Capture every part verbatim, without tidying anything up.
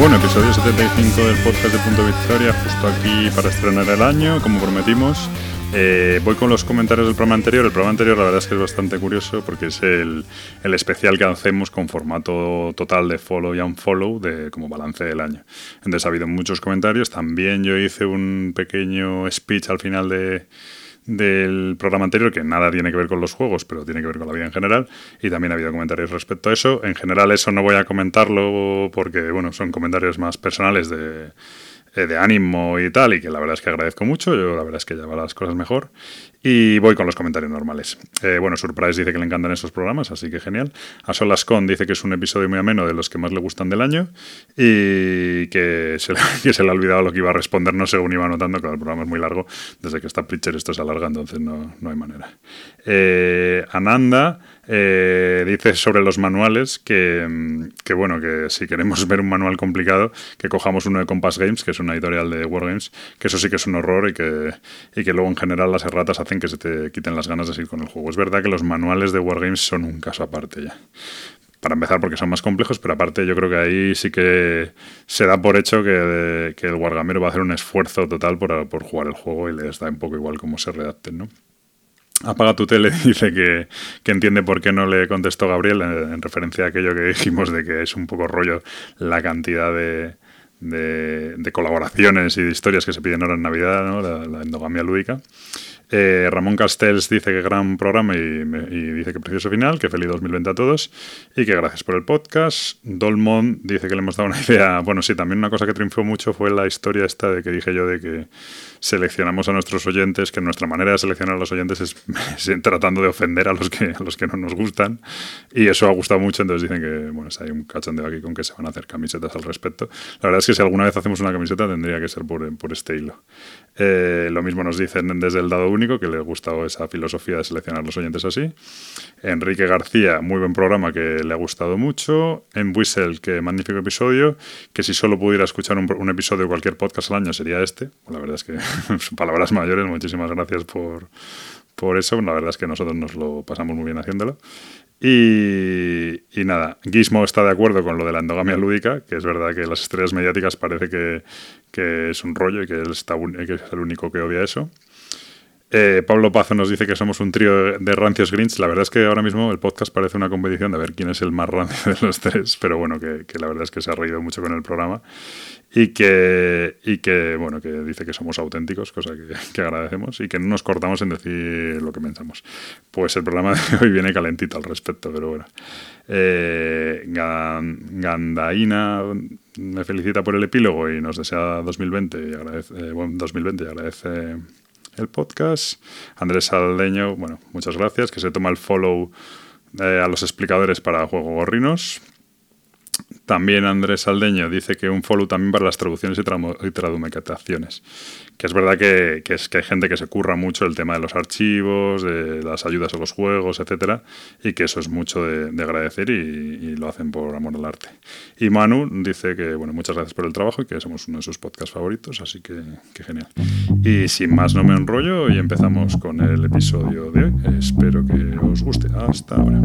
Bueno, episodio setenta y cinco del podcast de Punto Victoria, justo aquí para estrenar el año, como prometimos. Eh, voy con los comentarios del programa anterior. El programa anterior la verdad es que es bastante curioso porque es el, el especial que hacemos con formato total de follow y unfollow, de como balance del año. Entonces ha habido muchos comentarios. También yo hice un pequeño speech al final de... del programa anterior, que nada tiene que ver con los juegos, pero tiene que ver con la vida en general, y también ha habido comentarios respecto a eso. En general eso no voy a comentarlo porque, bueno, son comentarios más personales de, de ánimo y tal, y que la verdad es que agradezco mucho. Yo la verdad es que ya va las cosas mejor. Y voy con los comentarios normales. Eh, bueno, Surprise dice que le encantan esos programas, así que genial. A Solascon dice que es un episodio muy ameno, de los que más le gustan del año, y que se, que se le ha olvidado lo que iba a responder, no según iba anotando, que el programa es muy largo. Desde que está Preacher esto se alarga, entonces no, no hay manera. Eh, Ananda eh, dice sobre los manuales que, que, bueno, que si queremos ver un manual complicado, que cojamos uno de Compass Games, que es una editorial de Wargames, que eso sí que es un horror y que, y que luego en general las erratas hacen que se te quiten las ganas de seguir con el juego. Es verdad que los manuales de Wargames son un caso aparte ya. Para empezar, porque son más complejos, pero aparte yo creo que ahí sí que se da por hecho que, que el wargamero va a hacer un esfuerzo total por, por jugar el juego y les da un poco igual cómo se redacten, ¿no? Apaga tu tele dice que, que entiende por qué no le contestó Gabriel en, en referencia a aquello que dijimos de que es un poco rollo la cantidad de... De, de colaboraciones y de historias que se piden ahora en Navidad, ¿no? la, la endogamia lúdica. Eh, Ramón Castells dice que gran programa y, me, y dice que precioso final, que feliz dos mil veinte a todos y que gracias por el podcast. Dolmont dice que le hemos dado una idea. Bueno, sí, también una cosa que triunfó mucho fue la historia esta de que dije yo de que seleccionamos a nuestros oyentes, que nuestra manera de seleccionar a los oyentes es, es tratando de ofender a los que a los que no nos gustan, y eso ha gustado mucho. Entonces dicen que bueno, hay un cachondeo aquí con que se van a hacer camisetas al respecto. La verdad es que si alguna vez hacemos una camiseta tendría que ser por, por este hilo. Eh, lo mismo nos dicen desde el Dado Único, que le gustado esa filosofía de seleccionar los oyentes así. Enrique García, muy buen programa, que le ha gustado mucho. En Whistle, que magnífico episodio, que si solo pudiera escuchar un, un episodio de cualquier podcast al año sería este. La verdad es que son palabras mayores, muchísimas gracias por, por eso. La verdad es que nosotros nos lo pasamos muy bien haciéndolo. Y, y nada, Gizmo está de acuerdo con lo de la endogamia lúdica, que es verdad que las estrellas mediáticas parece que, que es un rollo y que él está, que es el único que odia eso. Eh, Pablo Pazo nos dice que somos un trío de rancios Grinch. La verdad es que ahora mismo el podcast parece una competición de ver quién es el más rancio de los tres, pero bueno, que, que la verdad es que se ha reído mucho con el programa y que, y que bueno, que dice que somos auténticos, cosa que, que agradecemos, y que no nos cortamos en decir lo que pensamos. Pues el programa de hoy viene calentito al respecto, pero bueno. Eh, Gandaína me felicita por el epílogo y nos desea dos mil veinte y agradece, eh, bueno, dos mil veinte y agradece el podcast. Andrés Saldeño, bueno, muchas gracias, que se toma el follow eh, a los explicadores para Juego Gorrinos. También Andrés Saldeño dice que un follow también para las traducciones y, tra- y traducataciones. Que es verdad que, que, es, que hay gente que se curra mucho el tema de los archivos, de las ayudas a los juegos, etcétera, y que eso es mucho de, de agradecer y, y lo hacen por amor al arte. Y Manu dice que, bueno, muchas gracias por el trabajo y que somos uno de sus podcasts favoritos, así que, que genial. Y sin más no me enrollo y empezamos con el episodio de hoy. Espero que os guste. Hasta ahora.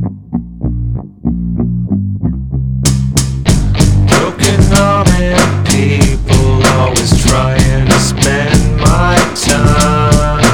Broken-hearted people always trying to spend my time.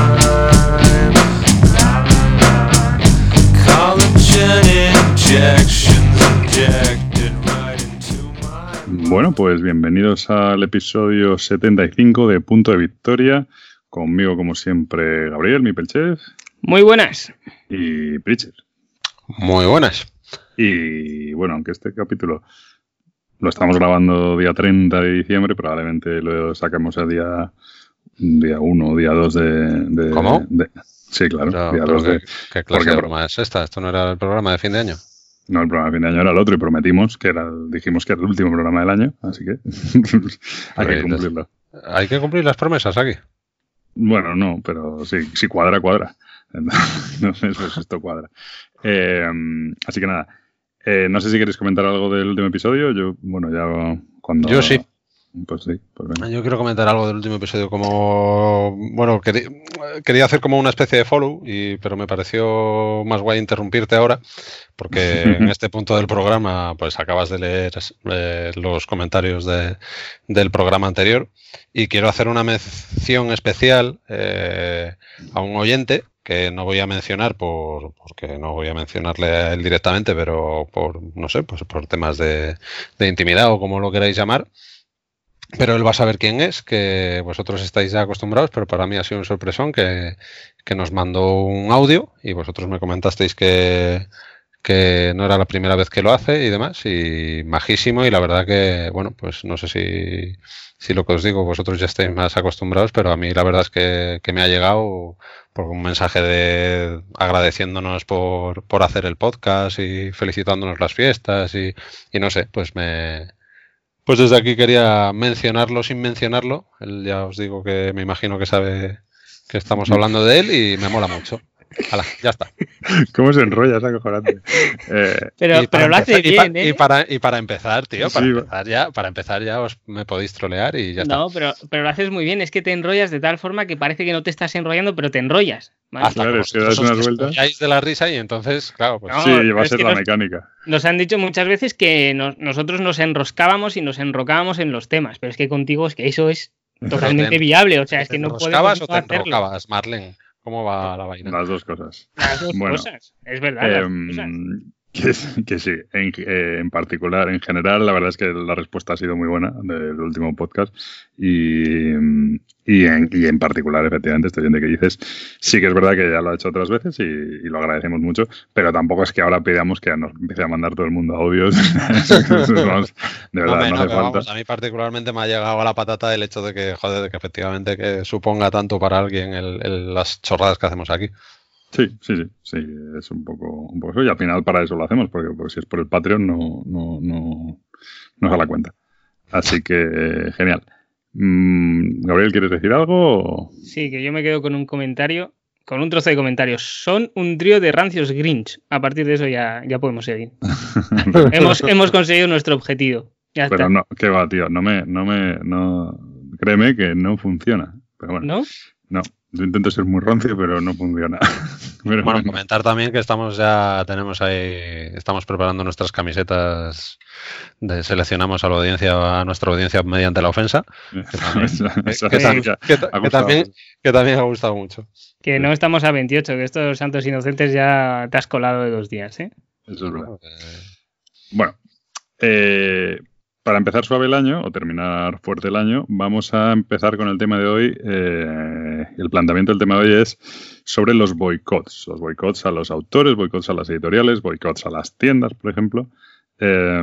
La, la, la. Collagen injections injected right into my... Bueno, pues bienvenidos al episodio setenta y cinco de Punto de Victoria. Conmigo, como siempre, Gabriel, mi Pelchef. Muy buenas. Y Preacher. Muy buenas. Y bueno, aunque este capítulo lo estamos grabando día treinta de diciembre, probablemente lo saquemos el día día uno o día dos de, de... ¿Cómo? De, sí, claro. Pero, día pero dos ¿qué, de, ¿Qué clase porque, de broma es esta? ¿Esto no era el programa de fin de año? No, el programa de fin de año era el otro y prometimos que era, dijimos que era el último programa del año, así que hay que cumplirlo. ¿Hay que cumplir las promesas aquí? Bueno, no, pero sí, si cuadra, cuadra. Entonces, pues esto cuadra. Eh, así que nada. Eh, no sé si queréis comentar algo del último episodio. Yo, bueno, ya cuando... Yo sí. Pues sí, pues venga. Yo quiero comentar algo del último episodio, como bueno, quería, quería hacer como una especie de follow, y, pero me pareció más guay interrumpirte ahora, porque en este punto del programa pues acabas de leer eh, los comentarios de, del programa anterior, y quiero hacer una mención especial eh, a un oyente que no voy a mencionar por porque no voy a mencionarle a él directamente, pero por, no sé, pues por temas de, de intimidad o como lo queráis llamar. Pero él va a saber quién es, que vosotros estáis ya acostumbrados, pero para mí ha sido un sorpresón que, que nos mandó un audio y vosotros me comentasteis que, que no era la primera vez que lo hace y demás, y majísimo, y la verdad que, bueno, pues no sé si, si lo que os digo vosotros ya estáis más acostumbrados, pero a mí la verdad es que, que me ha llegado por un mensaje de agradeciéndonos por, por hacer el podcast y felicitándonos las fiestas y, y no sé, pues me... Pues desde aquí quería mencionarlo sin mencionarlo. Él ya os digo que me imagino que sabe que estamos hablando de él y me mola mucho. Hala, ya está. ¿Cómo se enrolla? Es acojonante. Eh, Pero, pero lo hace empezar, bien, y, pa, ¿eh? y, para, y para empezar, tío, para Sí, empezar ya, para empezar ya os me podéis trolear y ya No, está. pero, pero lo haces muy bien. Es que te enrollas de tal forma que parece que no te estás enrollando, pero te enrollas. ¿Vale? Hasta Claro, que es que das vosotros unas os vueltas. descolgáis de la risa y entonces, claro, pues No, sí, va a es ser que la nos- mecánica. Nos han dicho muchas veces que nos- nosotros nos enroscábamos y nos enrocábamos en los temas, pero es que contigo es que eso es totalmente te- viable. O sea, es ¿te que no enroscabas podemos o no te hacerlo. enrocabas, Marlene? ¿Cómo va la vaina? Las dos cosas. Las dos Bueno, cosas. Es verdad. las dos cosas. Em, que, que sí, en, eh, en particular, en general, la verdad es que la respuesta ha sido muy buena del último podcast y, y, en, y en particular, efectivamente, estoy viendo que dices, sí que es verdad que ya lo ha hecho otras veces y, y lo agradecemos mucho, pero tampoco es que ahora pidamos que nos empiece a mandar todo el mundo audios. Vamos, de verdad, Hombre, no, no, hace pero falta. vamos, a mí particularmente me ha llegado a la patata el hecho de que, joder, de que efectivamente que suponga tanto para alguien el, el, las chorradas que hacemos aquí. Sí, sí, sí, sí, es un poco, un poco eso, y al final para eso lo hacemos, porque, porque si es por el Patreon no, no, no, no se da cuenta. Así que, eh, genial. Mm, Gabriel, ¿quieres decir algo? Sí, que yo me quedo con un comentario, con un trozo de comentarios. Son un trío de rancios Grinch. A partir de eso ya, ya podemos seguir. hemos, hemos conseguido nuestro objetivo. Ya Pero está. no, qué va, tío, no me, no me, no, créeme que no funciona. Pero bueno, ¿No? no, yo intento ser muy rancio, pero no funciona. Pero Bueno, bueno, comentar también que estamos ya, tenemos ahí, estamos preparando nuestras camisetas, de, seleccionamos a la audiencia, a nuestra audiencia mediante la ofensa, que también, esa- que, esa que sí tam- que ha- que ha ta- que gustado. también, que también ha gustado mucho. Que no estamos a veintiocho, que estos santos inocentes ya te has colado de dos días, ¿eh? Eso es verdad. Eh, Bueno, eh, para empezar suave el año o terminar fuerte el año, vamos a empezar con el tema de hoy. Eh, el planteamiento del tema de hoy es sobre los boicots. Los boicots a los autores, boicots a las editoriales, boicots a las tiendas, por ejemplo. Eh,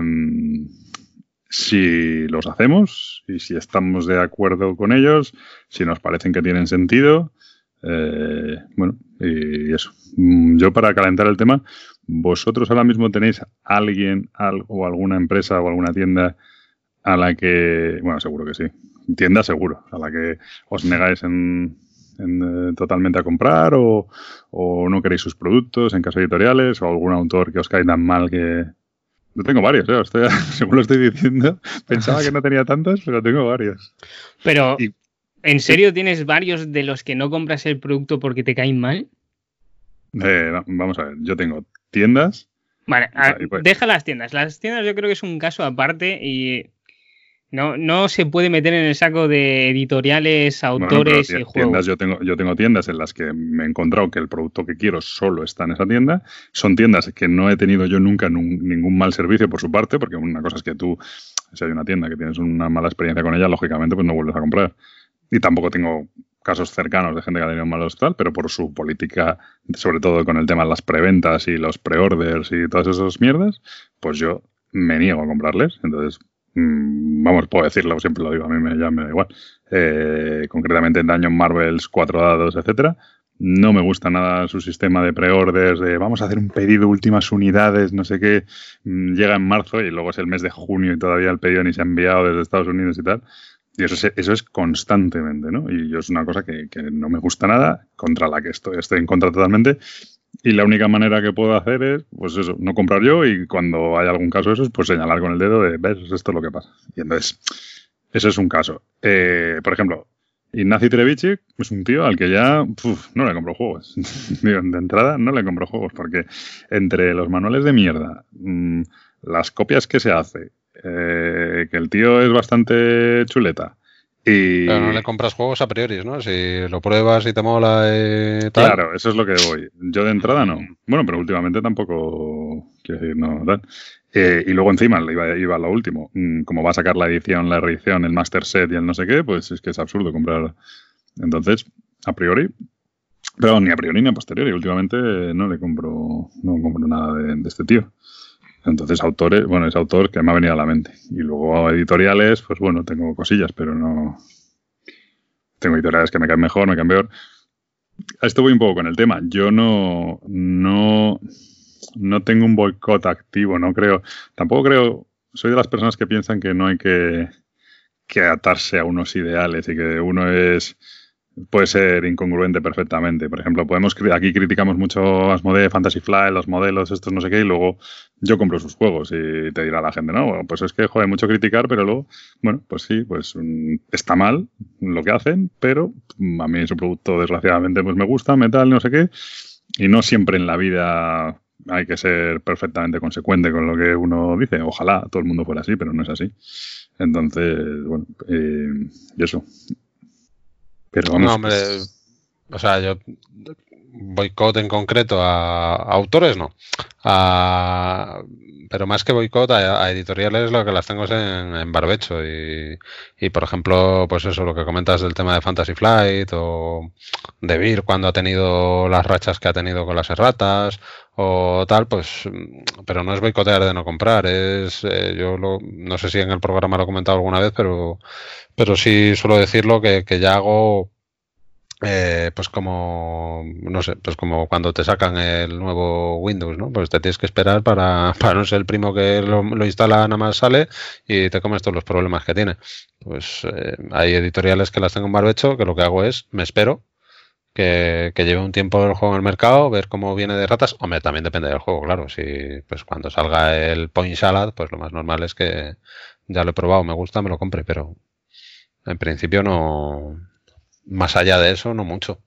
si los hacemos y si estamos de acuerdo con ellos, si nos parecen que tienen sentido. Eh, bueno, y eso. Mm, Yo para calentar el tema, ¿vosotros ahora mismo tenéis alguien al, o alguna empresa o alguna tienda a la que, bueno, seguro que sí, tienda seguro, a la que os negáis en, en, eh, totalmente a comprar o, o no queréis sus productos en casos editoriales o algún autor que os cae tan mal que... Yo tengo varios, ¿eh? Estoy, según lo estoy diciendo, pensaba que no tenía tantos, pero tengo varios. Pero, Y- ¿en serio tienes varios de los que no compras el producto porque te caen mal? Eh, no, vamos a ver, yo tengo tiendas. Vale, a- Y pues- deja las tiendas. Las tiendas yo creo que es un caso aparte y no, no se puede meter en el saco de editoriales, Bueno, autores pero y ti- juegos. tiendas, yo tengo, yo tengo tiendas en las que me he encontrado que el producto que quiero solo está en esa tienda. Son tiendas que no he tenido yo nunca nun- ningún mal servicio por su parte, porque una cosa es que tú, si hay una tienda que tienes una mala experiencia con ella, lógicamente pues no vuelves a comprar. Y tampoco tengo casos cercanos de gente que ha tenido malos tal, pero por su política, sobre todo con el tema de las preventas y los preorders y todas esas mierdas, pues yo me niego a comprarles. Entonces, mmm, vamos, puedo decirlo, siempre lo digo, a mí me, ya me da igual. Eh, concretamente en Dungeon Marvels, cuatro dados, etcétera. No me gusta nada su sistema de preorders, de vamos a hacer un pedido, últimas unidades, no sé qué, mm, llega en marzo y luego es el mes de junio y todavía el pedido ni se ha enviado desde Estados Unidos y tal. Y eso es, eso es constantemente, ¿no? Y yo es una cosa que, que no me gusta nada, contra la que estoy, estoy en contra totalmente. Y la única manera que puedo hacer es, pues eso, no comprar yo y cuando haya algún caso de esos, pues señalar con el dedo de, ves, esto es lo que pasa. Y entonces, Eso es un caso. Eh, por ejemplo, Ignacy Trevicic es un tío al que ya uf, no le compro juegos. De entrada no le compro juegos porque entre los manuales de mierda, mmm, las copias que se hace, eh, que el tío es bastante chuleta y... Pero no le compras juegos a priori, ¿no? Si lo pruebas y te mola y tal. Claro, eso es lo que voy. Yo de entrada no. Bueno, pero últimamente tampoco, quiero decir, no tal. Eh, y luego encima iba, iba lo último. Como va a sacar la edición, la reedición, el master set y el no sé qué, pues es que es absurdo comprar. Entonces, a priori, pero ni a priori ni a posteriori. Últimamente no le compro, no compro nada de, de este tío. Entonces, autores, bueno, es autor que me ha venido a la mente. Y luego editoriales, pues bueno, tengo cosillas, pero no... Tengo editoriales que me caen mejor, me caen peor. A esto voy un poco con el tema. Yo no... no No tengo un boicot activo, no creo. Tampoco creo. Soy de las personas que piensan que no hay que, que atarse a unos ideales y que uno es puede ser incongruente perfectamente. Por ejemplo, podemos aquí criticamos mucho Asmodee, Fantasy Flight, los modelos, estos no sé qué, y luego yo compro sus juegos y te dirá la gente, no, bueno, pues es que joder, mucho criticar, pero luego, bueno, pues sí, pues um, está mal lo que hacen, pero um, a mí su producto desgraciadamente pues me gusta, me tal, no sé qué, y no siempre en la vida hay que ser perfectamente consecuente con lo que uno dice. Ojalá todo el mundo fuera así, pero no es así. Entonces, bueno, eh, y eso. Pero vamos. No, hombre, o sea, yo boicot en concreto a, a autores, no. A, pero más que boicot a, a editoriales, lo que las tengo es en, en barbecho. Y, y, por ejemplo, pues eso, lo que comentas del tema de Fantasy Flight o de Vir cuando ha tenido las rachas que ha tenido con las erratas o tal, pues, pero no es boicotear de no comprar, es, eh, yo lo, no sé si en el programa lo he comentado alguna vez, pero, pero sí suelo decirlo que, que ya hago, eh, pues como, no sé, pues como cuando te sacan el nuevo Windows, ¿no? Pues te tienes que esperar para, para no ser el primo que lo, lo instala, nada más sale y te comes todos los problemas que tiene. Pues eh, hay editoriales que las tengo en barbecho, que lo que hago es, me espero, Que, que lleve un tiempo el juego en el mercado, ver cómo viene de ratas. Hombre, también depende del juego, claro. Si pues cuando salga el Point Salad, pues lo más normal es que ya lo he probado, me gusta, me lo compre, pero en principio no, más allá de eso, no mucho.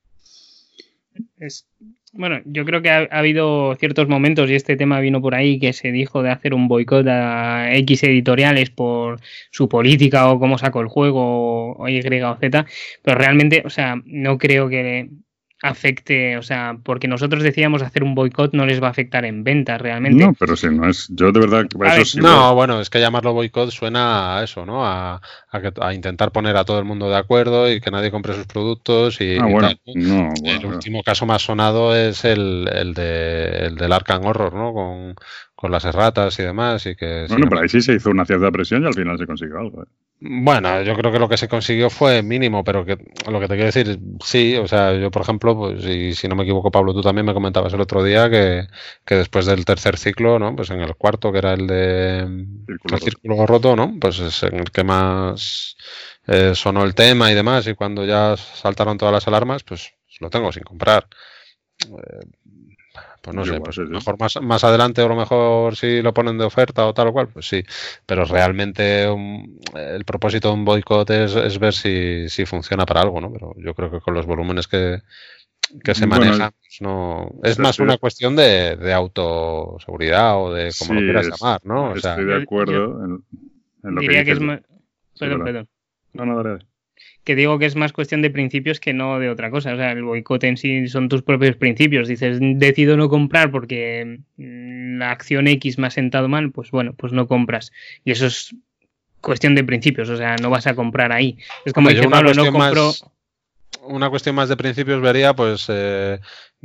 Es, bueno, yo creo que ha, ha habido ciertos momentos, y este tema vino por ahí, que se dijo de hacer un boicot a X editoriales por su política o cómo sacó el juego o Y o Z, pero realmente, o sea, no creo que afecte, o sea, porque nosotros decíamos hacer un boicot no les va a afectar en ventas realmente. No, pero si no es, yo de verdad que A eso ver, sí. No, bueno. bueno, es que llamarlo boicot suena a eso, ¿no? A, a, que, a intentar poner a todo el mundo de acuerdo y que nadie compre sus productos y, Ah, y bueno, tal. no, El bueno, último caso más sonado es el, el, de, el del Arkham Horror, ¿no? Con, con las erratas y demás. Y que bueno, sí, pero ahí sí se hizo una cierta presión y al final se consiguió algo. ¿eh? Bueno, yo creo que lo que se consiguió fue mínimo, pero que lo que te quiero decir, sí, o sea, yo por ejemplo, pues y si no me equivoco, Pablo, tú también me comentabas el otro día que, que después del tercer ciclo, ¿no? Pues en el cuarto, que era el de Círculo el círculo roto, ¿no? Pues es en el que más eh, sonó el tema y demás, y cuando ya saltaron todas las alarmas, pues lo tengo sin comprar. Eh, Pues no Yo sé, igual, pues sí, sí. mejor más, más adelante o a lo mejor si lo ponen de oferta o tal o cual, pues sí. Pero realmente um, el propósito de un boicot es, es ver si, si funciona para algo, ¿no? Pero yo creo que con los volúmenes que, que se Bueno, manejan, pues no. Es estoy- más una cuestión de, de autoseguridad o de como sí, lo quieras es- llamar, ¿no? O sea, estoy de yo- acuerdo en, en lo diría que que dices. es más... Sí, Perdón, perdón. perdón. No, no, dale, dale. Que digo que es más cuestión de principios que no de otra cosa. O sea, el boicot en sí son tus propios principios. Dices, decido no comprar porque mm, la acción X me ha sentado mal, pues bueno, pues no compras. Y eso es cuestión de principios, o sea, no vas a comprar ahí. Es como Hombre, yo dice una Pablo, no cuestión compro... más- una cuestión más de principios vería, pues eh,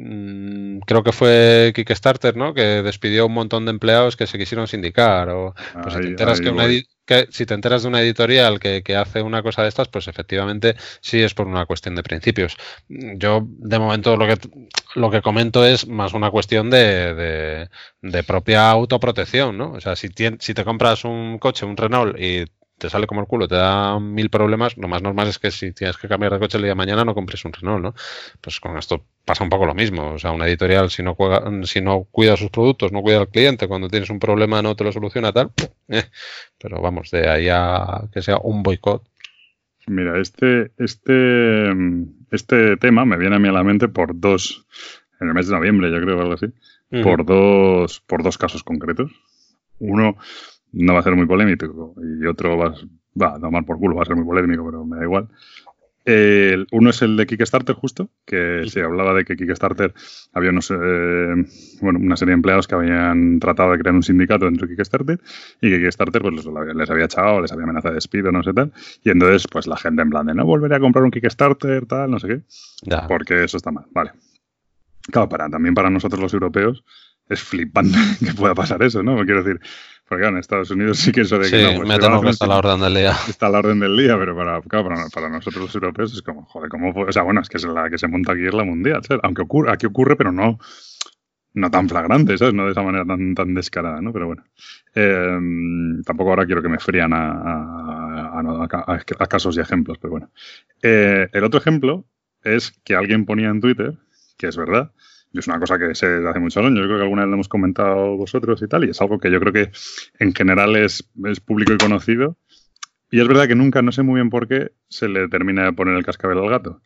mm, creo que fue Kickstarter, ¿no? Que despidió un montón de empleados que se quisieron sindicar. O pues si te Ahí- enteras ahí que, una voy. edi- que si te enteras de una editorial que, que hace una cosa de estas, pues efectivamente sí es por una cuestión de principios. Yo de momento lo que lo que comento es más una cuestión de, de, de propia autoprotección, ¿no? O sea, si, tien- si te compras un coche, un Renault y te sale como el culo, te da mil problemas, lo más normal es que si tienes que cambiar de coche el día de mañana no compres un Renault, ¿no? Pues con esto pasa un poco lo mismo. O sea, una editorial, si no, juega, si no cuida sus productos, no cuida al cliente, cuando tienes un problema no te lo soluciona, tal. Eh. Pero vamos, de ahí a que sea un boicot. Mira, este, este, este tema me viene a mí a la mente por dos, en el mes de noviembre, yo creo, o algo así, uh-huh. por dos, por dos casos concretos. Uno no va a ser muy polémico y otro va, va a tomar por culo, va a ser muy polémico, pero me da igual. El, uno es el de Kickstarter, justo, que se hablaba de que Kickstarter había unos, eh, bueno, una serie de empleados que habían tratado de crear un sindicato dentro de Kickstarter y que Kickstarter pues, les, les había echado, les había amenazado de despido, no sé tal. Y entonces, pues la gente en plan de no volveré a comprar un Kickstarter, tal, no sé qué, ya. Porque eso está mal. Vale. Claro, para, también para nosotros los europeos es flipante que pueda pasar eso, ¿no? Quiero decir, porque claro, en Estados Unidos sí que eso de que sí, no, pues, me temo que está a la orden del día. Está a la orden del día, pero para, claro, para, para nosotros los europeos es como, joder, ¿cómo fue? O sea, bueno, es que es la que se monta aquí es la mundial, ¿sabes? Aunque ocurre, aquí ocurre, pero no, no tan flagrante, ¿sabes? No de esa manera tan, tan descarada, ¿no? Pero bueno, eh, tampoco ahora quiero que me frían a, a, a, a, a casos y ejemplos, pero bueno. Eh, el otro ejemplo es que alguien ponía en Twitter, que es verdad, y es una cosa que sé desde hace muchos años, yo creo que alguna vez lo hemos comentado vosotros y tal, y es algo que yo creo que en general es, es público y conocido. Y es verdad que nunca, no sé muy bien por qué, se le termina de poner el cascabel al gato.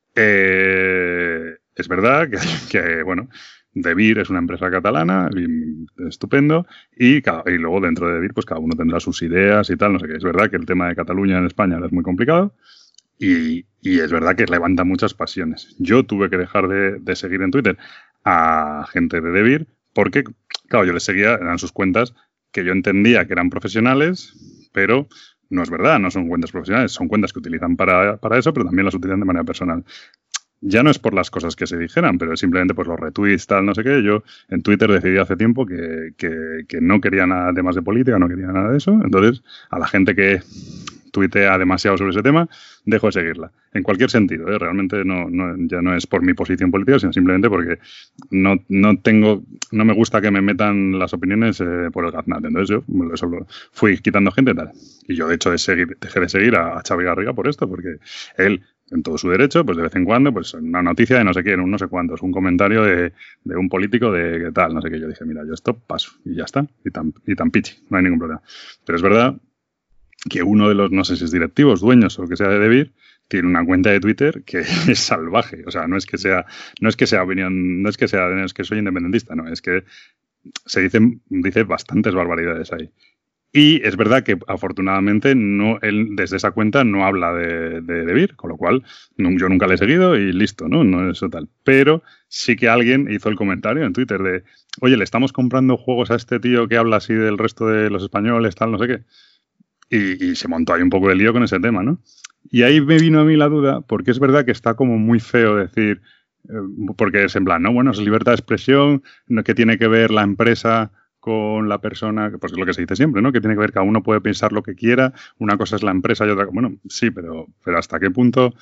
Eh, es verdad que, que, bueno, Devir es una empresa catalana, y, estupendo, y, cada, y luego dentro de Devir pues cada uno tendrá sus ideas y tal, no sé qué. Es verdad que el tema de Cataluña en España es muy complicado. Y, y es verdad que levanta muchas pasiones. Yo tuve que dejar de, de seguir en Twitter a gente de Devir porque, claro, yo les seguía, eran sus cuentas que yo entendía que eran profesionales, pero no es verdad, no son cuentas profesionales, son cuentas que utilizan para, para eso, pero también las utilizan de manera personal. Ya no es por las cosas que se dijeran, pero simplemente por los retweets, tal, no sé qué. Yo en Twitter decidí hace tiempo que, que, que no quería nada de temas de política, no quería nada de eso. Entonces, a la gente que tuitea demasiado sobre ese tema, dejo de seguirla. En cualquier sentido, ¿eh? Realmente no, no, ya no es por mi posición política, sino simplemente porque no, no tengo, no me gusta que me metan las opiniones eh, por el gaznate. Entonces yo eso lo, fui quitando gente y tal. Y yo, de hecho, de seguir, dejé de seguir a, a Xavi Garriga por esto, porque él, en todo su derecho, pues de vez en cuando, pues una noticia de no sé quién, un no sé cuántos, un comentario de, de un político de qué tal, no sé qué. Yo dije, mira, yo esto paso y ya está, y tan, y tan pichi, no hay ningún problema. Pero es verdad que uno de los, no sé si es directivos, dueños o lo que sea de Devir, tiene una cuenta de Twitter que es salvaje. O sea, no es que sea, no es que sea opinión, no es que sea, no es que soy independentista, no, es que se dicen, dice bastantes barbaridades ahí. Y es verdad que afortunadamente no, él desde esa cuenta no habla de, de Devir, con lo cual no, yo nunca le he seguido y listo, ¿no? No es eso tal. Pero sí que alguien hizo el comentario en Twitter de, oye, le estamos comprando juegos a este tío que habla así del resto de los españoles, tal, no sé qué. Y, y se montó ahí un poco de lío con ese tema, ¿no? Y ahí me vino a mí la duda, porque es verdad que está como muy feo decir, eh, porque es en plan, ¿no? Bueno, es libertad de expresión, ¿qué tiene que ver la empresa con la persona? Pues es lo que se dice siempre, ¿no? Que tiene que ver, cada uno puede pensar lo que quiera, una cosa es la empresa y otra... Bueno, sí, pero, pero ¿hasta qué punto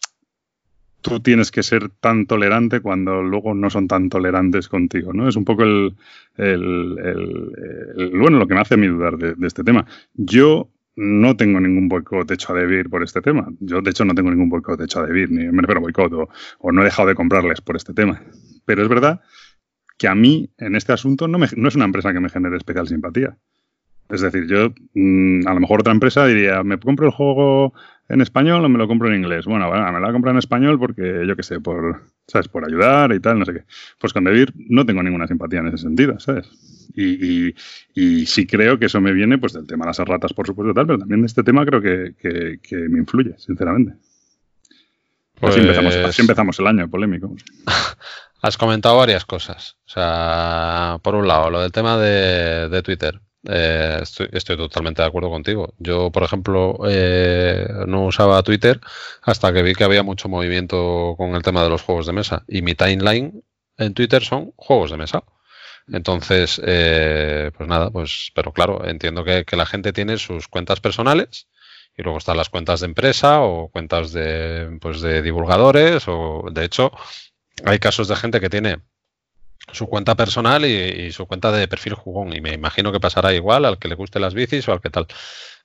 tú tienes que ser tan tolerante cuando luego no son tan tolerantes contigo, ¿no? Es un poco el, el, el, el bueno, lo que me hace a mí dudar de, de este tema. Yo no tengo ningún boicot hecho a Devir por este tema. Yo, de hecho, no tengo ningún boicot hecho a Devir, ni me refiero a boicot, o, o no he dejado de comprarles por este tema. Pero es verdad que a mí, en este asunto, no, me, no es una empresa que me genere especial simpatía. Es decir, yo, mmm, a lo mejor otra empresa diría, ¿me compro el juego en español o me lo compro en inglés? Bueno, bueno, me lo voy a comprar en español porque, yo qué sé, por, ¿sabes? Por ayudar y tal, no sé qué. Pues con Devir no tengo ninguna simpatía en ese sentido, ¿sabes? Y, y, y sí creo que eso me viene pues del tema de las erratas, por supuesto, tal, pero también de este tema creo que, que, que me influye, sinceramente. Pues... Así, empezamos, así empezamos el año polémico. Has comentado varias cosas. O sea, por un lado, lo del tema de, de Twitter. Eh, estoy, estoy totalmente de acuerdo contigo. Yo, por ejemplo, eh, no usaba Twitter hasta que vi que había mucho movimiento con el tema de los juegos de mesa. Y mi timeline en Twitter son juegos de mesa. Entonces, eh, pues nada, pues, pero claro, entiendo que, que la gente tiene sus cuentas personales y luego están las cuentas de empresa o cuentas de, pues, de divulgadores, o de hecho, hay casos de gente que tiene su cuenta personal y, y su cuenta de perfil jugón, y me imagino que pasará igual al que le guste las bicis o al que tal.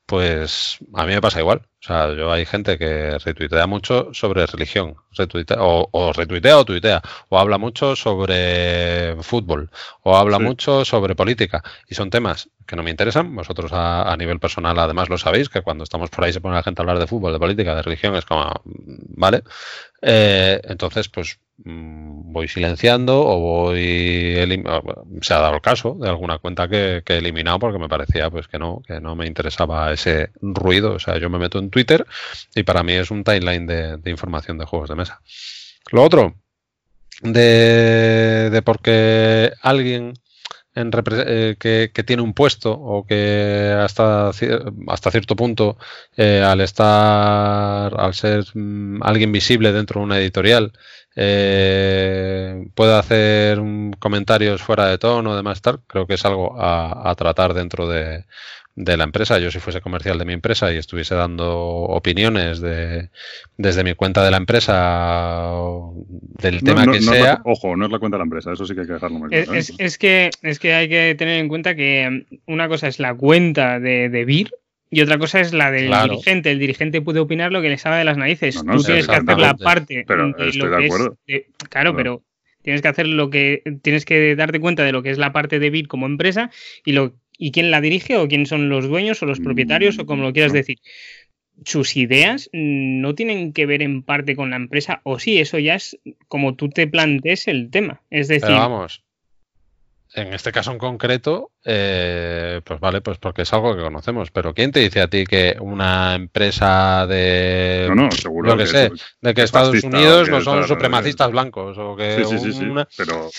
pues a mí me pasa igual. O sea, yo hay gente que retuitea mucho sobre religión, retuitea, o, o retuitea o tuitea, o habla mucho sobre fútbol, o habla Sí. mucho sobre política, y son temas que no me interesan. Vosotros a, a nivel personal además lo sabéis, que cuando estamos por ahí se pone la gente a hablar de fútbol, de política, de religión, es como, vale. Eh, entonces, pues mm, voy silenciando o voy... elim- se ha dado el caso de alguna cuenta que, que he eliminado porque me parecía pues que no, que no me interesaba ese ruido. O sea, yo me meto en Twitter y para mí es un timeline de, de información de juegos de mesa. Lo otro, de, de porque alguien en repre- eh, que, que tiene un puesto o que hasta, ci- hasta cierto punto, eh, al estar, al ser mm, alguien visible dentro de una editorial, eh, puede hacer mm, comentarios fuera de tono o demás tal, creo que es algo a, a tratar dentro de, de la empresa. Yo, si fuese comercial de mi empresa y estuviese dando opiniones de, desde mi cuenta de la empresa o del No, tema no- que no es sea... la- ojo, no es la cuenta de la empresa, eso sí que hay que dejarlo muy Es, claro. ¿eh? es- es que, es que hay que tener en cuenta que mm, una cosa es la cuenta de, de B I R y otra cosa es la del Claro. dirigente. El dirigente puede opinar lo que le salga de las narices. No, no, Tú sí, tienes que hacer la exactamente. parte Pero de estoy lo de que es. acuerdo. de- claro, Claro. pero tienes que hacer lo que. Tienes que darte cuenta de lo que es la parte de B I R como empresa y lo y quién la dirige o quién son los dueños o los propietarios o como lo quieras No. decir. Sus ideas mm, no tienen que ver en parte con la empresa, o sí, eso ya es como tú te plantees el tema. Es decir, Pero vamos, en este caso en concreto, eh, pues vale, pues porque es algo que conocemos. Pero ¿quién te dice a ti que una empresa de, No, no, seguro yo que que sé, eso- de que que es Estados fascista, Unidos que no es son tal, supremacistas blancos o que Sí, sí, sí, sí, una- pero...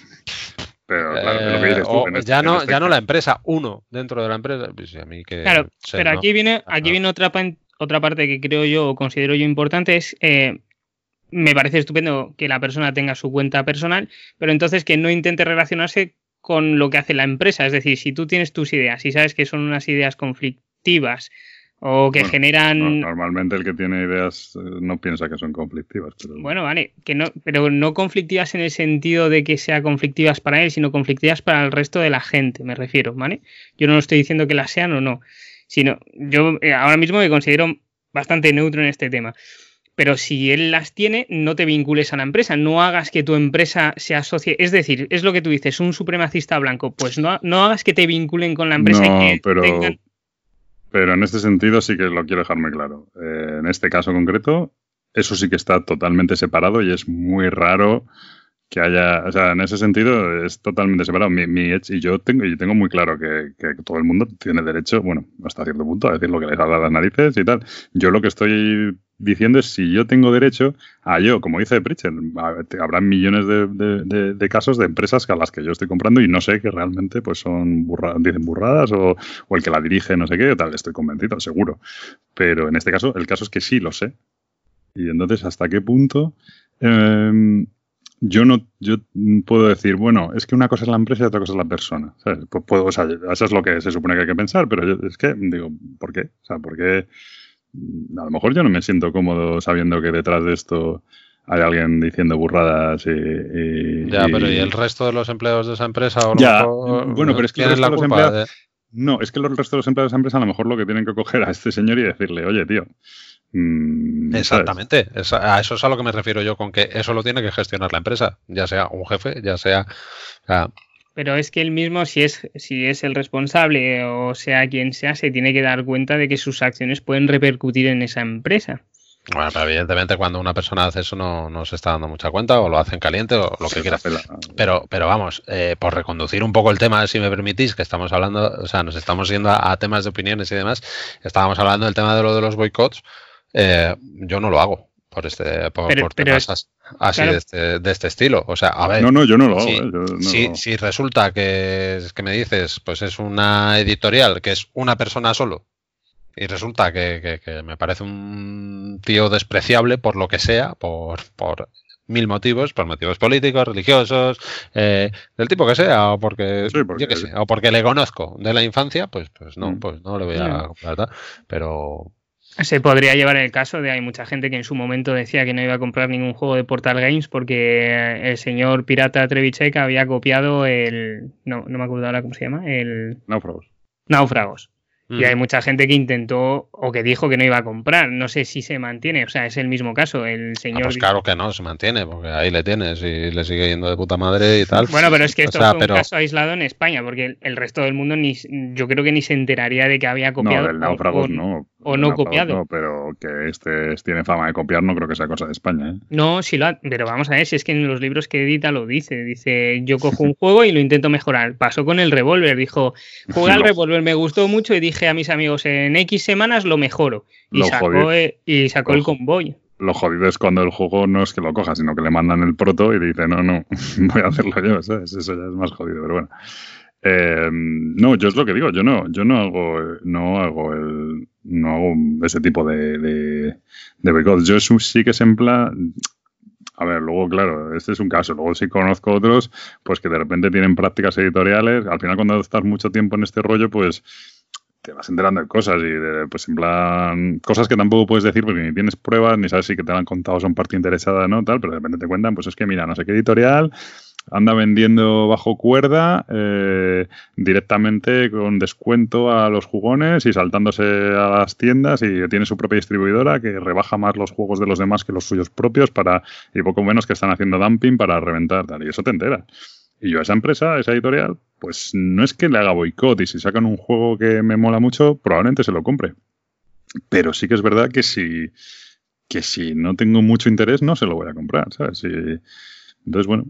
Pero claro, es lo que eh, dices tú. o en este- ya en no, este ya no caso. la empresa, uno dentro de la empresa. Pues a mí que claro, sé, pero ¿no? aquí viene, aquí Ajá. viene otra, pan- otra parte que creo yo o considero yo importante, es eh, me parece estupendo que la persona tenga su cuenta personal, pero entonces que no intente relacionarse con lo que hace la empresa. Es decir, si tú tienes tus ideas y sabes que son unas ideas conflictivas o que Bueno, generan... no, normalmente el que tiene ideas eh, no piensa que son conflictivas. Pero... Bueno, vale, que no, pero no conflictivas en el sentido de que sea conflictivas para él, sino conflictivas para el resto de la gente, me refiero, ¿vale? Yo no estoy diciendo que las sean o no, sino yo eh, ahora mismo me considero bastante neutro en este tema. Pero si él las tiene, no te vincules a la empresa, no hagas que tu empresa se asocie. Es decir, es lo que tú dices, un supremacista blanco, pues no, no hagas que te vinculen con la empresa No, y que pero, tengan... pero en este sentido sí que lo quiero dejar muy claro. Eh, en este caso concreto, eso sí que está totalmente separado y es muy raro que haya... O sea, en ese sentido es totalmente separado. Mi, mi edge, y yo tengo, y tengo muy claro que, que todo el mundo tiene derecho, bueno, hasta cierto punto, a decir lo que les salga de las narices y tal. Yo lo que estoy diciendo es si yo tengo derecho a yo, como dice Pritchett, habrá millones de, de, de, de casos de empresas a las que yo estoy comprando y no sé que realmente pues son burra, dicen burradas o, o el que la dirige no sé qué, tal, estoy convencido, seguro. Pero en este caso, el caso es que sí lo sé. Y entonces, ¿hasta qué punto eh, yo no yo puedo decir, bueno, es que una cosa es la empresa y otra cosa es la persona? ¿Sabes? Pues puedo, o sea, eso es lo que se supone que hay que pensar, pero yo, es que digo, ¿por qué? O sea, ¿por qué? A lo mejor yo no me siento cómodo sabiendo que detrás de esto hay alguien diciendo burradas y... y Ya, y... pero ¿y el resto de los empleados de esa empresa? O ya, mejor, bueno, pero es que el tienen resto la de los culpa empleados... de... No, es que el resto de los empleados de esa empresa a lo mejor lo que tienen que coger a este señor y decirle, oye, tío... Mmm, Exactamente, es a eso es a lo que me refiero yo con que eso lo tiene que gestionar la empresa, ya sea un jefe, ya sea... O sea, Pero es que él mismo, si es, si es el responsable o sea quien sea, se tiene que dar cuenta de que sus acciones pueden repercutir en esa empresa. bueno, pero evidentemente cuando una persona hace eso no, no se está dando mucha cuenta o lo hace en caliente o lo que quiera. Pero, pero vamos, eh, por reconducir un poco el tema, si me permitís, que estamos hablando, o sea, nos estamos yendo a, a temas de opiniones y demás, estábamos hablando del tema de lo de los boicots, eh, yo no lo hago. Por este por, pero, por pero temas es, así claro. de, este, de este estilo. O sea, a ver. No, no, yo no lo hago. Si, eh, yo no si, lo hago. si resulta que, que me dices, pues es una editorial que es una persona solo y resulta que, que, que me parece un tío despreciable por lo que sea, por, por mil motivos, por motivos políticos, religiosos, eh, del tipo que sea, o porque, Sí, porque- yo qué sé, o porque le conozco de la infancia, pues, pues no, Mm. pues no le voy a No. comprar tal. Pero Se podría llevar el caso de hay mucha gente que en su momento decía que no iba a comprar ningún juego de Portal Games porque el señor pirata Trevichek había copiado el... No, no me acuerdo ahora cómo se llama. El... Náufragos. Náufragos. Y hay mucha gente que intentó o que dijo que no iba a comprar. No sé si se mantiene. O sea, es el mismo caso. El señor. Ah, pues claro que no, se mantiene, porque ahí le tienes y le sigue yendo de puta madre y tal. Bueno, pero es que esto o sea, fue pero... un caso aislado en España, porque el, el resto del mundo ni, yo creo que ni se enteraría de que había copiado. No, del náufragos o, no. O no copiado. No, pero que este tiene fama de copiar no creo que sea cosa de España, ¿eh? No, sí lo ha, pero vamos a ver, si es que en los libros que edita lo dice. Dice, yo cojo un juego y lo intento mejorar. Pasó con el Revolver, dijo, jugué al Revolver, me gustó mucho y dije a mis amigos, en X semanas lo mejoro. Y lo sacó, jodido, y sacó lo, el Convoy. Lo jodido es cuando el juego no es que lo coja, sino que le mandan el proto y dice, no, no, voy a hacerlo yo, ¿sabes? Eso ya es más jodido, pero bueno. Eh, no, yo es lo que digo, yo no, yo no hago, no hago el, no hago ese tipo de, de, de boicot. Yo sí que es en plan, a ver, luego claro, este es un caso, luego sí conozco otros, pues que de repente tienen prácticas editoriales, al final cuando estás mucho tiempo en este rollo, pues te vas enterando de cosas y de, pues en plan, cosas que tampoco puedes decir porque ni tienes pruebas, ni sabes si que te lo han contado son parte interesada, ¿no? Tal, pero de repente te cuentan, pues es que mira, no sé qué editorial anda vendiendo bajo cuerda eh, directamente con descuento a los jugones y saltándose a las tiendas y tiene su propia distribuidora que rebaja más los juegos de los demás que los suyos propios para y poco menos que están haciendo dumping para reventar tal, y eso te entera. Y yo a esa empresa, a esa editorial, pues no es que le haga boicot y si sacan un juego que me mola mucho, probablemente se lo compre. Pero sí que es verdad que si, que si no tengo mucho interés no se lo voy a comprar, ¿sabes? Si, entonces, bueno,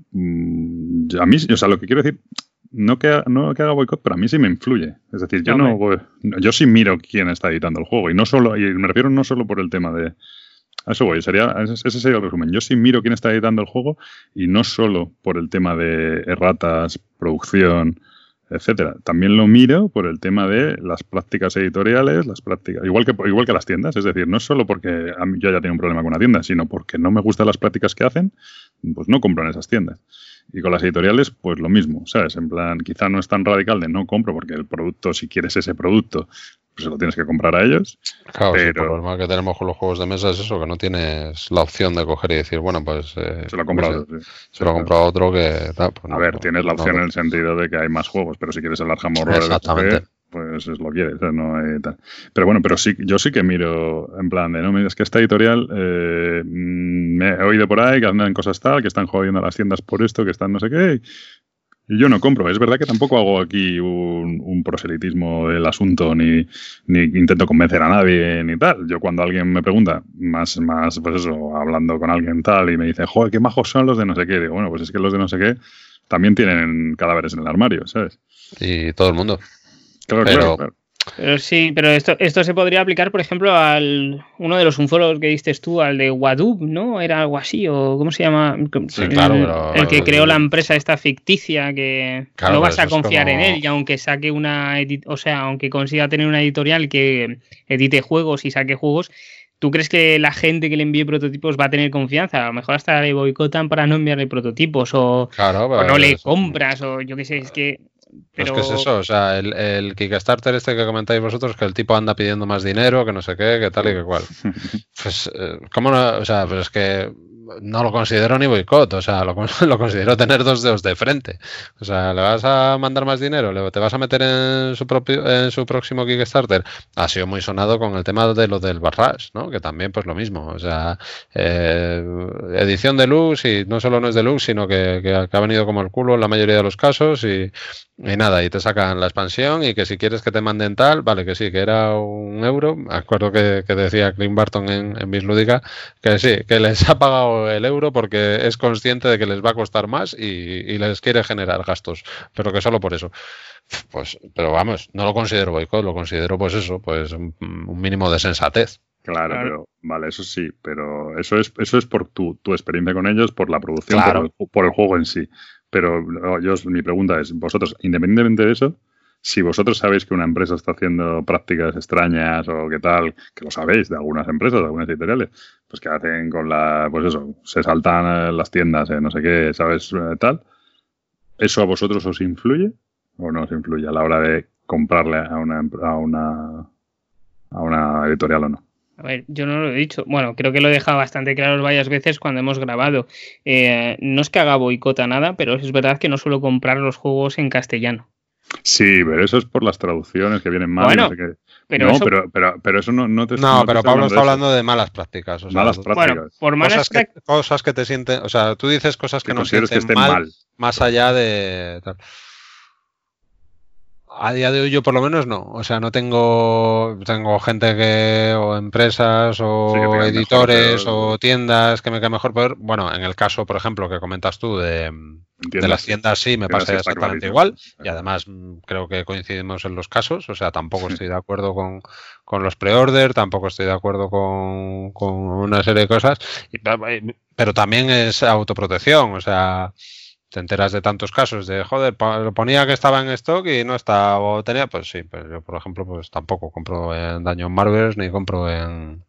a mí, o sea, lo que quiero decir, no que, no que haga boicot, pero a mí sí me influye. Es decir, yo no, voy, yo sí miro quién está editando el juego y no solo, y me refiero no solo por el tema de, a eso voy, sería, ese sería el resumen. Yo sí miro quién está editando el juego y no solo por el tema de erratas, producción, etcétera. También lo miro por el tema de las prácticas editoriales, las prácticas, igual que igual que las tiendas, es decir, no es solo porque a mí, yo ya tengo un problema con una tienda, sino porque no me gustan las prácticas que hacen, pues no compro en esas tiendas. Y con las editoriales, pues lo mismo, ¿sabes? En plan, quizá no es tan radical de no compro porque el producto, si quieres ese producto, pues se lo tienes que comprar a ellos. Claro, pero... sí, el problema que tenemos con los juegos de mesa es eso, que no tienes la opción de coger y decir, bueno, pues... Eh, se lo ha comprado, pues, sí. Se lo ha comprado otro que... Tá, pues a no, ver, no, tienes la opción no, en el sentido de que hay más juegos, pero si quieres el Arkham Horror, exactamente. pues es lo quieres, ¿sabes? No hay tal. Pero bueno, pero sí, yo sí que miro en plan de, no, es que esta editorial eh, me he oído por ahí que andan cosas tal, que están jodiendo a las tiendas por esto, que están no sé qué... Y yo no compro. Es verdad que tampoco hago aquí un, un proselitismo del asunto ni, ni intento convencer a nadie ni tal. Yo cuando alguien me pregunta, más, más pues eso, hablando con alguien tal y me dice, joder, qué majos son los de no sé qué. Digo, bueno, pues es que los de no sé qué también tienen cadáveres en el armario, ¿sabes? Y todo el mundo. Claro, pero... claro, claro. Pero sí, pero esto, esto se podría aplicar, por ejemplo, al uno de los unforos que diste tú, al de Wadub, ¿no? Era algo así, o ¿cómo se llama? Sí, el, claro, pero, el que pero, creó la empresa esta ficticia que claro, no vas a confiar como... en él y aunque saque una, o sea, aunque consiga tener una editorial que edite juegos y saque juegos, ¿tú crees que la gente que le envíe prototipos va a tener confianza? A lo mejor hasta le boicotan para no enviarle prototipos o, claro, o no le eso... compras o yo qué sé, es que... Pero... Es que es eso, o sea, el, el Kickstarter este que comentáis vosotros, que el tipo anda pidiendo más dinero, que no sé qué, que tal y que cual. Pues, ¿cómo no? O sea, pues es que no lo considero ni boicot, o sea, lo, lo considero tener dos dedos de frente. O sea, ¿le vas a mandar más dinero? ¿Le, ¿Te vas a meter en su propio en su próximo Kickstarter? Ha sido muy sonado con el tema de lo del Barrash, ¿no? Que también, pues lo mismo. O sea, eh, edición deluxe y no solo no es deluxe, sino que, que, que ha venido como el culo en la mayoría de los casos y, y nada, y te sacan la expansión y que si quieres que te manden tal, vale, que sí, que era un euro. Me acuerdo que, que decía Clint Barton en, en Miss Lúdica que sí, que les ha pagado el euro porque es consciente de que les va a costar más y, y les quiere generar gastos, pero que solo por eso. Pues, pero vamos, no lo considero boicot, lo considero pues eso, pues un, un mínimo de sensatez. Claro, Claro. pero vale, eso sí, pero eso es eso es por tu, tu experiencia con ellos, por la producción, Claro. por, el, por el juego en sí. Pero yo mi pregunta es, vosotros, independientemente de eso, si vosotros sabéis que una empresa está haciendo prácticas extrañas o qué tal, que lo sabéis de algunas empresas, de algunas editoriales, pues que hacen con la, pues eso, se saltan las tiendas, eh, no sé qué, ¿sabes? Eh, tal, ¿eso a vosotros os influye o no os influye a la hora de comprarle a una a una a una editorial o no? A ver, yo no lo he dicho. Bueno, creo que lo he dejado bastante claro varias veces cuando hemos grabado. Eh, no es que haga boicot a nada, pero es verdad que no suelo comprar los juegos en castellano. Sí, pero eso es por las traducciones que vienen mal. Bueno, no sé qué. pero no, eso- pero, pero, pero eso no, no te No, te pero estoy Pablo está de hablando eso. de malas prácticas. O sea, Malas cosas prácticas. Bueno, por malas que, prácticas. cosas que te sienten, o sea, tú dices cosas que, Que no consideres que sienten estén mal, mal. más allá de tal. A día de hoy yo por lo menos no, o sea, no tengo tengo gente que o empresas o Sí, que tengan mejor, editores pero- o tiendas que me queda mejor peor. Bueno, en el caso, por ejemplo, que comentas tú de, de Tiendas, las sí. tiendas sí me Tiendas pasa sí está exactamente clarísimo. igual Está y claro. además mm, creo que coincidimos en los casos, o sea, tampoco Sí. estoy de acuerdo con, con los pre-order, tampoco estoy de acuerdo con, con una serie de cosas, y- pero también es autoprotección, o sea, te enteras de tantos casos de, joder, po- ponía que estaba en stock y no estaba, o tenía, pues sí, pues yo, por ejemplo, pues tampoco compro en Dungeon Marvels ni compro en,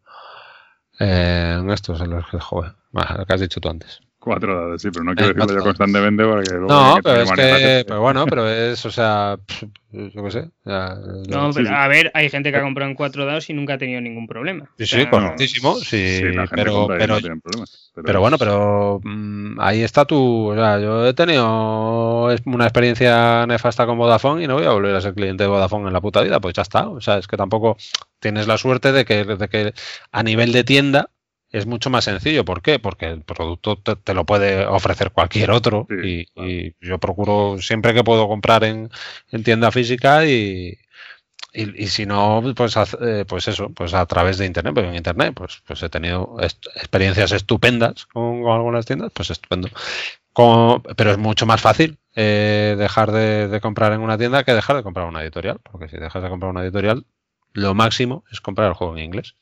en estos, en los que, joder, bueno, lo que has dicho tú antes. Cuatro dados, sí, pero no quiero Eh, decirlo yo cuatro dados. constantemente porque luego No, alguien que pero te es maneja que, que- pero bueno, pero es, o sea, pff, yo qué sé. ya- ya- No, Sí, pero sí. a ver, hay gente que ha comprado en cuatro dados y nunca ha tenido ningún problema. Sí, O sí, sea, correctísimo, sí, Sí, la gente pero, compra y pero, no tienen problemas. Pero, pero bueno, pero mm, ahí está tu, o sea, yo he tenido es- una experiencia nefasta con Vodafone y no voy a volver a ser cliente de Vodafone en la puta vida, pues ya está, o sea, es que tampoco tienes la suerte de que, de que a nivel de tienda es mucho más sencillo. ¿Por qué? Porque el producto te, te lo puede ofrecer cualquier otro Sí, y, claro. y yo procuro siempre que puedo comprar en, en tienda física y, y, y si no, pues, haz- eh, pues eso, pues a través de internet, porque en internet pues, pues he tenido est- experiencias estupendas con, con algunas tiendas, pues estupendo. Con- pero es mucho más fácil eh, dejar de, de comprar en una tienda que dejar de comprar una editorial, porque si dejas de comprar una editorial, lo máximo es comprar el juego en inglés.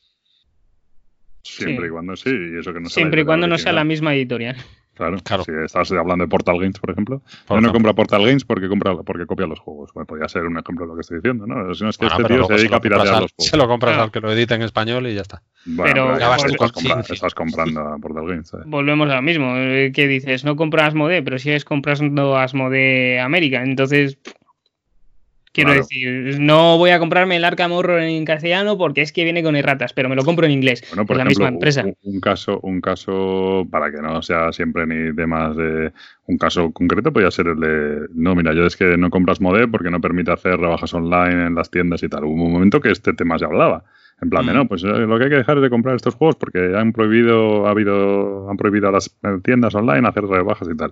siempre Sí. y cuando sí, y eso que no sea siempre y la cuando no sea original. la misma editorial. Claro, Claro. si estás hablando de Portal Games, por ejemplo, Por yo no ejemplo. compro Portal Games porque compra porque copia los juegos. Bueno, podría ser un ejemplo de lo que estoy diciendo, ¿no? Si no es que Bueno, este pero tío luego se se dedica lo a piratear compras al- los juegos. Se lo compras Claro. al que lo edita en español y ya está. Bueno, Pero- pero Ya vas igual tú estás, con compra- Cincy. estás comprando a Portal Games, ¿sabes? Volvemos a lo mismo. eh, Que dices, no compras Asmodee, pero sigues comprando Asmodee América. Entonces, quiero Claro. decir, no voy a comprarme el Arkham Horror en castellano porque es que viene con erratas, pero me lo compro en inglés. Bueno, por es la ejemplo, misma empresa. un, un caso, un caso, para que no sea siempre ni temas de un caso concreto, podría ser el de, no, mira, yo es que no compras Modé porque no permite hacer rebajas online en las tiendas y tal. Hubo un momento que este tema se hablaba. En plan de, Mm. no, pues eh, lo que hay que dejar es de comprar estos juegos porque han prohibido, ha habido, han prohibido a las eh, tiendas online hacer rebajas y tal.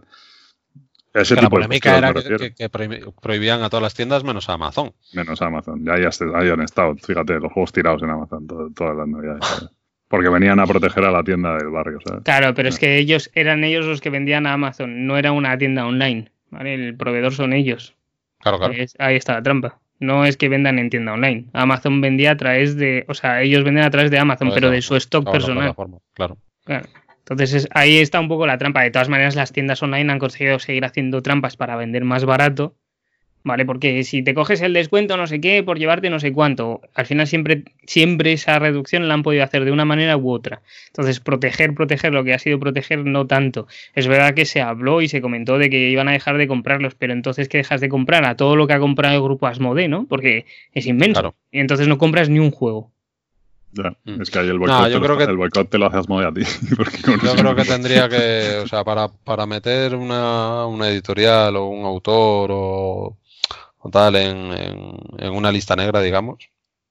Ese Que la tipo de polémica posturas era me que, refiero. que- que prohibi- prohibían a todas las tiendas menos a Amazon. Menos Amazon. Ya, ya est- ahí han estado, fíjate, los juegos tirados en Amazon todo- todas las navidades. ¿sabes? Porque venían a proteger a la tienda del barrio, ¿sabes? Claro, pero es No. que ellos eran ellos los que vendían a Amazon, no era una tienda online. ¿Vale? El proveedor son ellos. Claro, claro. Es- ahí está la trampa. No es que vendan en tienda online. Amazon vendía a través de, o sea, ellos venden a través de Amazon, Toda pero esa- de su stock toda la personal. plataforma, claro. Claro. Entonces es- ahí está un poco la trampa. De todas maneras, las tiendas online han conseguido seguir haciendo trampas para vender más barato, ¿vale? Porque si te coges el descuento no sé qué por llevarte no sé cuánto, al final siempre, siempre esa reducción la han podido hacer de una manera u otra. Entonces proteger, proteger lo que ha sido proteger no tanto. Es verdad que se habló y se comentó de que iban a dejar de comprarlos, pero entonces ¿qué dejas de comprar? A todo lo que ha comprado el grupo Asmodee, ¿no? Porque es inmenso. Claro. Y entonces no compras ni un juego. Ya, Mm. es que ahí el No, boicot, yo te, creo lo, que- el boicot te lo hace Asmodee a ti. Porque con Yo eso creo no- que tendría que, o sea, para, para meter una, una editorial o un autor o, o tal en, en, en una lista negra, digamos,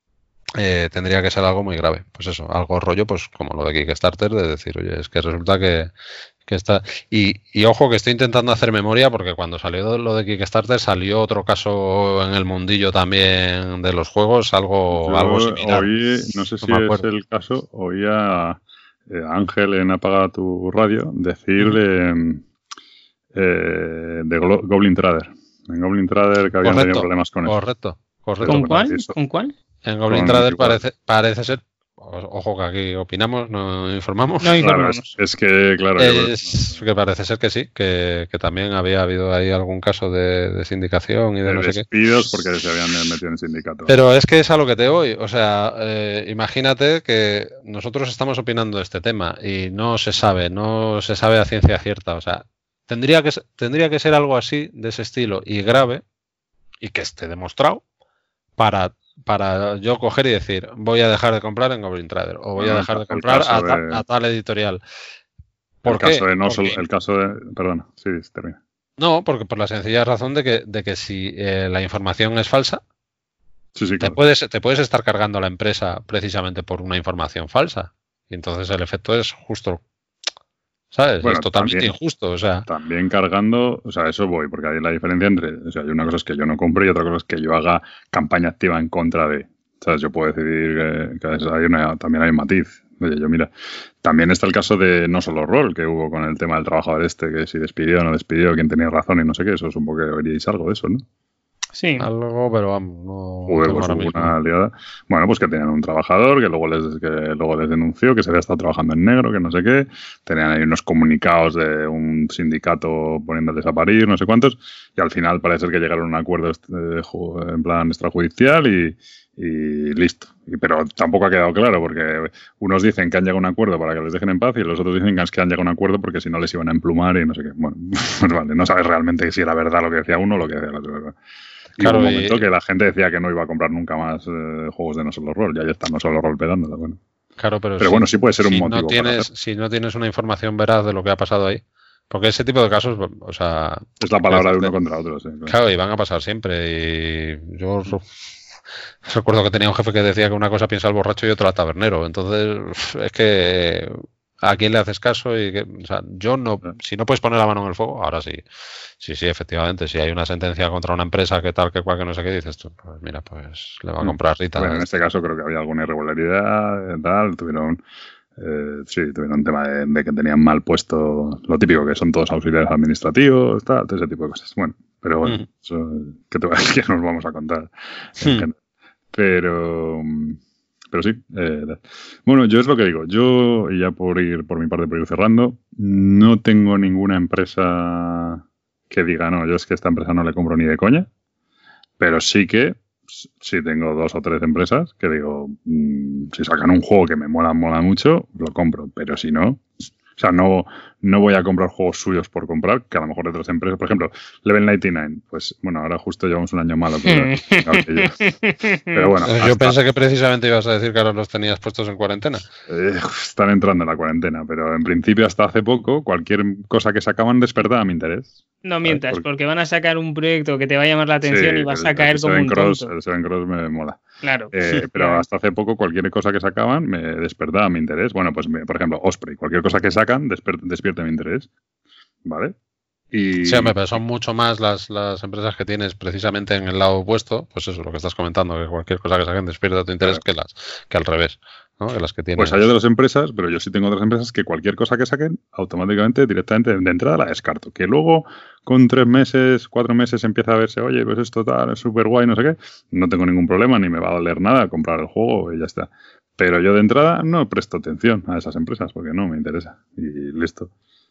eh, tendría que ser algo muy grave. Pues eso, algo rollo, pues como lo de Kickstarter, de decir, oye, es que resulta que, que está... Y, y ojo que estoy intentando hacer memoria porque cuando salió lo de Kickstarter salió otro caso en el mundillo también de los juegos, algo, Yo algo similar. oí, no sé No si me es acuerdo. el caso, oí a eh, Ángel en Apaga tu Radio decir de, eh, de Glo- Goblin Trader. En Goblin Trader que habían Correcto, tenido problemas con eso. correcto, correcto. ¿Con bueno, cuál? eso- ¿Con cuál? En Goblin Con Trader igual. parece, parece ser, o- ojo que aquí opinamos, no informamos, No Claro, informamos. es, es que, claro, yo- es que parece ser que sí, que, que también había habido ahí algún caso de, de sindicación y de de no sé qué. despidos porque se habían metido en sindicato. Pero es que es a lo que te voy, o sea, eh, imagínate que nosotros estamos opinando de este tema y no se sabe, no se sabe a ciencia cierta, o sea, tendría que, se- tendría que ser algo así, de ese estilo y grave, y que esté demostrado para, para yo coger y decir, voy a dejar de comprar en Goblin Trader o voy Bueno, a el dejar de ca- el comprar caso a, ta- de- a tal editorial. el ¿Por qué? caso de no solo- Porque- el caso de, perdona, sí, termina. No, porque por la sencilla razón de que, de que si eh, la información es falsa, Sí, sí, te claro. puedes, te puedes estar cargando a la empresa precisamente por una información falsa. Y entonces el efecto es justo, ¿sabes? Bueno, Es totalmente también, injusto. O sea, también cargando, o sea, eso voy, porque hay la diferencia entre, o sea, hay una cosa es que yo no compre y otra cosa es que yo haga campaña activa en contra de, ¿sabes? Yo puedo decidir que, que hay una, también hay un matiz. Oye, yo mira, también está el caso de no solo rol que hubo con el tema del trabajador este, que si despidió o no despidió, quién tenía razón y no sé qué, eso supongo que veríais algo de eso, ¿no? Sí. algo, pero vamos, no, no Joder, tengo pues ahora hubo mismo. una liada. Bueno, pues que tenían un trabajador que luego les que luego les denunció que se había estado trabajando en negro, que no sé qué. Tenían ahí unos comunicados de un sindicato poniéndoles a parir, no sé cuántos. Y al final parece ser que llegaron a un acuerdo eh, ju- en plan extrajudicial y, y listo. Y, pero tampoco ha quedado claro porque unos dicen que han llegado a un acuerdo para que les dejen en paz y los otros dicen que es que han llegado a un acuerdo porque si no les iban a emplumar y no sé qué. Bueno, pues vale, no sabes realmente si era verdad lo que decía uno o lo que decía el otro, ¿verdad? Y Claro, hubo un y- momento que la gente decía que no iba a comprar nunca más eh, juegos de no solo rol. Y ahí está no solo rol pedándola, bueno. Claro, pero, Pero si, bueno, sí puede ser un si motivo no para tienes, hacer. si no tienes una información veraz de lo que ha pasado ahí, porque ese tipo de casos, o sea, Es la quiero palabra de decirte, uno contra otro, sí. Claro. claro, y van a pasar siempre. Y yo re- recuerdo que tenía un jefe que decía que una cosa piensa el borracho y otra el tabernero. Entonces, es que a quién le haces caso y que, o sea, yo no, si no puedes poner la mano en el fuego, ahora sí, sí, sí, efectivamente, si hay una sentencia contra una empresa que tal, que cual, que no sé qué, dices tú, pues mira, pues le va a comprar Rita. Bueno, en este caso creo que había alguna irregularidad, tal, tuvieron, eh, sí, tuvieron un tema de, de que tenían mal puesto lo típico, que son todos auxiliares administrativos, tal, todo ese tipo de cosas. Bueno, pero bueno, Mm. eso, ¿qué, te, ¿qué nos vamos a contar? En Hmm. general. Pero, pero sí. Eh, bueno, yo es lo que digo. Yo, y ya por ir por mi parte, por ir cerrando, no tengo ninguna empresa que diga, no, yo es que a esta empresa no le compro ni de coña, pero sí que sí tengo dos o tres empresas que digo, mmm, si sacan un juego que me mola, mola mucho, lo compro, pero si no, o sea, no, no voy a comprar juegos suyos por comprar, que a lo mejor de otras empresas, por ejemplo, Level noventa y nueve, pues bueno, ahora justo llevamos un año malo, pero, pero bueno, Eh, Yo hasta, pensé que precisamente ibas a decir que ahora los tenías puestos en cuarentena. eh, están entrando en la cuarentena, pero en principio hasta hace poco, cualquier cosa que sacaban despertaba mi interés. No ¿sabes? mientas, Porque, porque van a sacar un proyecto que te va a llamar la sí, atención y vas el, a el caer como Seven un Cross, tonto. el Seven Cross me mola. Claro. Eh, pero Claro. hasta hace poco cualquier cosa que sacaban me despertaba mi interés. Bueno, pues me- por ejemplo, Osprey, cualquier cosa que sacan desper- despierta mi interés. ¿Vale? Y Sí, hombre, pero son mucho más las, las empresas que tienes precisamente en el lado opuesto, pues eso, lo que estás comentando, que cualquier cosa que saquen despierta tu interés claro, que las que al revés, ¿no? Que las que tienes. pues hay otras empresas, pero yo sí tengo otras empresas que cualquier cosa que saquen, automáticamente, directamente de entrada la descarto. Que luego con tres meses, cuatro meses empieza a verse, oye, pues esto tal, es súper guay, no sé qué, no tengo ningún problema, ni me va a doler nada comprar el juego y ya está. Pero yo de entrada no presto atención a esas empresas porque no me interesa. Y listo.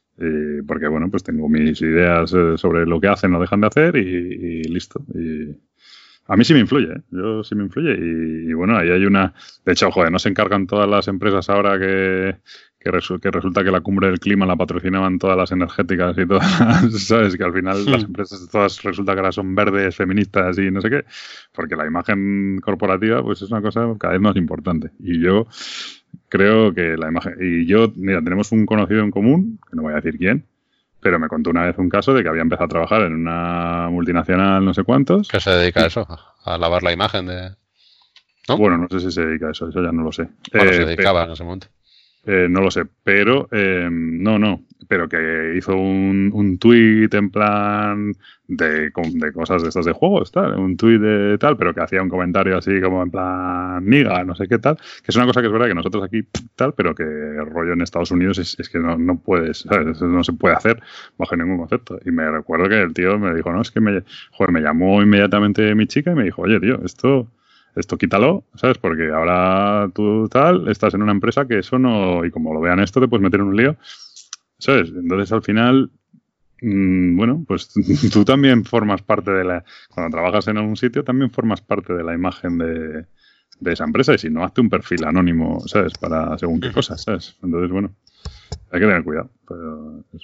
Y porque, bueno, pues tengo mis ideas eh, sobre lo que hacen o dejan de hacer y, y listo. Y a mí sí me influye, ¿eh? Yo sí me influye. Y, y bueno, ahí hay una... De hecho, joder, no se encargan todas las empresas ahora que, que, resu- que resulta que la cumbre del clima la patrocinaban todas las energéticas y todas, ¿sabes? Que al final las empresas todas resulta que ahora son verdes, feministas y no sé qué. Porque la imagen corporativa, pues es una cosa cada vez más importante. Y yo creo que la imagen... Y yo, mira, tenemos un conocido en común, que no voy a decir quién, pero me contó una vez un caso de que había empezado a trabajar en una multinacional no sé cuántos. Que se dedica a eso, a lavar la imagen de. ¿No? Bueno, no sé si se dedica a eso, eso ya no lo sé. Bueno, Eh, se pe- dedicaba en ese momento. eh, no lo sé, pero eh, no, no, pero que hizo un, un tuit en plan de, con- de cosas de estas de juegos, tal, un tuit de tal, pero que hacía un comentario así como en plan niga, no sé qué tal, que es una cosa que es verdad que nosotros aquí tal, pero que el rollo en Estados Unidos es, es que no, no puedes, ¿sabes? Eso no se puede hacer bajo ningún concepto. Y me recuerdo que el tío me dijo, no, es que me, joder, me llamó inmediatamente mi chica y me dijo, oye, tío, esto... Esto quítalo, ¿sabes? Porque ahora tú tal, estás en una empresa que eso no... Y como lo vean esto, te puedes meter en un lío, ¿sabes? Entonces, al final, mmm, bueno, pues tú también formas parte de la... Cuando trabajas en un sitio, también formas parte de la imagen de, de esa empresa. Y si no, hazte un perfil anónimo, ¿sabes? Para según qué cosas, ¿sabes? Entonces, bueno, hay que tener cuidado. Pero eso.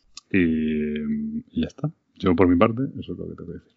Y, y ya está. Yo, por mi parte, eso es lo que te voy a decir.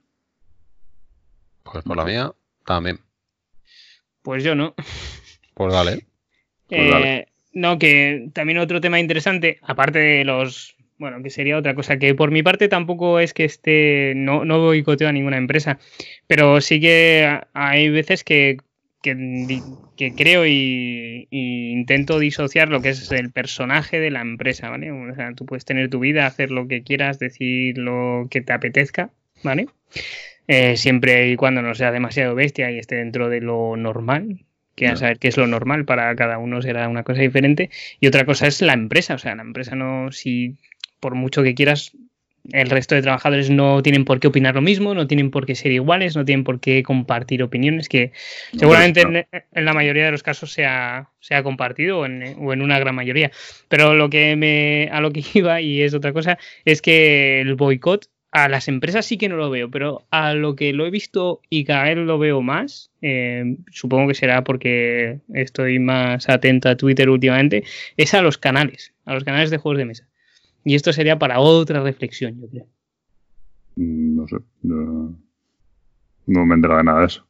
Pues por la mía, también. Pues yo no. Pues dale. Pues Eh, dale. no, que también otro tema interesante, aparte de los bueno, que sería otra cosa, que por mi parte tampoco es que esté, no, no boicoteo a ninguna empresa, pero sí que hay veces que, que, que creo y, y intento disociar lo que es el personaje de la empresa, ¿vale? O sea, tú puedes tener tu vida, hacer lo que quieras, decir lo que te apetezca, ¿vale? Eh, siempre y cuando no sea demasiado bestia y esté dentro de lo normal, que a saber qué es lo normal, para cada uno será una cosa diferente, y otra cosa es la empresa, o sea, la empresa no, si por mucho que quieras, el resto de trabajadores no tienen por qué opinar lo mismo, no tienen por qué ser iguales, no tienen por qué compartir opiniones, que no, seguramente no. en, en la mayoría de los casos sea, sea compartido o en, o en una gran mayoría. Pero lo que me, a lo que iba, y es otra cosa, es que el boicot a las empresas sí que no lo veo, pero a lo que lo he visto y cada vez lo veo más, eh, supongo que será porque estoy más atenta a Twitter últimamente, es a los canales, a los canales de juegos de mesa. Y esto sería para otra reflexión, yo creo. No sé. No, no me enteraba de nada de eso.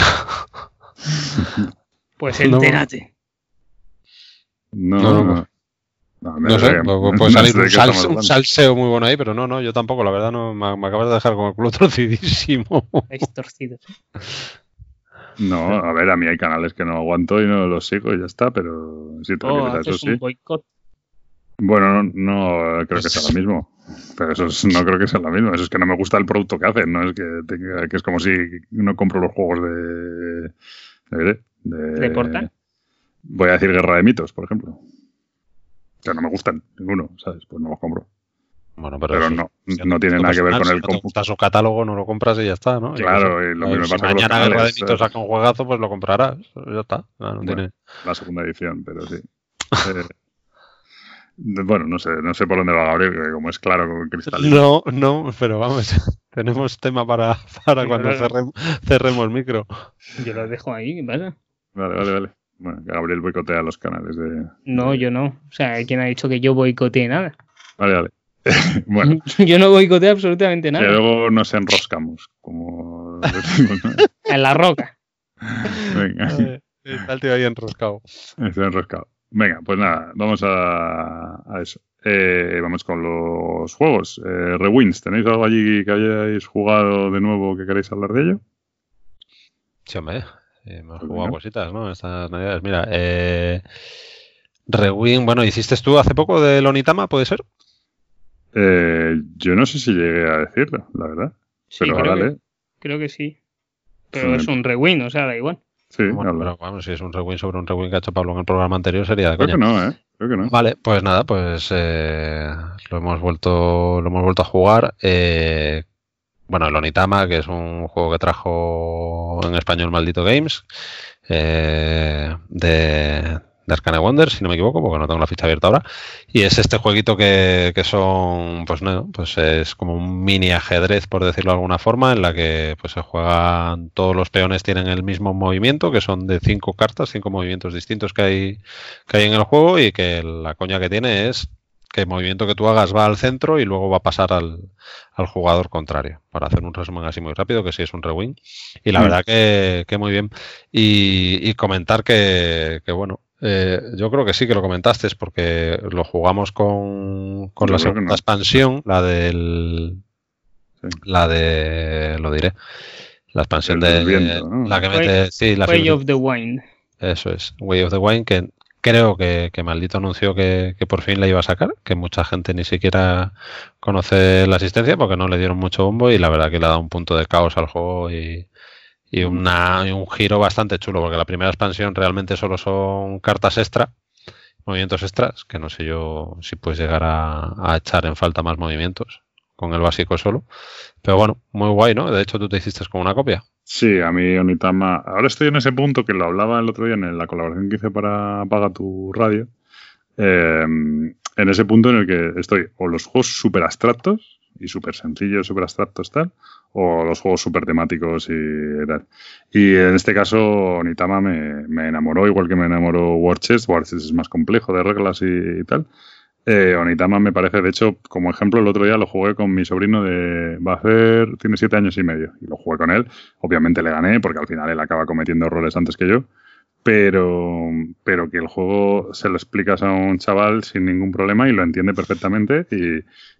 Pues entérate. No, no. no, no. no, no sé, que, puede salir no sé un, sal, un salseo muy bueno ahí, pero no, no, yo tampoco, la verdad, no me, me acabas de dejar con el culo torcidísimo. Es torcido. No, a ver, a mí hay canales que no aguanto y no los sigo y ya está, pero si te oh, refieres a eso, sí. Un boicot. Bueno, no, no creo que sea lo mismo. Pero eso es, no creo que sea lo mismo. Eso es que no me gusta el producto que hacen. No es que, tenga, que es como si no compro los juegos de... ¿De, de, ¿De Portal? Voy a decir Guerra de Mitos, por ejemplo. Que no me gustan ninguno, ¿sabes? Pues no los compro. Bueno, pero, pero eso, no, si no tiene nada que ver con si el... no te gusta su catálogo, no lo compras y ya está, ¿no? Claro, y, y lo mismo si pasa mañana con los canales, Guerra de Mitos saca un juegazo, pues lo comprarás. Ya está. No, no bueno, tiene... La segunda edición, pero sí. eh, Bueno, no sé, no sé por dónde va Gabriel, que como es claro con cristal. No, no, pero vamos, tenemos tema para, para cuando cerremos, cerremos el micro. Yo lo dejo ahí, ¿qué pasa? Vale, vale, vale. Bueno, Gabriel boicotea los canales de... No, de... yo no. O sea, ¿quién ha dicho que yo boicotee nada? Vale, vale. Bueno. Yo no boicoteo absolutamente nada. Que luego nos enroscamos, como... En la roca. Venga. Está el tío ahí enroscado. Está enroscado. Venga, pues nada, vamos a, a eso. Eh, vamos con los juegos. Eh, Rewinds, ¿tenéis algo allí que hayáis jugado de nuevo que queréis hablar de ello? Sí, hombre. Eh, hemos pues jugado venga. Cositas, ¿no? Estas navidades. Mira, eh, Rewind, bueno, ¿hiciste tú hace poco del Onitama, puede ser? Eh, yo no sé si llegué a decirlo, la verdad. Sí, pero creo, dale. que, creo que sí. Pero sí. Es un Rewind, o sea, da igual. Sí, bueno, pero vamos, si es un rewind sobre un rewind que ha hecho Pablo en el programa anterior sería de Creo coña. que no, ¿eh? Creo que no. Vale, pues nada, pues eh, lo hemos vuelto lo hemos vuelto a jugar. Eh, bueno, el Onitama, que es un juego que trajo en español Maldito Games, eh, de, de Arcane Wonders, si no me equivoco, porque no tengo la ficha abierta ahora. Y es este jueguito que, que son, pues no, pues es como un mini ajedrez, por decirlo de alguna forma, en la que pues se juegan, todos los peones tienen el mismo movimiento, que son de cinco cartas, cinco movimientos distintos que hay, que hay en el juego, y que la coña que tiene es que el movimiento que tú hagas va al centro y luego va a pasar al, al jugador contrario. Para hacer un resumen así muy rápido, que sí es un rewind. Y la mm. verdad que, que muy bien. Y, y comentar que, que bueno, Eh, yo creo que sí que lo comentaste, porque lo jugamos con, con la segunda no. expansión, la del... Sí. La de... lo diré. La expansión de... Viento, ¿no? La que mete... Way, sí, la Way of the Wind. Eso es, Way of the Wind, que creo que, que Maldito anunció que, que por fin la iba a sacar, que mucha gente ni siquiera conoce la existencia porque no le dieron mucho bombo, y la verdad que le ha dado un punto de caos al juego y... Y, una, y un giro bastante chulo, porque la primera expansión realmente solo son cartas extra, movimientos extras, que no sé yo si puedes llegar a, a echar en falta más movimientos con el básico solo. Pero bueno, muy guay, ¿no? De hecho, tú te hiciste con una copia. Sí, a mí Onitama... Ahora estoy en ese punto que lo hablaba el otro día en la colaboración que hice para Apaga tu Radio. Eh, en ese punto en el que estoy o los juegos súper abstractos y súper sencillos, súper abstractos tal, o los juegos súper temáticos y tal. Y en este caso Onitama me, me enamoró, igual que me enamoró War Chest. War Chest es más complejo de reglas y, y tal. Eh, Onitama me parece, de hecho, como ejemplo, el otro día lo jugué con mi sobrino de... va a hacer... tiene siete años y medio, y lo jugué con él. Obviamente le gané, porque al final él acaba cometiendo errores antes que yo. pero, pero que el juego se lo explicas a un chaval sin ningún problema y lo entiende perfectamente y,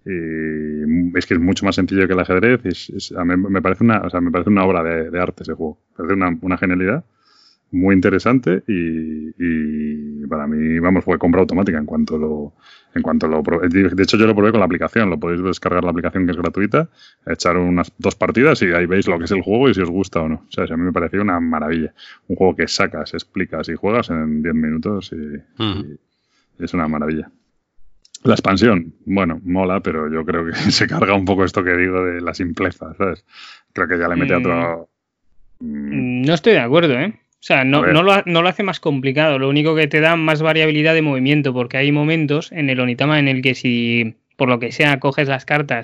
y es que es mucho más sencillo que el ajedrez. Es, es, a mí me parece una, o sea, me parece una obra de, de arte ese juego. Me parece una, una genialidad muy interesante y, y para mí, vamos, fue compra automática en cuanto lo en cuanto lo probé. De hecho, yo lo probé con la aplicación. Lo podéis descargar la aplicación, que es gratuita, echar unas dos partidas y ahí veis lo que es el juego y si os gusta o no. O sea, a mí me pareció una maravilla. Un juego que sacas, explicas y juegas en diez minutos y, uh-huh. y es una maravilla. La expansión, bueno, mola, pero yo creo que se carga un poco esto que digo de la simpleza, ¿sabes? Creo que ya le mete mm. otro... Mm. No estoy de acuerdo, ¿eh? O sea, no, no, lo, no lo hace más complicado, lo único que te da más variabilidad de movimiento, porque hay momentos en el Onitama en el que si, por lo que sea, coges las cartas,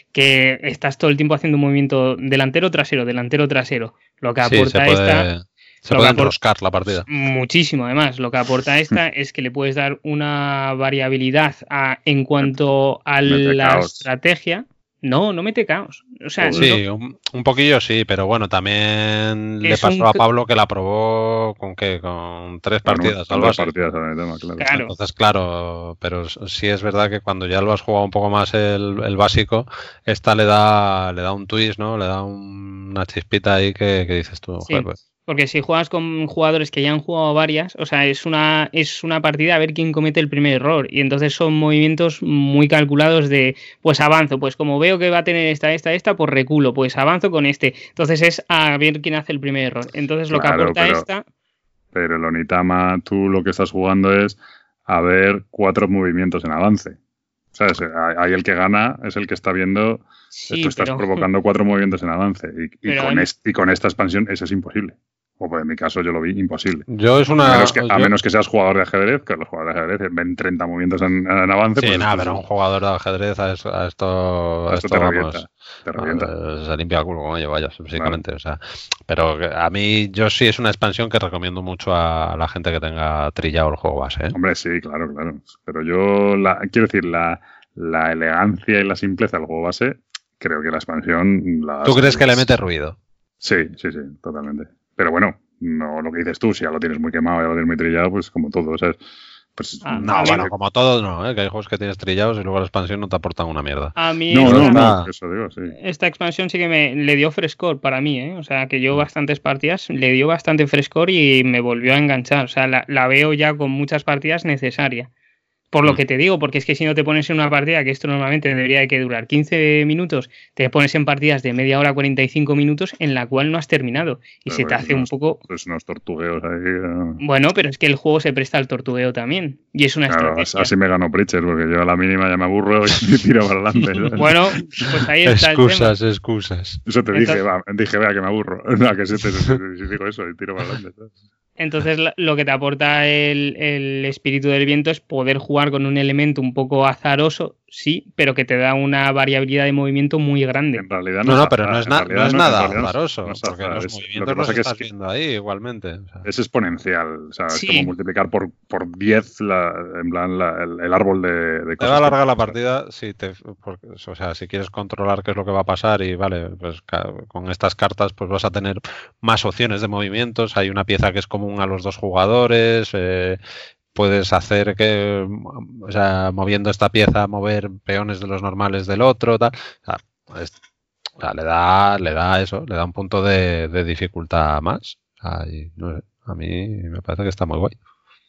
que estás todo el tiempo haciendo un movimiento delantero-trasero, delantero-trasero, lo que aporta sí, se puede, esta... Se puede enroscar la partida. Muchísimo, además. Lo que aporta esta es que le puedes dar una variabilidad a, en cuanto a mete la caos. Estrategia... No, no mete caos. O sea, sí, no... un, un poquillo sí, pero bueno, también es le pasó un... a Pablo que la probó con qué, con tres partidas. Con tres partidas al tema, claro. claro. Entonces, claro, pero sí es verdad que cuando ya lo has jugado un poco más el, el básico, esta le da, le da un twist, ¿no? Le da un, una chispita ahí que, que dices tú, sí. joder, pues. Porque si juegas con jugadores que ya han jugado varias, o sea, es una, es una partida a ver quién comete el primer error. Y entonces son movimientos muy calculados de, pues avanzo, pues como veo que va a tener esta, esta, esta, pues reculo, pues avanzo con este. Entonces es a ver quién hace el primer error. Entonces lo claro, que aporta pero, esta... Pero el Onitama, tú lo que estás jugando es a ver cuatro movimientos en avance. ¿Sabes? Ahí el que gana es el que está viendo... Sí, tú estás pero... provocando cuatro movimientos en avance. Y, y, con hay... est- y con esta expansión eso es imposible. O pues en mi caso yo lo vi imposible. Yo es una, a, menos que, yo... a menos que seas jugador de ajedrez, que los jugadores de ajedrez ven treinta movimientos en, en avance. Sí, pues nada, pero un jugador de ajedrez a esto, a esto, a esto, esto te vamos, revienta. Te revienta. A, se limpia el culo con ello, vaya, básicamente. Claro. O sea, pero a mí, yo sí es una expansión que recomiendo mucho a la gente que tenga trillado el juego base. ¿eh? Hombre, sí, claro, claro. Pero yo, la, quiero decir, la, la elegancia y la simpleza del juego base, creo que la expansión... La ¿Tú crees que le mete ruido? Sí, sí, sí, totalmente. Pero bueno, no lo que dices tú, si ya lo tienes muy quemado, ya lo tienes muy trillado, pues como todo, ¿sabes? Pues, ah, no, bueno, me... como todo no, ¿eh? Que hay juegos que tienes trillados y luego la expansión no te aportan una mierda. A mí no, esta, no, no, eso digo, sí. Esta expansión sí que me le dio frescor para mí, ¿eh? O sea, que yo bastantes partidas le dio bastante frescor y me volvió a enganchar. O sea, la, la veo ya con muchas partidas necesaria. Por lo que te digo, porque es que si no te pones en una partida, que esto normalmente debería de que durar quince minutos, te pones en partidas de media hora, cuarenta y cinco minutos, en la cual no has terminado. Y pero se te hace unos, un poco... Pues unos tortugueos ahí... Uh... Bueno, pero es que el juego se presta al tortugueo también. Y es una claro, estrategia. Así me ganó Pritchard, porque yo a la mínima ya me aburro y tiro para adelante. ¿sabes? Bueno, pues ahí está excusas, el tema. Excusas, Eso te Entonces... dije, va, dije, vea que me aburro. No, que si, te, si, si digo eso y tiro para adelante. ¿sabes? Entonces lo que te aporta el, el espíritu del viento es poder jugar con un elemento un poco azaroso, sí, pero que te da una variabilidad de movimiento muy grande. En realidad no, no, no pero no es, na- no es no, nada azaroso, no es porque los es, movimientos lo que los pasa estás que es, viendo ahí igualmente. O sea. Es exponencial, o sea, sí. es como multiplicar por, por diez la, en plan la, el, el árbol de, de cosas. Te va a alargar la partida si te, porque, o sea, si quieres controlar qué es lo que va a pasar y vale, pues con estas cartas pues vas a tener más opciones de movimientos, hay una pieza que es común a los dos jugadores, eh, puedes hacer que, o sea, moviendo esta pieza, mover peones de los normales del otro, tal. O sea, es, o sea, le da, le da eso, le da un punto de, de dificultad más. O sea, y, no sé, a mí me parece que está muy guay.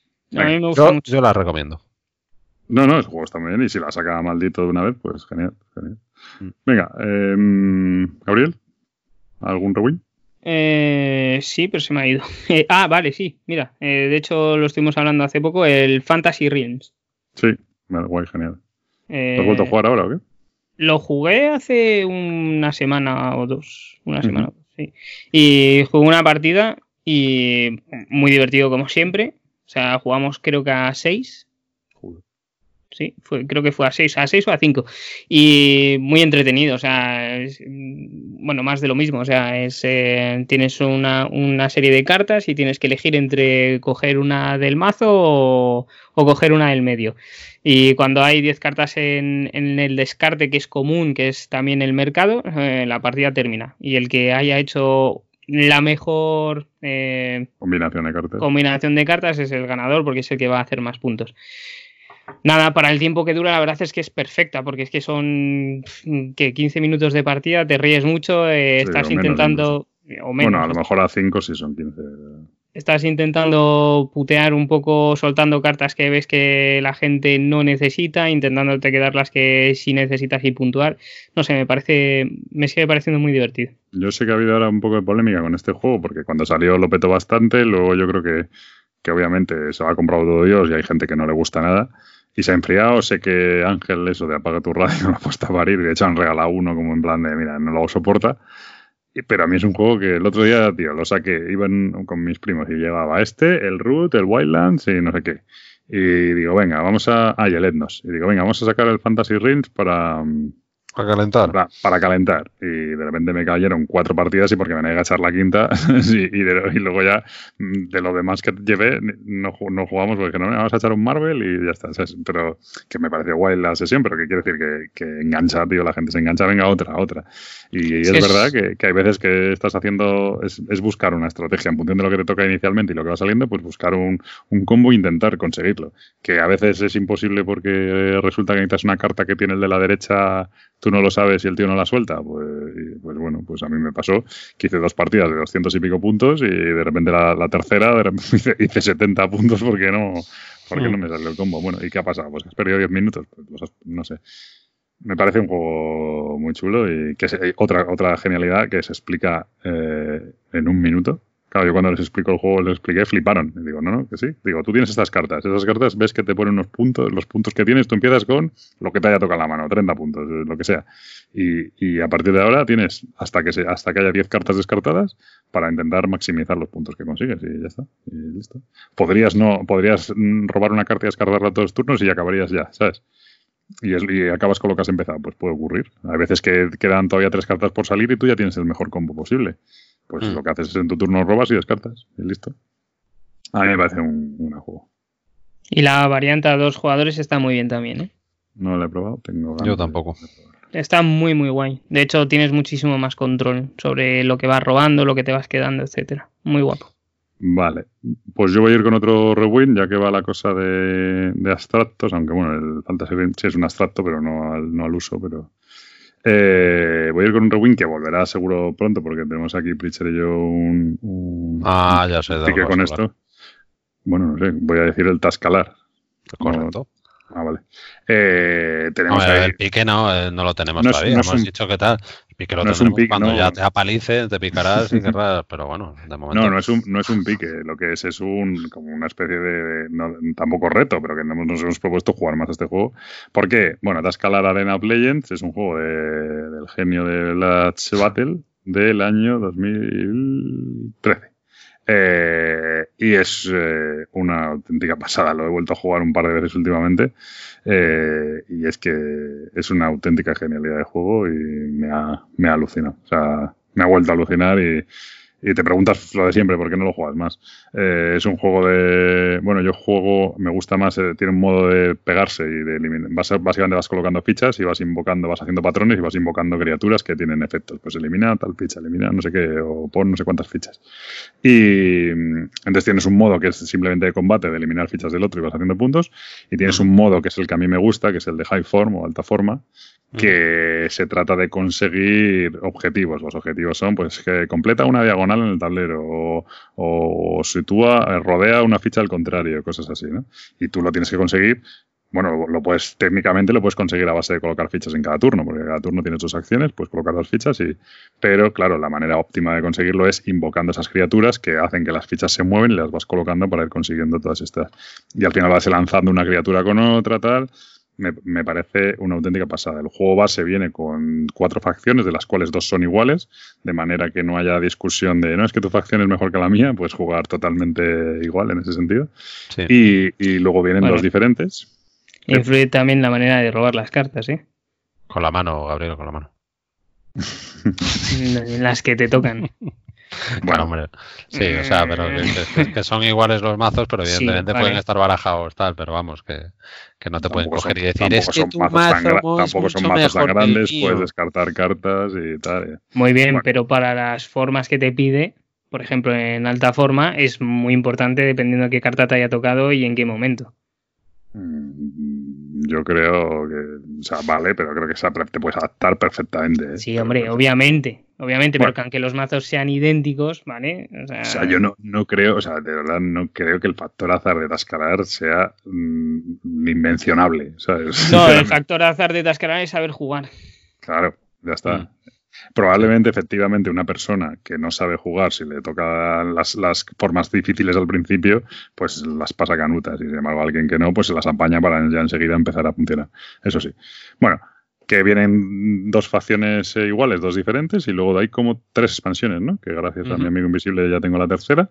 A mí me gusta yo, mucho. Yo la recomiendo. No, no, el juego está muy bien y si la saca maldito de una vez, pues genial. genial. Mm. Venga, eh, Gabriel, ¿algún rewind? Eh, sí, pero se me ha ido. Eh, ah, vale, sí, mira. Eh, de hecho, lo estuvimos hablando hace poco, el Fantasy Realms. Sí, guay, genial. Eh, ¿Lo has vuelto a jugar ahora o qué? Lo jugué hace una semana o dos. Una uh-huh. semana o dos, sí. Y jugué una partida y muy divertido como siempre. O sea, jugamos creo que a seis. Joder. Sí, fue, creo que fue a seis, a seis o a cinco. Y muy entretenido, o sea, es, bueno, más de lo mismo. O sea, es eh, tienes una, una serie de cartas y tienes que elegir entre coger una del mazo o, o coger una del medio. Y cuando hay diez cartas en, en el descarte, que es común, que es también el mercado, eh, la partida termina. Y el que haya hecho la mejor eh, Combinación de cartas. combinación de cartas es el ganador porque es el que va a hacer más puntos. Nada, para el tiempo que dura la verdad es que es perfecta porque es que son que quince minutos de partida, te ríes mucho, eh, Sí, estás o menos intentando... O menos, Bueno, a lo mejor a cinco sí son quince. estás intentando putear un poco, soltando cartas que ves que la gente no necesita, intentándote quedar las que sí necesitas y puntuar. No sé, me parece, me sigue pareciendo muy divertido. Yo sé que ha habido ahora un poco de polémica con este juego, porque cuando salió lo petó bastante, luego yo creo que, que obviamente se lo ha comprado todo Dios y hay gente que no le gusta nada, y se ha enfriado. Sé que Ángel, eso de apaga tu radio, lo ha puesto a parir, y de hecho han regalado uno como en plan de, mira, no lo soporta. Pero a mí es un juego que el otro día, tío, lo saqué, iban con mis primos y llevaba este, el Root, el Wildlands y no sé qué. Y digo, venga, vamos a... Ah, y el Etnos. Y digo, venga, vamos a sacar el Fantasy Rings para... A calentar. Para, para calentar. Y de repente me cayeron cuatro partidas y porque me negué a echar la quinta y, y, de, y luego ya de lo demás que llevé no, no jugamos porque no, vamos a echar un Marvel y ya está. ¿Sabes? Pero que me pareció guay la sesión, pero que quiere decir que, que engancha, tío, la gente se engancha, venga, otra, otra. Y, y es, es verdad que, que hay veces que estás haciendo, es, es buscar una estrategia en función de lo que te toca inicialmente y lo que va saliendo, pues buscar un, un combo e intentar conseguirlo. Que a veces es imposible porque resulta que necesitas una carta que tiene el de la derecha, tú no lo sabes y el tío no la suelta, pues, pues bueno, pues a mí me pasó que hice dos partidas de doscientos y pico puntos y de repente la, la tercera de repente hice, hice setenta puntos porque no porque no me salió el combo. Bueno, ¿y qué ha pasado? Pues has perdido diez minutos, pues has, no sé. Me parece un juego muy chulo y que es otra, otra genialidad que se explica eh, en un minuto. Claro, yo cuando les explico el juego, les expliqué, fliparon. Y digo, no, no, que sí. Digo, tú tienes estas cartas. Esas cartas ves que te ponen unos puntos. Los puntos que tienes, tú empiezas con lo que te haya tocado en la mano, treinta puntos, lo que sea. Y, y a partir de ahora tienes hasta que se, hasta que haya diez cartas descartadas para intentar maximizar los puntos que consigues. Y ya está. Y listo. Podrías no, podrías robar una carta y descartarla todos los turnos y acabarías ya, ¿sabes? Y, es, y acabas con lo que has empezado. Pues puede ocurrir. Hay veces que quedan todavía tres cartas por salir y tú ya tienes el mejor combo posible. Pues mm. lo que haces es en tu turno robas y descartas. Y listo. A mí me parece un, un juego. Y la variante a dos jugadores está muy bien también, ¿eh? No la he probado. Tengo ganas. Yo tampoco. Está muy, muy guay. De hecho, tienes muchísimo más control sobre lo que vas robando, lo que te vas quedando, etcétera. Muy guapo. Vale. Pues yo voy a ir con otro rewind, ya que va la cosa de, de abstractos, aunque bueno, el Fantasy Ring sí es un abstracto, pero no al, no al uso, pero... Eh, voy a ir con un rewind que volverá seguro pronto porque tenemos aquí Pritchard y yo un, un ah ya sé de que con esto. Bueno, no sé, voy a decir el Tascalar. Correcto. No, ah, vale. Eh, tenemos no, ahí... el pique no, eh, no lo tenemos no todavía. No hemos un... dicho que tal. El pique lo no tendremos pique, cuando no. ya te apalice, te picarás y querrás, pero bueno, de momento. No, no es un, no es un pique. Lo que es es un como una especie de, no, tampoco reto, pero que nos, nos hemos propuesto jugar más a este juego. ¿Por qué? Bueno, Tascalar Arena of Legends es un juego de, del genio de Latch Battle del año dos mil trece. Eh, y es eh, una auténtica pasada. Lo he vuelto a jugar un par de veces últimamente eh, y es que es una auténtica genialidad de juego y me ha, me ha alucinado. O sea, me ha vuelto a alucinar y, y te preguntas lo de siempre, ¿por qué no lo juegas más? Eh, es un juego de... Bueno, yo juego, me gusta más, eh, tiene un modo de pegarse y de eliminar. Vas, básicamente vas colocando fichas y vas invocando, vas haciendo patrones y vas invocando criaturas que tienen efectos. Pues elimina tal ficha, elimina no sé qué, o pon no sé cuántas fichas. Y entonces tienes un modo que es simplemente de combate, de eliminar fichas del otro y vas haciendo puntos. Y tienes un modo que es el que a mí me gusta, que es el de high form o alta forma, que se trata de conseguir objetivos. Los objetivos son, pues, que completa una diagonal en el tablero o, o sitúa, rodea una ficha al contrario, cosas así, ¿no? Y tú lo tienes que conseguir. Bueno, lo puedes, técnicamente lo puedes conseguir a base de colocar fichas en cada turno, porque cada turno tiene sus acciones, puedes colocar las fichas y... Pero, claro, la manera óptima de conseguirlo es invocando esas criaturas que hacen que las fichas se mueven y las vas colocando para ir consiguiendo todas estas. Y al final vas lanzando una criatura con otra, tal... Me, me parece una auténtica pasada. El juego base viene con cuatro facciones, de las cuales dos son iguales, de manera que no haya discusión de no es que tu facción es mejor que la mía, puedes jugar totalmente igual en ese sentido. Sí. Y, y luego vienen bueno, dos diferentes. Influye también la manera de robar las cartas, ¿eh? Con la mano, Gabriel, con la mano. Las que te tocan. Claro, hombre. Sí, o sea, pero que, que- que son iguales los mazos, pero Sí, evidentemente vale. pueden estar barajados, tal, pero vamos, que, que no te pueden Tampoco coger son- y decir, tampoco es que son tu mazos tan mazo gra- mo- es tampoco son mucho mazos tan mejor que el grandes, mío. puedes descartar cartas y tal. eh. Muy bien, Bueno. pero para las formas que te pide, por ejemplo, en alta forma, es muy importante dependiendo de qué carta te haya tocado y en qué momento. Mm, Yo creo que, o sea, vale, pero creo que esa pre- te puedes adaptar perfectamente. ¿eh? Sí, Pero hombre, perfecto. obviamente, obviamente, Bueno. pero que aunque los mazos sean idénticos, ¿vale? O sea, O sea, yo no, no creo, o sea, de verdad no creo que el factor azar de Tascalar sea mm, inmencionable, ¿sabes? No, el factor azar de Tascalar es saber jugar. Claro, ya está. Mm. Probablemente, efectivamente, una persona que no sabe jugar, si le tocan las, las formas difíciles al principio, pues las pasa canutas. Y sin embargo, alguien que no, pues se las apaña para ya enseguida empezar a funcionar. Eso sí. Bueno, que vienen dos facciones eh, iguales, dos diferentes, y luego hay como tres expansiones, ¿no? Que gracias a Ujú. mi amigo invisible ya tengo la tercera.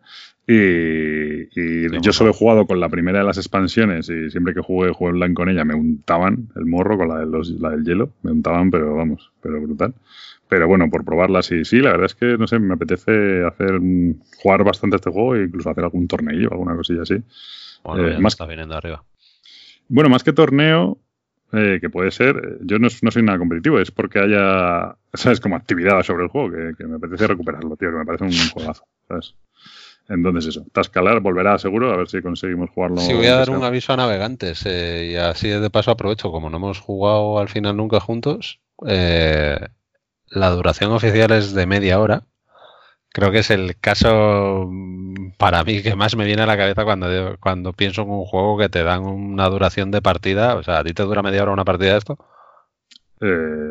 Y, y Sí, yo solo he jugado con la primera de las expansiones y siempre que jugué, jugué online con ella, me untaban el morro con la, de los, la del hielo. Me untaban, pero vamos, pero brutal. Pero bueno, por probarla sí, sí, la verdad es que, no sé, me apetece hacer un- jugar bastante este juego e incluso hacer algún tornillo, alguna cosilla así. Bueno, Eh, ya más- está viniendo arriba. Bueno, más que torneo, eh, que puede ser, eh, yo no, no soy nada competitivo, es porque haya, ¿sabes? Como actividad sobre el juego, que, que me apetece recuperarlo, tío, que me parece un juegazo, ¿sabes? Entonces eso, Tascalar volverá seguro, a ver si conseguimos jugarlo. Sí, voy a dar aunque un sea- aviso a navegantes eh, y así de paso aprovecho, como no hemos jugado al final nunca juntos, eh, la duración oficial es de media hora. Creo que es el caso mm, para mí que más me viene a la cabeza cuando, cuando pienso en un juego que te dan una duración de partida. O sea, ¿a ti te dura media hora una partida de esto? Eh,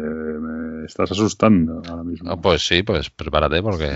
me estás asustando ahora mismo. Ah, pues sí, pues prepárate porque...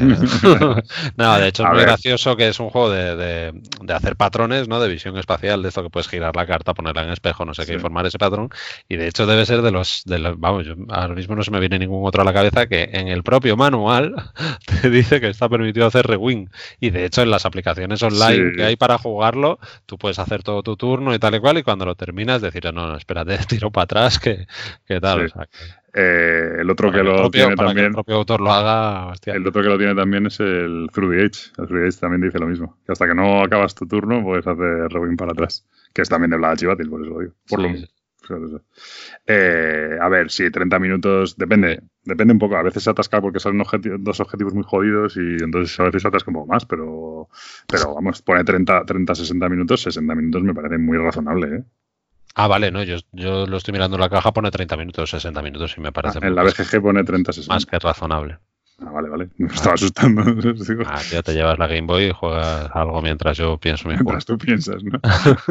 No, de hecho es A muy ver. gracioso que es un juego de, de- de hacer patrones, ¿no? De visión espacial, de esto que puedes girar la carta, ponerla en espejo, no sé qué, Sí. y formar ese patrón. Y de hecho debe ser de los, de los... Vamos, yo, ahora mismo no se me viene ningún otro a la cabeza que en el propio manual te dice que está permitido hacer rewind. Y de hecho en las aplicaciones online Sí. que hay para jugarlo, tú puedes hacer todo tu turno y tal y cual, y cuando lo terminas decir, no, no, espérate, tiro para atrás, que, que tal. Sí. O sea, que- Eh, el otro para que que el lo propio- tiene para que el también, propio autor lo haga, hostia. el otro que lo tiene también es el Through the Age. El Through the Age también dice lo mismo. Que hasta que no acabas tu turno puedes hacer rewind para atrás. Que es también de Vlad Chivatil, por eso lo digo. Por Sí, lo, sí. por eso. Eh, a ver, sí, treinta minutos, depende, depende un poco. A veces se atasca porque salen objeti- dos objetivos muy jodidos y entonces a veces se atasca un poco más, pero, pero vamos, pone treinta, treinta, sesenta minutos, sesenta minutos me parece muy razonable, ¿eh? Ah, vale, no, yo, yo lo estoy mirando en la caja, pone treinta minutos, sesenta minutos y me parece Ah, en la más, B G G pone treinta, sesenta. más que razonable. Ah, vale, vale. Me estaba asustando. Digo, Ah, ya te llevas la Game Boy y juegas algo mientras yo pienso mi juego. mientras tú piensas, ¿no?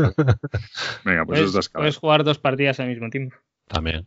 Venga, pues eso es Puedes, Tascalar. puedes jugar dos partidas al mismo tiempo. También.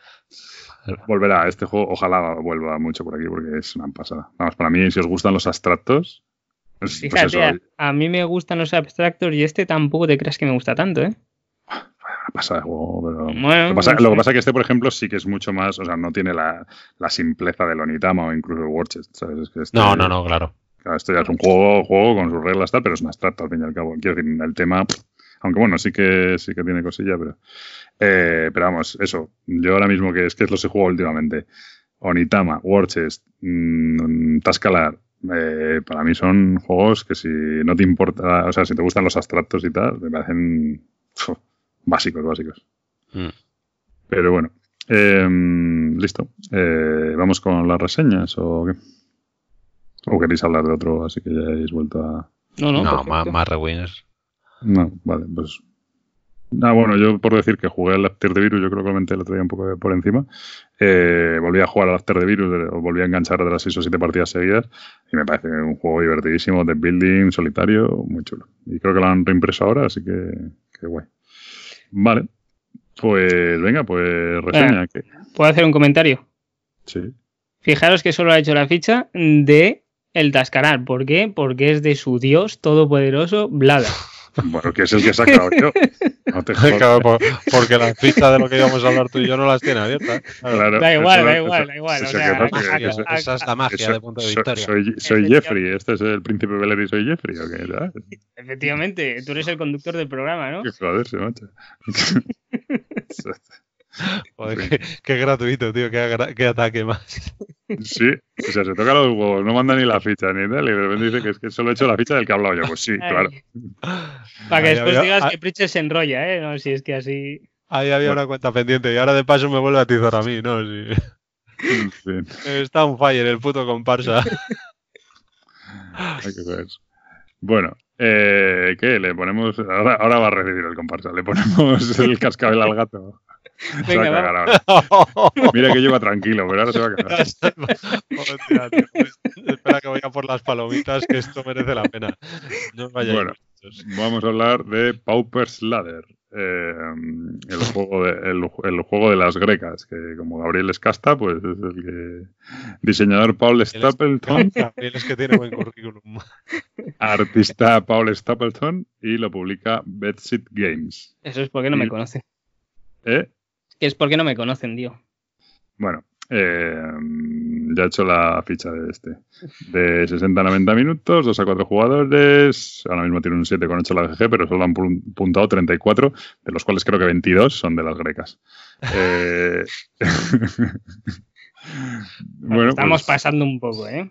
Volverá este juego, ojalá vuelva mucho por aquí porque es una pasada. Vamos, para mí, si os gustan los abstractos, pues, pues Fíjate, eso, a, a mí me gustan los abstractos y este tampoco te creas que me gusta tanto, ¿eh? una pasada de juego. Pero... Bueno, lo, que pasa, no lo que sé. pasa es que este, por ejemplo, sí que es mucho más, o sea, no tiene la, la simpleza del Onitama o incluso el Warchest, ¿sabes? Es que este, No, no, no, claro. Claro, esto ya es un juego, juego con sus reglas, tal, pero es un abstracto al fin y al cabo. Quiero decir, el tema, pff, aunque bueno, sí que sí que tiene cosilla, pero eh, pero vamos, eso. Yo ahora mismo que es que los he jugado últimamente. Onitama, Warchest, mmm, Tascalar, eh, para mí son juegos que si no te importa, o sea, si te gustan los abstractos y tal, me parecen pf, básicos, básicos. Mm. Pero bueno, eh, listo. Eh, ¿vamos con las reseñas o qué? ¿O queréis hablar de otro así que ya hayáis vuelto a...? No, no, No, perfecto. más, más rewinds. No, vale, pues... Ah, bueno, yo por decir que jugué al After the Virus, yo creo que comenté el otro día un poco por encima. Eh, volví a jugar al After the Virus, eh, volví a enganchar de las seis o siete partidas seguidas y me parece un juego divertidísimo, de building, solitario, muy chulo. Y creo que lo han reimpreso ahora, así que, que guay. Vale, pues venga, pues reseña. ¿Qué? ¿Puedo hacer un comentario? Sí. Fijaros que solo ha hecho la ficha de el Tascalar. ¿Por qué? Porque es de su dios todopoderoso, Vlada. Bueno, que es el que he sacado yo. No te jodas. Claro, por- porque las pistas de lo que íbamos a hablar tú y yo no las tiene abiertas. Claro, Da igual, eso- da igual, eso- da igual. eso O que sea, no, que- Magia, que eso- esa es la magia eso- de punto de so- victoria. Soy, soy Efectivamente. Jeffrey, este es el príncipe Beler y soy Jeffrey, ¿o qué? ¿Sabes? Efectivamente, tú eres el conductor del programa, ¿no? Qué joderse, macho. Joder, Sí. qué, qué gratuito, tío, qué, agra- qué ataque más. Sí, o sea, se toca los huevos, no manda ni la ficha ni tal, y de repente dice que es que solo he hecho la ficha del que he hablado yo. Pues sí, claro. Para que Ahí después había, digas ah, que Pritchett se enrolla, ¿eh? No, si es que así... ahí había Bueno, una cuenta pendiente y ahora de paso me vuelve a atizar a mí, ¿no? Sí. en fin, Está un fire el puto comparsa. hay que ver. Bueno, eh, ¿qué? Le ponemos. Ahora, ahora va a recibir el comparsa. Le ponemos el cascabel al gato. Se va a Venga, cagar vamos. ahora. Mira que lleva tranquilo, pero ahora se va a cagar. Hostia, tío, pues, espera que vaya por las palomitas, que esto merece la pena. No os vayáis, Bueno, muchachos. vamos a hablar de Pauper's Ladder. Eh, el, juego de, el, el juego de las grecas, que como Gabriel es casta, pues es el que. Diseñador Paul Stapleton, Gabriel es que tiene buen currículum. artista Paul Stapleton, y lo publica Bedsit Games. Eso es porque no me Y- conocen. ¿Eh? Que es porque no me conocen, tío. Bueno, eh, ya he hecho la ficha de este. De sesenta a noventa minutos, dos a cuatro jugadores. Ahora mismo tiene un siete con ocho la G G, pero solo han pun- puntado treinta y cuatro, de los cuales creo que veintidós son de las grecas. Eh, bueno, Estamos pues, pasando un poco, ¿eh?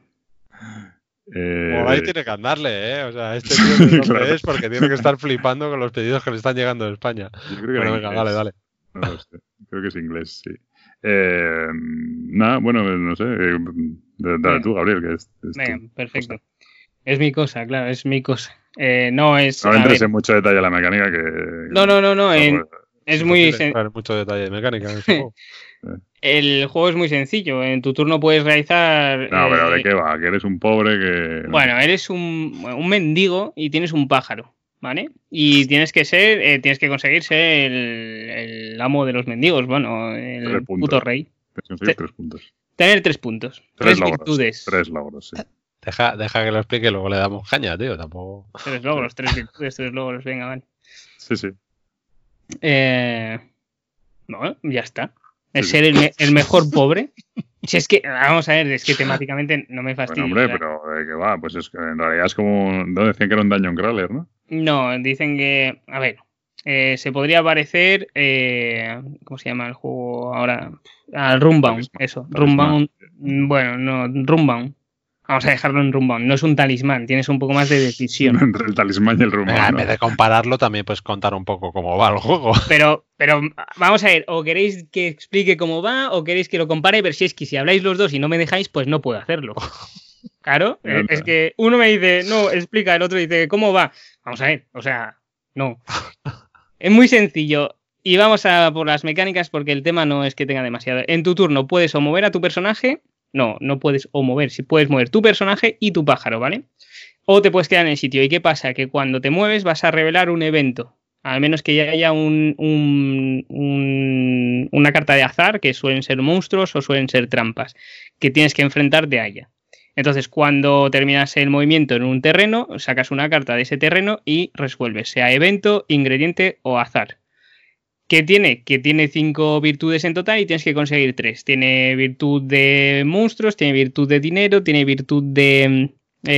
eh, Por ahí tiene que andarle, ¿eh? O sea, este tío de dónde Claro. es porque tiene que estar flipando con los pedidos que le están llegando de España. yo creo que Bueno, era venga, inglés. dale, dale. No lo sé. Creo que es inglés, sí. Eh, nada, bueno, no sé. eh, Dale Venga. tú, Gabriel, que es, es Venga, tu perfecto. cosa. Es mi cosa, claro, es mi cosa. Eh, no es... No a entres ver, en mucho detalle a la mecánica que... no, no, no, no. en- pues, es Es muy... imposible sen- entrar en mucho detalle de mecánica en este juego. El juego es muy sencillo. En tu turno puedes realizar... No, pero ¿de eh, qué va? Que eres un pobre que... Bueno, eres un, un mendigo y tienes un pájaro, ¿vale? Y tienes que ser, eh, tienes que conseguir ser el, el amo de los mendigos, bueno, el Tres puntos. puto rey. Tienes que conseguir te- tres puntos. Tener tres puntos, Tres, tres, logros. virtudes. Tres logros, sí. Deja, deja que lo explique y luego le damos caña, tío. Tampoco. Tres logros, tres virtudes, tres logros, venga, vale. Sí, sí. Eh, no, ya está. Es Sí, ser el, me- el mejor pobre. Si es que, vamos a ver, es que temáticamente no me fastidia. Bueno, hombre, pero ¿de qué va? Pues es que en realidad es como... No decían que era un dungeon crawler, ¿no? No, dicen que, a ver, eh, se podría parecer, eh, ¿cómo se llama el juego ahora? Al Runbound, Talismán. eso, Talismán. Runbound, mm, bueno, no, Runbound. Vamos a dejarlo en Runbound, no es un talismán, tienes un poco más de decisión. Entre el talismán y el rumbo, Venga, en ¿no? vez de compararlo, también puedes contar un poco cómo va el juego. Pero, pero vamos a ver, o queréis que explique cómo va, o queréis que lo compare, pero si es que si habláis los dos y no me dejáis, pues no puedo hacerlo. Claro, eh, es que uno me dice, no, explica, el otro dice, ¿cómo va? Vamos a ver, o sea, no. Es muy sencillo. Y vamos a por las mecánicas porque el tema no es que tenga demasiado. En tu turno puedes o mover a tu personaje, no, no puedes o mover, si puedes mover tu personaje y tu pájaro, ¿vale? O te puedes quedar en el sitio. ¿Y qué pasa? Que cuando te mueves vas a revelar un evento. Al menos que ya haya un, un- un- una carta de azar, que suelen ser monstruos o suelen ser trampas, que tienes que enfrentarte a ella. Entonces, cuando terminas el movimiento en un terreno, sacas una carta de ese terreno y resuelves, sea evento, ingrediente o azar. ¿Qué tiene? Que tiene cinco virtudes en total y tienes que conseguir tres. Tiene virtud de monstruos, tiene virtud de dinero, tiene virtud de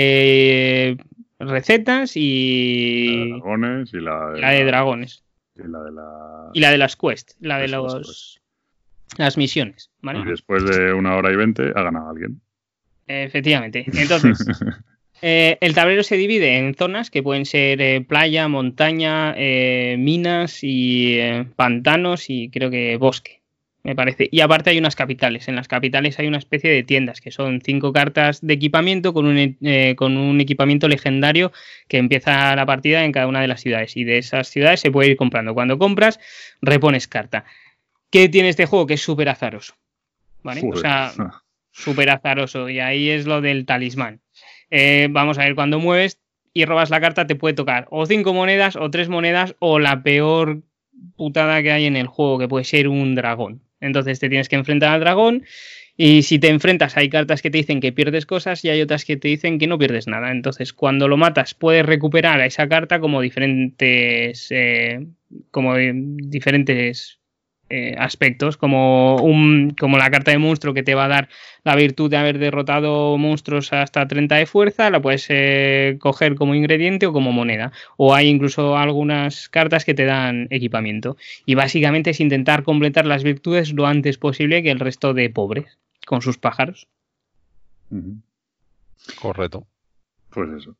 eh, recetas La de y dragones y la de, la de dragones. Y la de la... Y la de las quests, la de Eso, las los las misiones, ¿vale? Y después de una hora y veinte ha ganado alguien. Efectivamente. Entonces, eh, el tablero se divide en zonas que pueden ser eh, playa, montaña, eh, minas y eh, pantanos y creo que bosque, me parece. Y aparte hay unas capitales. En las capitales hay una especie de tiendas que son cinco cartas de equipamiento con un, eh, con un equipamiento legendario que empieza la partida en cada una de las ciudades. Y de esas ciudades se puede ir comprando. Cuando compras, repones carta. ¿Qué tiene este juego? Que es súper azaroso. ¿Vale? Joder. O sea, súper azaroso. Y ahí es lo del talismán. Eh, vamos a ver, cuando mueves y robas la carta te puede tocar o cinco monedas o tres monedas o la peor putada que hay en el juego, que puede ser un dragón. Entonces te tienes que enfrentar al dragón y si te enfrentas hay cartas que te dicen que pierdes cosas y hay otras que te dicen que no pierdes nada. Entonces cuando lo matas puedes recuperar a esa carta como diferentes, eh, como diferentes eh, aspectos, como, un, como la carta de monstruo que te va a dar la virtud de haber derrotado monstruos hasta treinta de fuerza, la puedes eh, coger como ingrediente o como moneda. O hay incluso algunas cartas que te dan equipamiento. Y básicamente es intentar completar las virtudes lo antes posible que el resto de pobres, con sus pájaros. Uh-huh. Correcto. Pues eso.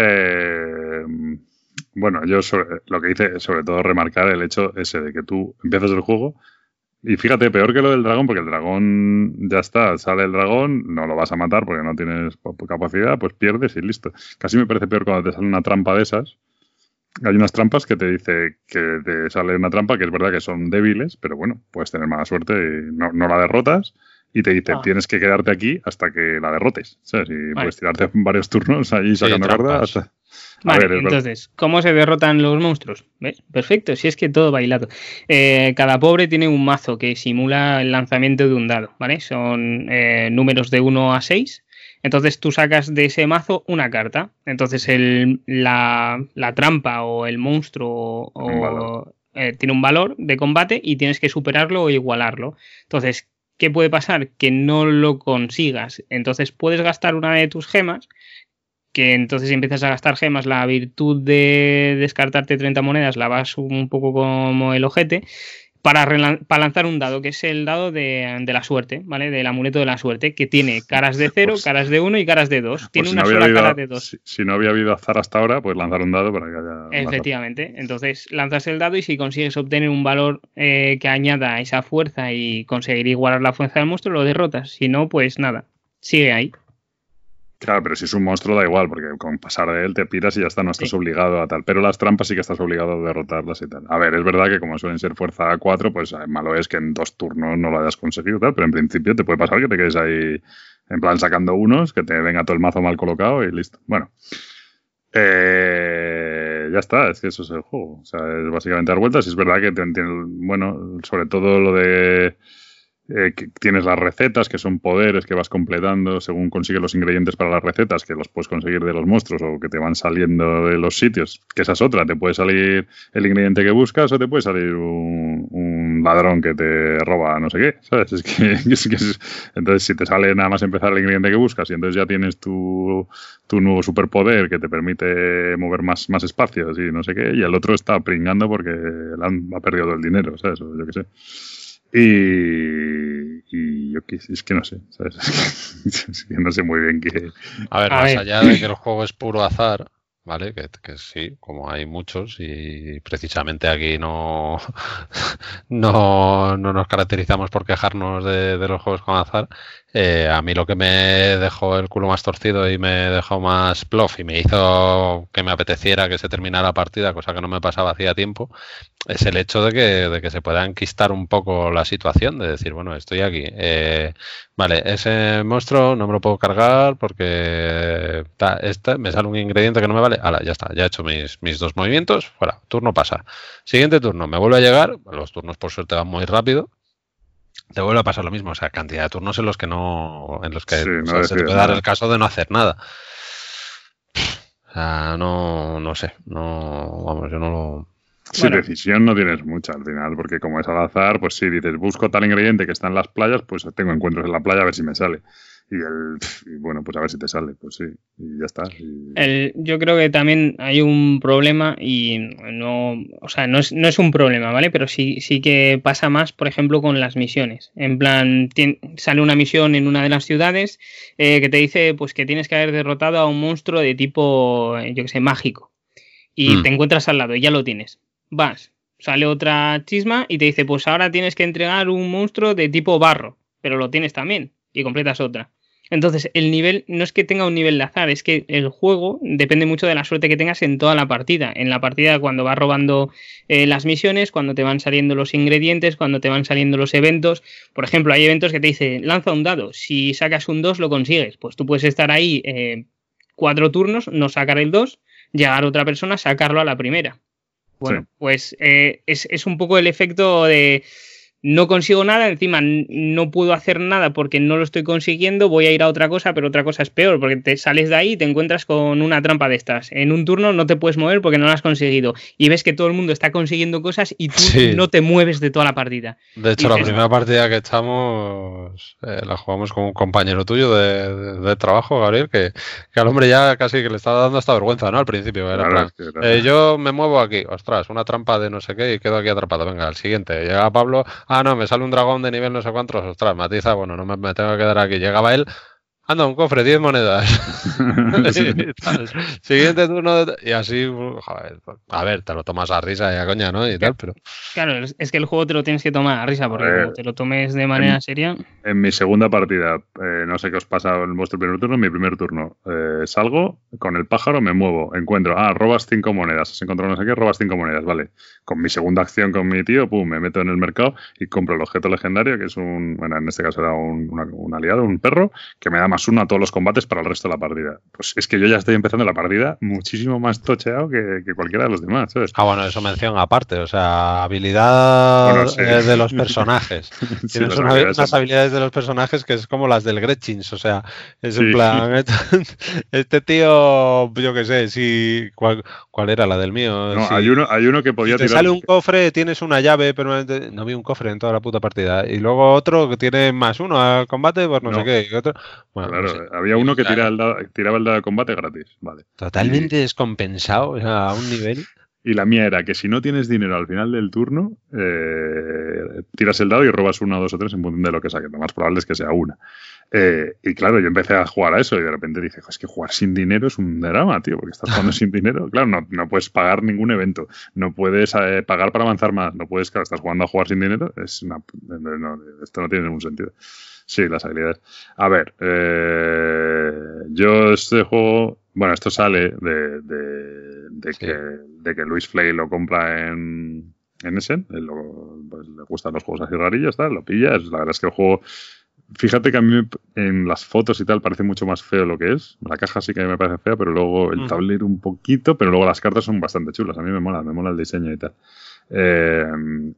Eh, bueno, yo sobre, lo que hice, sobre todo remarcar el hecho ese de que tú empiezas el juego y fíjate, peor que lo del dragón, porque el dragón ya está, sale el dragón, no lo vas a matar porque no tienes capacidad, pues pierdes y listo. Casi me parece peor cuando te sale una trampa de esas. Hay unas trampas que te dice que te sale una trampa que es verdad que son débiles, pero bueno, puedes tener mala suerte y no, no la derrotas. Y te dice, ah. tienes que quedarte aquí hasta que la derrotes, ¿sabes? Y vale. puedes tirarte varios turnos ahí sacando sí, cartas hasta... Vale, ver, entonces, ¿cómo se derrotan los monstruos? ¿Ves? Perfecto, si es que todo bailado. Eh, cada pobre tiene un mazo que simula el lanzamiento de un dado, ¿vale? Son eh, números de uno a seis. Entonces tú sacas de ese mazo una carta. Entonces el, la, la trampa o el monstruo o, eh, tiene un valor de combate y tienes que superarlo o igualarlo. Entonces, ¿qué puede pasar? Que no lo consigas. Entonces puedes gastar una de tus gemas, que entonces empiezas a gastar gemas, la virtud de descartarte treinta monedas la vas un poco como el ojete, para, relan- para lanzar un dado, que es el dado de, de la suerte, ¿vale? Del amuleto de la suerte, que tiene caras de cero, pues, caras de uno y caras de dos. Tiene pues una si no sola habido, cara de dos. Si, si no había habido azar hasta ahora, pues lanzar un dado para que haya... Efectivamente. Entonces lanzas el dado y si consigues obtener un valor eh, que añada esa fuerza y conseguir igualar la fuerza del monstruo, lo derrotas. Si no, pues nada, sigue ahí. Claro, pero si es un monstruo da igual, porque con pasar de él te piras y ya está, no estás sí. obligado a tal. Pero las trampas sí que estás obligado a derrotarlas y tal. A ver, es verdad que como suelen ser fuerza A cuatro, pues malo es que en dos turnos no lo hayas conseguido, tal, pero en principio te puede pasar que te quedes ahí en plan sacando unos, que te venga todo el mazo mal colocado y listo. Bueno, eh, ya está, es que eso es el juego. O sea, es básicamente dar vueltas y es verdad que te entiendo, bueno, sobre todo lo de... Eh, que tienes las recetas, que son poderes que vas completando según consigues los ingredientes para las recetas, que los puedes conseguir de los monstruos o que te van saliendo de los sitios, que esa es otra, te puede salir el ingrediente que buscas o te puede salir un, un ladrón que te roba no sé qué, ¿sabes? Es que, es que es, entonces si te sale nada más empezar el ingrediente que buscas y entonces ya tienes tu, tu nuevo superpoder que te permite mover más, más espacios y no sé qué, y el otro está pringando porque le han, ha perdido el dinero, ¿sabes? O yo qué sé. Y, y yo qué, es que no sé, ¿sabes? Es que no sé muy bien qué... A ver, A más ver. allá de que el juego es puro azar, ¿vale? Que, que sí, como hay muchos y precisamente aquí no, no, no nos caracterizamos por quejarnos de, de los juegos con azar. Eh, a mí lo que me dejó el culo más torcido y me dejó más plof y me hizo que me apeteciera que se terminara la partida, cosa que no me pasaba hacía tiempo, es el hecho de que, de que se pueda enquistar un poco la situación, de decir, bueno, estoy aquí. Eh, vale, ese monstruo no me lo puedo cargar porque ta, este, me sale un ingrediente que no me vale. Ala, ya está, ya he hecho mis, mis dos movimientos, fuera, turno pasa. Siguiente turno, me vuelve a llegar, los turnos por suerte van muy rápido. Te vuelve a pasar lo mismo, o sea, cantidad de turnos en los que no, en los que Sí, no o sea, se te puede nada. dar el caso de no hacer nada. O sea, no, no sé, no, vamos, yo no lo... Sí, Bueno. decisión no tienes mucha al final, porque como es al azar, pues sí, dices, busco tal ingrediente que está en las playas, pues tengo encuentros en la playa a ver si me sale. Y, el, y bueno, pues a ver si te sale, pues sí, y ya está. Y... El, yo creo que también hay un problema y no, o sea, no es, no es un problema, ¿vale? Pero sí, sí que pasa más, por ejemplo, con las misiones. En plan, tien, sale una misión en una de las ciudades eh, que te dice pues que tienes que haber derrotado a un monstruo de tipo, yo que sé, mágico. Y Mm. te encuentras al lado y ya lo tienes. Vas, sale otra chisma y te dice, pues ahora tienes que entregar un monstruo de tipo barro, pero lo tienes también y completas otra. Entonces, el nivel no es que tenga un nivel de azar, es que el juego depende mucho de la suerte que tengas en toda la partida. En la partida, cuando vas robando eh, las misiones, cuando te van saliendo los ingredientes, cuando te van saliendo los eventos. Por ejemplo, hay eventos que te dicen, lanza un dado. Si sacas un dos, lo consigues. Pues tú puedes estar ahí eh, cuatro turnos, no sacar el dos, llegar otra persona, sacarlo a la primera. Bueno, Sí. pues eh, es, es un poco el efecto de... no consigo nada, encima no puedo hacer nada porque no lo estoy consiguiendo, voy a ir a otra cosa, pero otra cosa es peor, porque te sales de ahí y te encuentras con una trampa de estas. En un turno no te puedes mover porque no lo has conseguido. Y ves que todo el mundo está consiguiendo cosas y tú Sí. no te mueves de toda la partida. De hecho, Y la dices, primera partida que echamos eh, la jugamos con un compañero tuyo de, de- de trabajo, Gabriel, que, que al hombre ya casi que le estaba dando hasta vergüenza, ¿no? Al principio, era en Claro, plan, es que era- eh, yo me muevo aquí, ostras, una trampa de no sé qué y quedo aquí atrapado. Venga, al siguiente. Llega Pablo, ah, no, me sale un dragón de nivel no sé cuántos, ostras, matiza, bueno, no me, me tengo que quedar aquí. Llegaba él, anda, un cofre, diez monedas. Sí. Siguiente turno, de- y así, joder, a ver, te lo tomas a risa y a coña, ¿no? Y tal, pero claro, es es que el juego te lo tienes que tomar a risa, porque A ver, como te lo tomes de manera en- seria. En mi segunda partida, eh, no sé qué os pasa en vuestro primer turno, en mi primer turno, eh, salgo con el pájaro, me muevo, encuentro, ah, robas cinco monedas, has encontrado no sé qué, robas cinco monedas, vale. Con mi segunda acción con mi tío, pum, me meto en el mercado y compro el objeto legendario, que es un, bueno, en este caso era un, una- un aliado, un perro, que me da más uno a todos los combates para el resto de la partida. Pues es que yo ya estoy empezando la partida muchísimo más tocheado que, que cualquiera de los demás, ¿sabes? ah, bueno, eso mención aparte, o sea, habilidad Bueno, sí. eh, de los personajes. Sí, Tienes las una- habilidades unas son- habilidades de los personajes que es como las del Gretchins, o sea, es en Sí. plan, este tío, yo qué sé, sí, ¿cuál, cuál era la del mío? No, Sí, hay uno, hay uno que si podía te tirar. sale un cofre, tienes una llave permanente, no vi un cofre en toda la puta partida, y luego otro que tiene más uno al combate, pues no, No. sé qué, y otro, bueno, Claro, no sé. había uno que O sea, tira el dado- tiraba el dado de combate gratis, vale. totalmente descompensado, o sea, a un nivel. Y la mía era que si no tienes dinero al final del turno, eh, tiras el dado y robas uno, dos o tres en función de lo que saques. Lo más probable es que sea una. Eh, y claro, yo empecé a jugar a eso y de repente dije, es que jugar sin dinero es un drama, tío, porque estás jugando sin dinero. Claro, no, no puedes pagar ningún evento, no puedes eh, pagar para avanzar más, no puedes, claro, estás jugando a jugar sin dinero, es una, no, no, esto no tiene ningún sentido. Sí, las habilidades. A ver, eh, yo este juego, bueno, esto sale de, de, de Sí. que, de que Luis Flay lo compra en, en Essen, él lo- pues, le gustan los juegos así rarillos, tal, lo pilla, es- la verdad es que el juego, fíjate que a mí en las fotos y tal parece mucho más feo lo que es, la caja sí que me parece fea, pero luego el Ujú. tablero un poquito, pero luego las cartas son bastante chulas, a mí me mola, me mola el diseño y tal. Eh,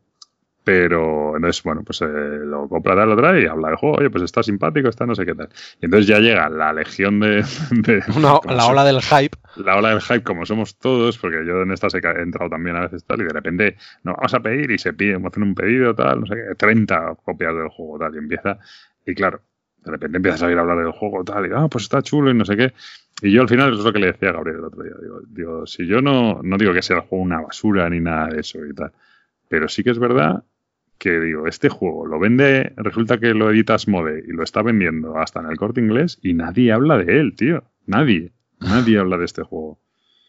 pero entonces, bueno, pues eh, lo compra, tal, lo trae y habla del juego, oye, pues está simpático, está no sé qué tal. Y entonces ya llega la legión de... de Una- como la so- ola del hype. la ola del hype, como somos todos, porque yo en estas he ca- he entrado también a veces tal, y de repente nos vamos a pedir y se pide, hacen un pedido, tal, no sé qué, treinta copias del juego, tal, y empieza, y claro, de repente empiezas a ir a hablar del juego, tal, y ah, pues está chulo y no sé qué. Y yo al final, eso es lo que le decía a Gabriel el otro día, digo, digo si yo no, no digo que sea el juego una basura ni nada de eso y tal, pero sí que es verdad que digo, este juego lo vende, resulta que lo edita Asmodee y lo está vendiendo hasta en el Corte Inglés y nadie habla de él, tío. Nadie. Nadie habla de este juego.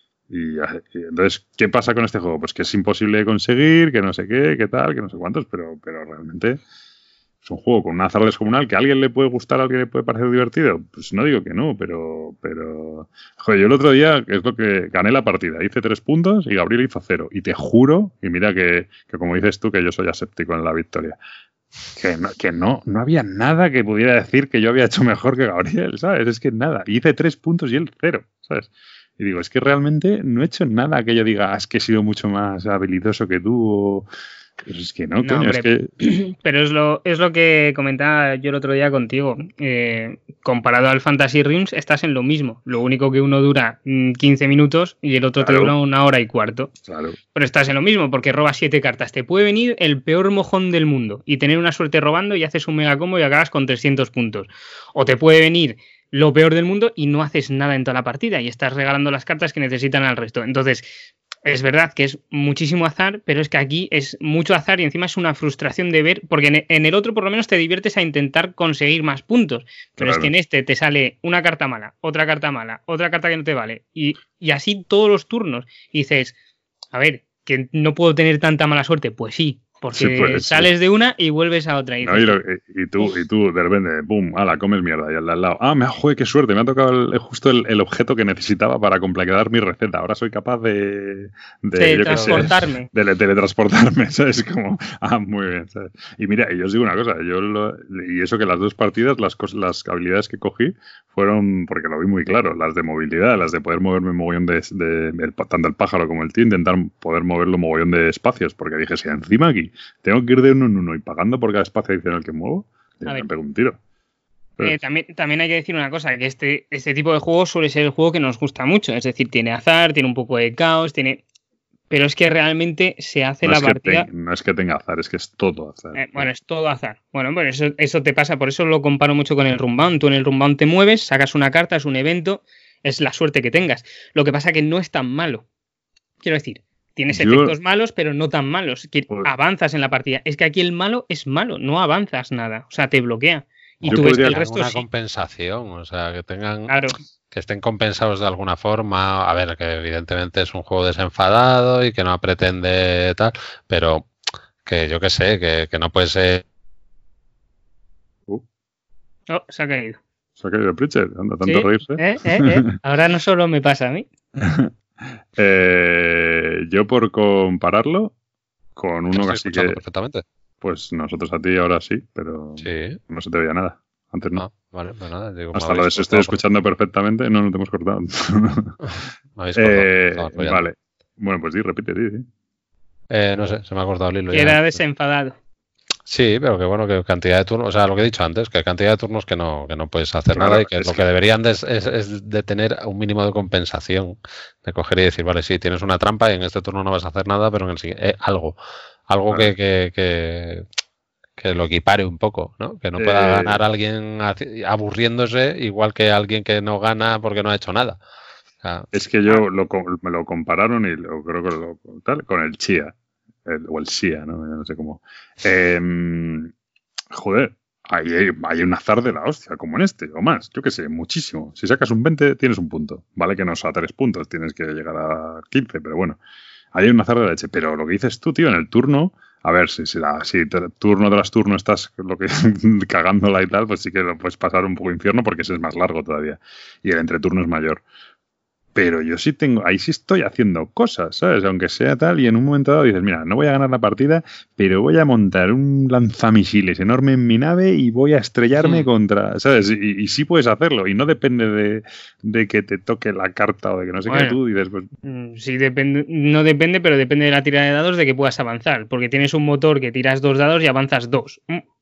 Y, y entonces, ¿qué pasa con este juego? Pues que es imposible de conseguir, que no sé qué, que tal, que no sé cuántos, pero, pero realmente es un juego con un azar descomunal que a alguien le puede gustar, a alguien le puede parecer divertido. Pues no digo que no, pero, pero... Joder, yo el otro día, es lo que gané la partida, hice tres puntos y Gabriel hizo cero. Y te juro, y mira que, que como dices tú, que yo soy aséptico en la victoria, que no, que no, no había nada que pudiera decir que yo había hecho mejor que Gabriel, ¿sabes? Es que nada. Hice tres puntos y él cero, ¿sabes? Y digo, es que realmente no he hecho nada que yo diga, ah, es que he sido mucho más habilidoso que tú o... Pues es que no, No, coño, hombre, es que... pero es lo, es lo que comentaba yo el otro día contigo. Eh, comparado al Fantasy Realms, estás en lo mismo. Lo único que uno dura mm, quince minutos y el otro Claro. te dura una hora y cuarto. Claro. Pero estás en lo mismo porque robas siete cartas. Te puede venir el peor mojón del mundo y tener una suerte robando y haces un mega combo y acabas con trescientos puntos. O te puede venir lo peor del mundo y no haces nada en toda la partida y estás regalando las cartas que necesitan al resto. Entonces, es verdad que es muchísimo azar, pero es que aquí es mucho azar y encima es una frustración de ver, porque en, en el otro por lo menos te diviertes a intentar conseguir más puntos, pero Claro. es que en este te sale una carta mala, otra carta mala, otra carta que no te vale, y, y así todos los turnos. Y dices, a ver, que no puedo tener tanta mala suerte, pues sí, porque Sí, pues, sí. sales de una y vuelves a otra. Y No, dices, y, lo- y- y tú, y tú, de repente, pum, ala, comes mierda. Y al de al lado, ah, me ha, joder, qué suerte, me ha tocado el- justo el, el objeto que necesitaba para completar mi receta. Ahora soy capaz de. De, de yo qué sé, transportarme. de teletransportarme, ¿sabes? Como, ah, muy bien, ¿sabes? Y mira, y yo os digo una cosa, yo lo- y eso que las dos partidas, las, cos- las habilidades que cogí fueron, porque lo vi muy claro, las de movilidad, las de poder moverme mogollón de, de- el- tanto el pájaro como el tío, intentar poder moverlo mogollón de espacios, porque dije, si encima aquí y tengo que ir de uno en uno y pagando por cada espacio adicional que muevo, ya me pego un tiro. Eh, también, también hay que decir una cosa, que este, este tipo de juego suele ser el juego que nos gusta mucho, es decir, tiene azar, tiene un poco de caos, tiene... pero es que realmente se hace no la es partida... Te, no es que tenga azar, es que es todo azar. Eh, bueno, es todo azar. Bueno, bueno eso, eso te pasa, por eso lo comparo mucho con el Runbound. Tú en el Runbound te mueves, sacas una carta, es un evento, es la suerte que tengas. Lo que pasa es que no es tan malo. Quiero decir, tienes Yo... efectos malos, pero no tan malos. Que pues... avanzas en la partida. Es que aquí el malo es malo, no avanzas nada. O sea, te bloquea. Y Yo tú ves que el resto una sí. compensación, o sea, que tengan, claro. que estén compensados de alguna forma. A ver, que evidentemente es un juego desenfadado y que no pretende tal, pero que yo que sé, que, que no puede ser. Uh. Oh, se ha caído. Se ha caído Pritchard, anda tanto ¿Sí? reírse. ¿Eh? ¿Eh? ¿Eh? Ahora no solo me pasa a mí. eh, yo por compararlo con uno casi que. Perfectamente. Pues nosotros a ti ahora sí, pero sí. no se te veía nada. Antes no. Ah, vale, pues nada. Digo, hasta lo de eso estoy escuchando perfectamente. No, no te hemos cortado. Me habéis cortado. eh, vale. Bueno, pues sí, repite, sí. sí. Eh, no sé, se me ha cortado el hilo. Queda ya. desenfadado. Sí, pero que bueno, que cantidad de turnos, o sea, lo que he dicho antes, que cantidad de turnos que no, que no puedes hacer claro, nada y que lo que, que deberían de es, es, es de tener un mínimo de compensación, de coger y decir, vale, sí, tienes una trampa y en este turno no vas a hacer nada, pero en el siguiente, eh, algo, algo claro. que, que, que, que lo equipare un poco, ¿no? Que no pueda eh... ganar alguien aburriéndose igual que alguien que no gana porque no ha hecho nada. O sea, es que yo lo, me lo compararon y lo, creo que lo tal con el Chia. El, o el S I A, ¿no? No sé cómo. Eh, joder, hay, hay un azar de la hostia, como en este, o más, yo qué sé, muchísimo. Si sacas un veinte, tienes un punto. Vale que no es a tres puntos, tienes que llegar a quince, pero bueno. Hay un azar de la leche. Pero lo que dices tú, tío, en el turno, a ver, si, si, la, si te, turno tras turno estás lo que cagándola y tal, pues sí que lo puedes pasar un poco infierno porque ese es más largo todavía. Y el entreturno es mayor. Pero yo sí tengo, ahí sí estoy haciendo cosas, ¿sabes? Aunque sea tal, y en un momento dado dices, mira, no voy a ganar la partida, pero voy a montar un lanzamisiles enorme en mi nave y voy a estrellarme sí. contra, ¿sabes? Y, y sí puedes hacerlo, y no depende de, de que te toque la carta o de que no sé bueno, qué, tú dices, pues... Sí, depende, no depende, pero depende de la tirada de dados de que puedas avanzar, porque tienes un motor que tiras dos dados y avanzas dos.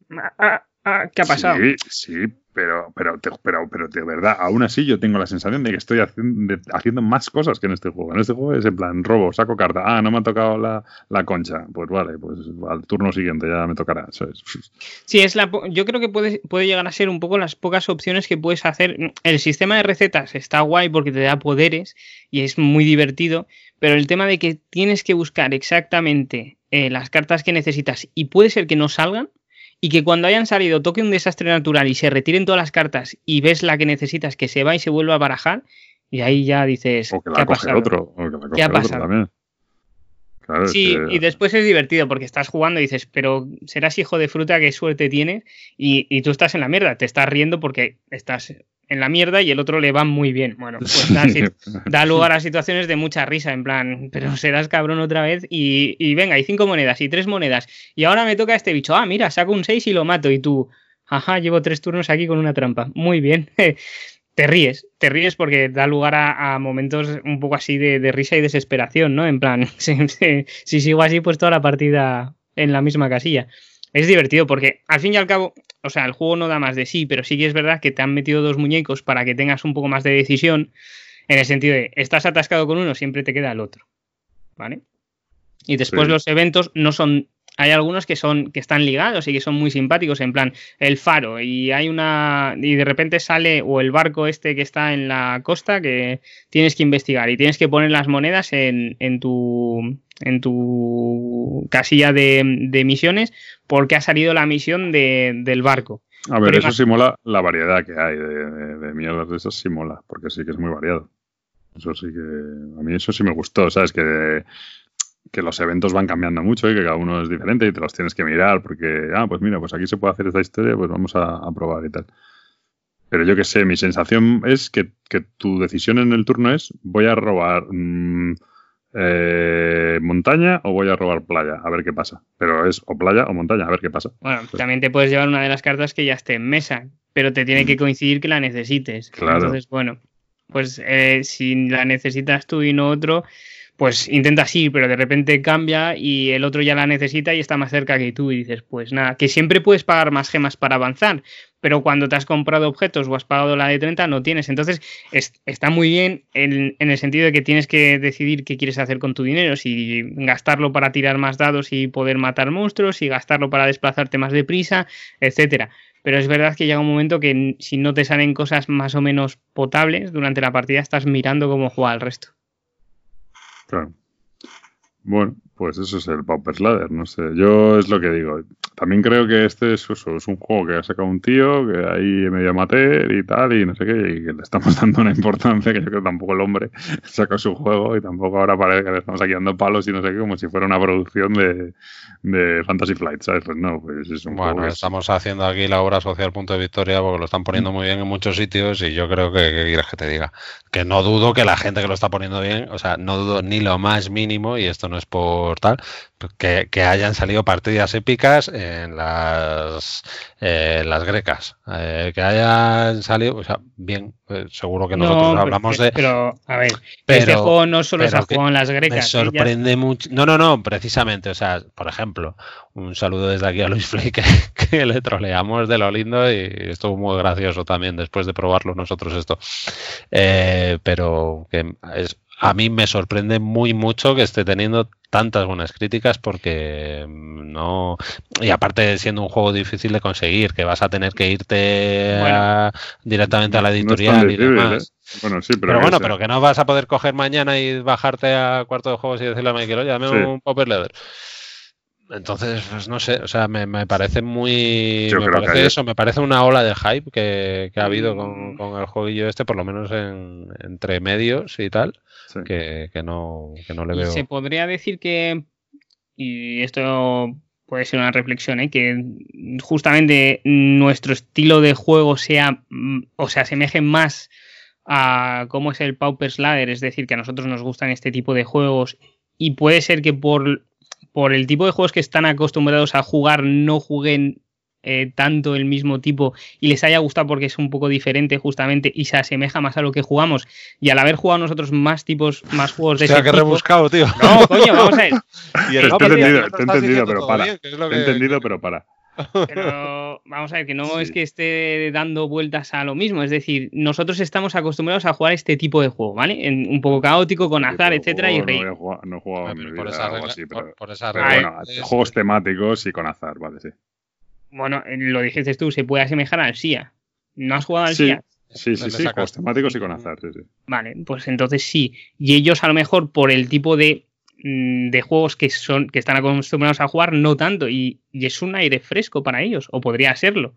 ¿Qué ha pasado? Sí, sí, pero, pero, pero, pero de verdad, aún así yo tengo la sensación de que estoy haciendo, de, haciendo más cosas que en este juego. En este juego es en plan, robo, saco carta, ah, no me ha tocado la, la concha, pues vale, pues al turno siguiente ya me tocará, ¿sabes? Sí, es la, yo creo que puede, puede llegar a ser un poco las pocas opciones que puedes hacer. El sistema de recetas está guay porque te da poderes y es muy divertido, pero el tema de que tienes que buscar exactamente eh, las cartas que necesitas y puede ser que no salgan, y que cuando hayan salido toque un desastre natural y se retiren todas las cartas y ves la que necesitas que se va y se vuelva a barajar, y ahí ya dices, o que la ¿qué ha coge pasado? Otro, o que la coge ¿Qué ha otro pasado? También. Claro, sí, es que... y después es divertido porque estás jugando y dices, pero serás hijo de fruta, qué suerte tienes, y, y tú estás en la mierda, te estás riendo porque estás en la mierda y el otro le va muy bien. Bueno, pues da, da lugar a situaciones de mucha risa, en plan, pero serás cabrón otra vez y, y venga, y cinco monedas y tres monedas y ahora me toca este bicho, ah, mira, saco un seis y lo mato y tú, ajá, llevo tres turnos aquí con una trampa, muy bien. Te ríes, te ríes porque da lugar a, a momentos un poco así de, de risa y desesperación, ¿no? En plan, si, si, si sigo así, pues toda la partida en la misma casilla. Es divertido porque, al fin y al cabo, o sea, el juego no da más de sí, pero sí que es verdad que te han metido dos muñecos para que tengas un poco más de decisión, en el sentido de, estás atascado con uno, siempre te queda el otro, ¿vale? Y después sí. Los eventos no son... Hay algunos que son que están ligados y que son muy simpáticos, en plan el faro y hay una y de repente sale o el barco este que está en la costa que tienes que investigar y tienes que poner las monedas en, en tu en tu casilla de, de misiones porque ha salido la misión de, del barco. A ver, Pero eso más... sí mola la variedad que hay de, de, de mierdas de esas, sí mola, porque sí que es muy variado. Eso sí que a mí eso sí me gustó, ¿sabes? Que que los eventos van cambiando mucho y que cada uno es diferente y te los tienes que mirar porque, ah, pues mira, pues aquí se puede hacer esta historia, pues vamos a, a probar y tal. Pero yo qué sé, mi sensación es que, que tu decisión en el turno es voy a robar mmm, eh, montaña o voy a robar playa, a ver qué pasa. Pero es o playa o montaña, a ver qué pasa. Bueno, pues también te puedes llevar una de las cartas que ya esté en mesa, pero te tiene que coincidir que la necesites. Claro. Entonces, bueno, pues eh, si la necesitas tú y no otro... pues intentas ir, pero de repente cambia y el otro ya la necesita y está más cerca que tú y dices, pues nada, que siempre puedes pagar más gemas para avanzar, pero cuando te has comprado objetos o has pagado la de treinta no tienes. Entonces es, está muy bien en, en el sentido de que tienes que decidir qué quieres hacer con tu dinero, si gastarlo para tirar más dados y poder matar monstruos, si gastarlo para desplazarte más deprisa, etcétera. Pero es verdad que llega un momento que si no te salen cosas más o menos potables durante la partida, estás mirando cómo juega el resto. Claro. Bueno, pues eso es el Pauper's Ladder, no sé. Yo es lo que digo. También creo que este es, eso, es un juego que ha sacado un tío, que ahí medio amateur y tal, y no sé qué, y que le estamos dando una importancia que yo creo que tampoco el hombre saca su juego y tampoco ahora parece que le estamos aquí dando palos y no sé qué, como si fuera una producción de, de Fantasy Flight, ¿sabes? Pues no, pues es un bueno, juego que estamos es... haciendo aquí la obra social Punto de Victoria porque lo están poniendo muy bien en muchos sitios y yo creo que, ¿qué quieres que te diga? Que no dudo que la gente que lo está poniendo bien, o sea, no dudo ni lo más mínimo, y esto no es por tal, que, que hayan salido partidas épicas en las eh, las grecas, eh, que hayan salido, o sea, bien, eh, seguro que nosotros no, hablamos pero, de... pero, a ver, pero, este juego no solo se ha pero que jugado en las grecas. me sorprende ellas... mucho. No, no, no, precisamente, o sea, por ejemplo, un saludo desde aquí a Luis Flake, que, que le troleamos de lo lindo y estuvo muy gracioso también después de probarlo nosotros esto. Eh, pero que es, a mí me sorprende muy mucho que esté teniendo tantas buenas críticas porque no... Y aparte siendo un juego difícil de conseguir, que vas a tener que irte Bueno, a, directamente a la no es editorial tan y difícil, demás. ¿eh? Bueno, sí, pero... Pero bueno, sé. pero que no vas a poder coger mañana y bajarte a Cuarto de Juegos y decirle a Michael, oye, dame Sí. un Pauper's Ladder. Entonces, pues no sé, o sea, me, me parece muy... Yo me creo que parece hay- eso, me parece una ola de hype que, que ha habido con, con el jueguillo este, por lo menos en, entre medios y tal, Sí. que, que, no, que no le y veo... se podría decir que, y esto puede ser una reflexión, ¿eh? Que justamente nuestro estilo de juego sea, mm, o se asemeje más a cómo es el Pauper's Ladder, es decir, que a nosotros nos gustan este tipo de juegos y puede ser que por, por el tipo de juegos que están acostumbrados a jugar no jueguen eh, tanto el mismo tipo y les haya gustado porque es un poco diferente justamente y se asemeja más a lo que jugamos, y al haber jugado nosotros más tipos, más juegos de Hostia, ese qué tipo... rebuscado, tío. No, coño, vamos a ver. Y Te he no, pero entendido, lo te he estás entendido, diciendo pero todo para. bien, que es lo Te he que- entendido, pero para. Pero vamos a ver, que no Sí. es que esté dando vueltas a lo mismo, es decir, nosotros estamos acostumbrados a jugar este tipo de juego, ¿vale? En, un poco caótico, con azar, Yo etcétera, y no, reír. voy a jugar- no he jugado en Hombre, mi por vida esa algo regla- así, por- pero, por esa pero regla bueno, es- juegos temáticos y con azar, vale, sí. Bueno, eh, lo dijiste tú, se puede asemejar al S I A. ¿No has jugado al Sí, S I A? sí, Le sí, sí, sacas- juegos temáticos y con azar, sí, sí. Vale, pues entonces sí. Y ellos a lo mejor por el tipo de, mm, de juegos que son que están acostumbrados a jugar, no tanto. Y, y es un aire fresco para ellos, o podría serlo.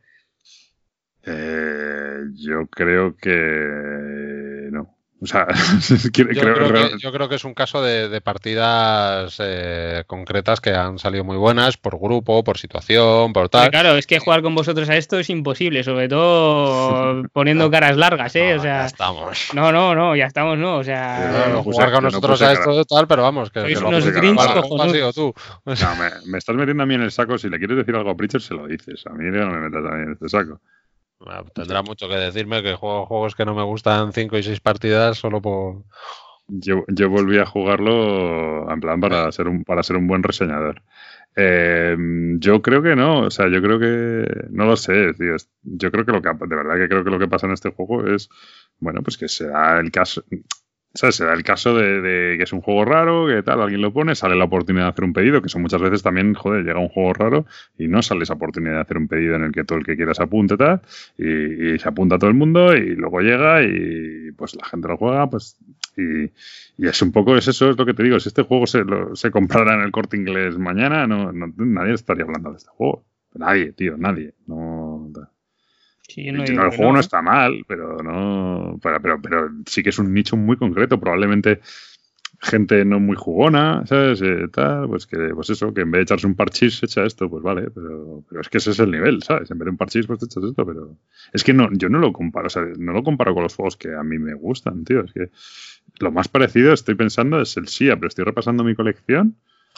Eh, yo creo que no. O sea, quiero- Yo creo, creo, creo- que, yo creo que es un caso de, de partidas eh, concretas que han salido muy buenas por grupo, por situación, por Porque tal. claro, es que jugar con vosotros a esto es imposible, sobre todo poniendo caras largas, ¿eh? No, O sea, ya estamos. no, no, no, ya estamos, no, o Yo sea, no, No, no puse- jugar con yo no nosotros puse a cara- esto tal, pero vamos, que, Sois que no lo unos puse que cara Grinch larga. la culpa ha sido cojonudos. tú. No, me, me estás metiendo a mí en el saco. Si le quieres decir algo a Pritchard, se lo dices. A mí no me metas a mí en este saco. Bueno, tendrá mucho que decirme que juego juegos que no me gustan cinco y seis partidas solo por... Yo, yo volví a jugarlo en plan para ser un, para ser un buen reseñador. Eh, yo creo que no, o sea, yo creo que no lo sé, tío. Es- Yo creo que lo que de verdad que creo que lo que pasa en este juego es, bueno, pues que se da el caso, ¿sabes? Se da el caso de, de que es un juego raro, que tal, alguien lo pone, sale la oportunidad de hacer un pedido, que eso muchas veces también, joder, llega un juego raro y no sale esa oportunidad de hacer un pedido en el que todo el que quiera se apunte tal, y, y se apunta todo el mundo y luego llega y pues la gente lo juega, pues y, y es un poco, es eso, es lo que te digo, si este juego se, lo, se comprara en el Corte Inglés mañana, no, no- nadie estaría hablando de este juego. Nadie, tío, nadie. No, sí, yo no no, digo el que juego no no, ¿eh? está mal, pero no. Pero, pero, pero sí que es un nicho muy concreto. Probablemente gente no muy jugona, ¿sabes? Eh, tal, pues que, pues eso, que en vez de echarse un parchís se echa esto, pues vale, pero, pero es que ese es el nivel, ¿sabes? En vez de un parchís, pues te echas esto, pero. Es que no, yo no lo comparo, o sea, no lo comparo con los juegos que a mí me gustan, tío. Es que lo más parecido, estoy pensando, es el S I A, pero estoy repasando mi colección.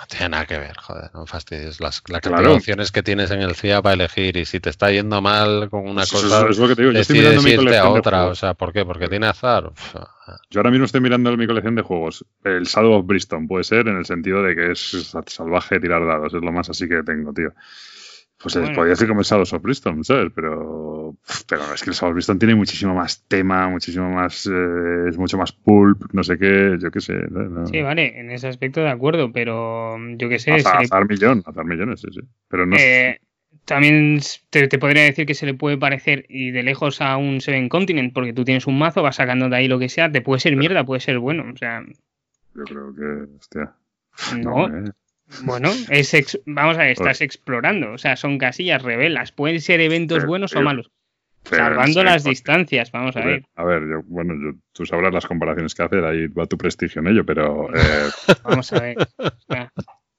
No tiene nada que ver, joder, no fastidies. Las, la cantidad Claro. de opciones que tienes en el C I A para elegir y si te está yendo mal con una Eso cosa, es- es lo que te digo, yo estoy decides mirando mi irte a colección de otra. juegos. O sea, ¿por qué? Porque tiene azar. Uf, Yo ahora mismo estoy mirando mi colección de juegos. El Shadow of Brimstone puede ser en el sentido de que es salvaje tirar dados. Es lo más así que tengo, tío. Pues Bueno. podría ser como el Shadow of Brimstone, ¿sabes? Pero, pero es que el Shadow of Brimstone tiene muchísimo más tema, muchísimo más... eh, es mucho más pulp, no sé qué, yo qué sé. No, no. Sí, vale, en ese aspecto de acuerdo, pero yo qué sé, Azar, se le- azar millón, azar millones, sí, sí. Pero no es- eh, también te, te podría decir que se le puede parecer y de lejos a un Seven Continent, porque tú tienes un mazo, vas sacando de ahí lo que sea, te puede ser mierda, puede ser bueno, o sea, yo creo que, hostia. no, eh. bueno, es ex- vamos a ver, estás Pues- explorando, o sea, son casillas revelas, pueden ser eventos Pero, buenos o tío, malos, Pero salvando sí, las joder. distancias, vamos a ver, A ver, yo, bueno, yo, tú sabrás las comparaciones que hacer, ahí va tu prestigio en ello, pero eh, vamos a ver, o sea,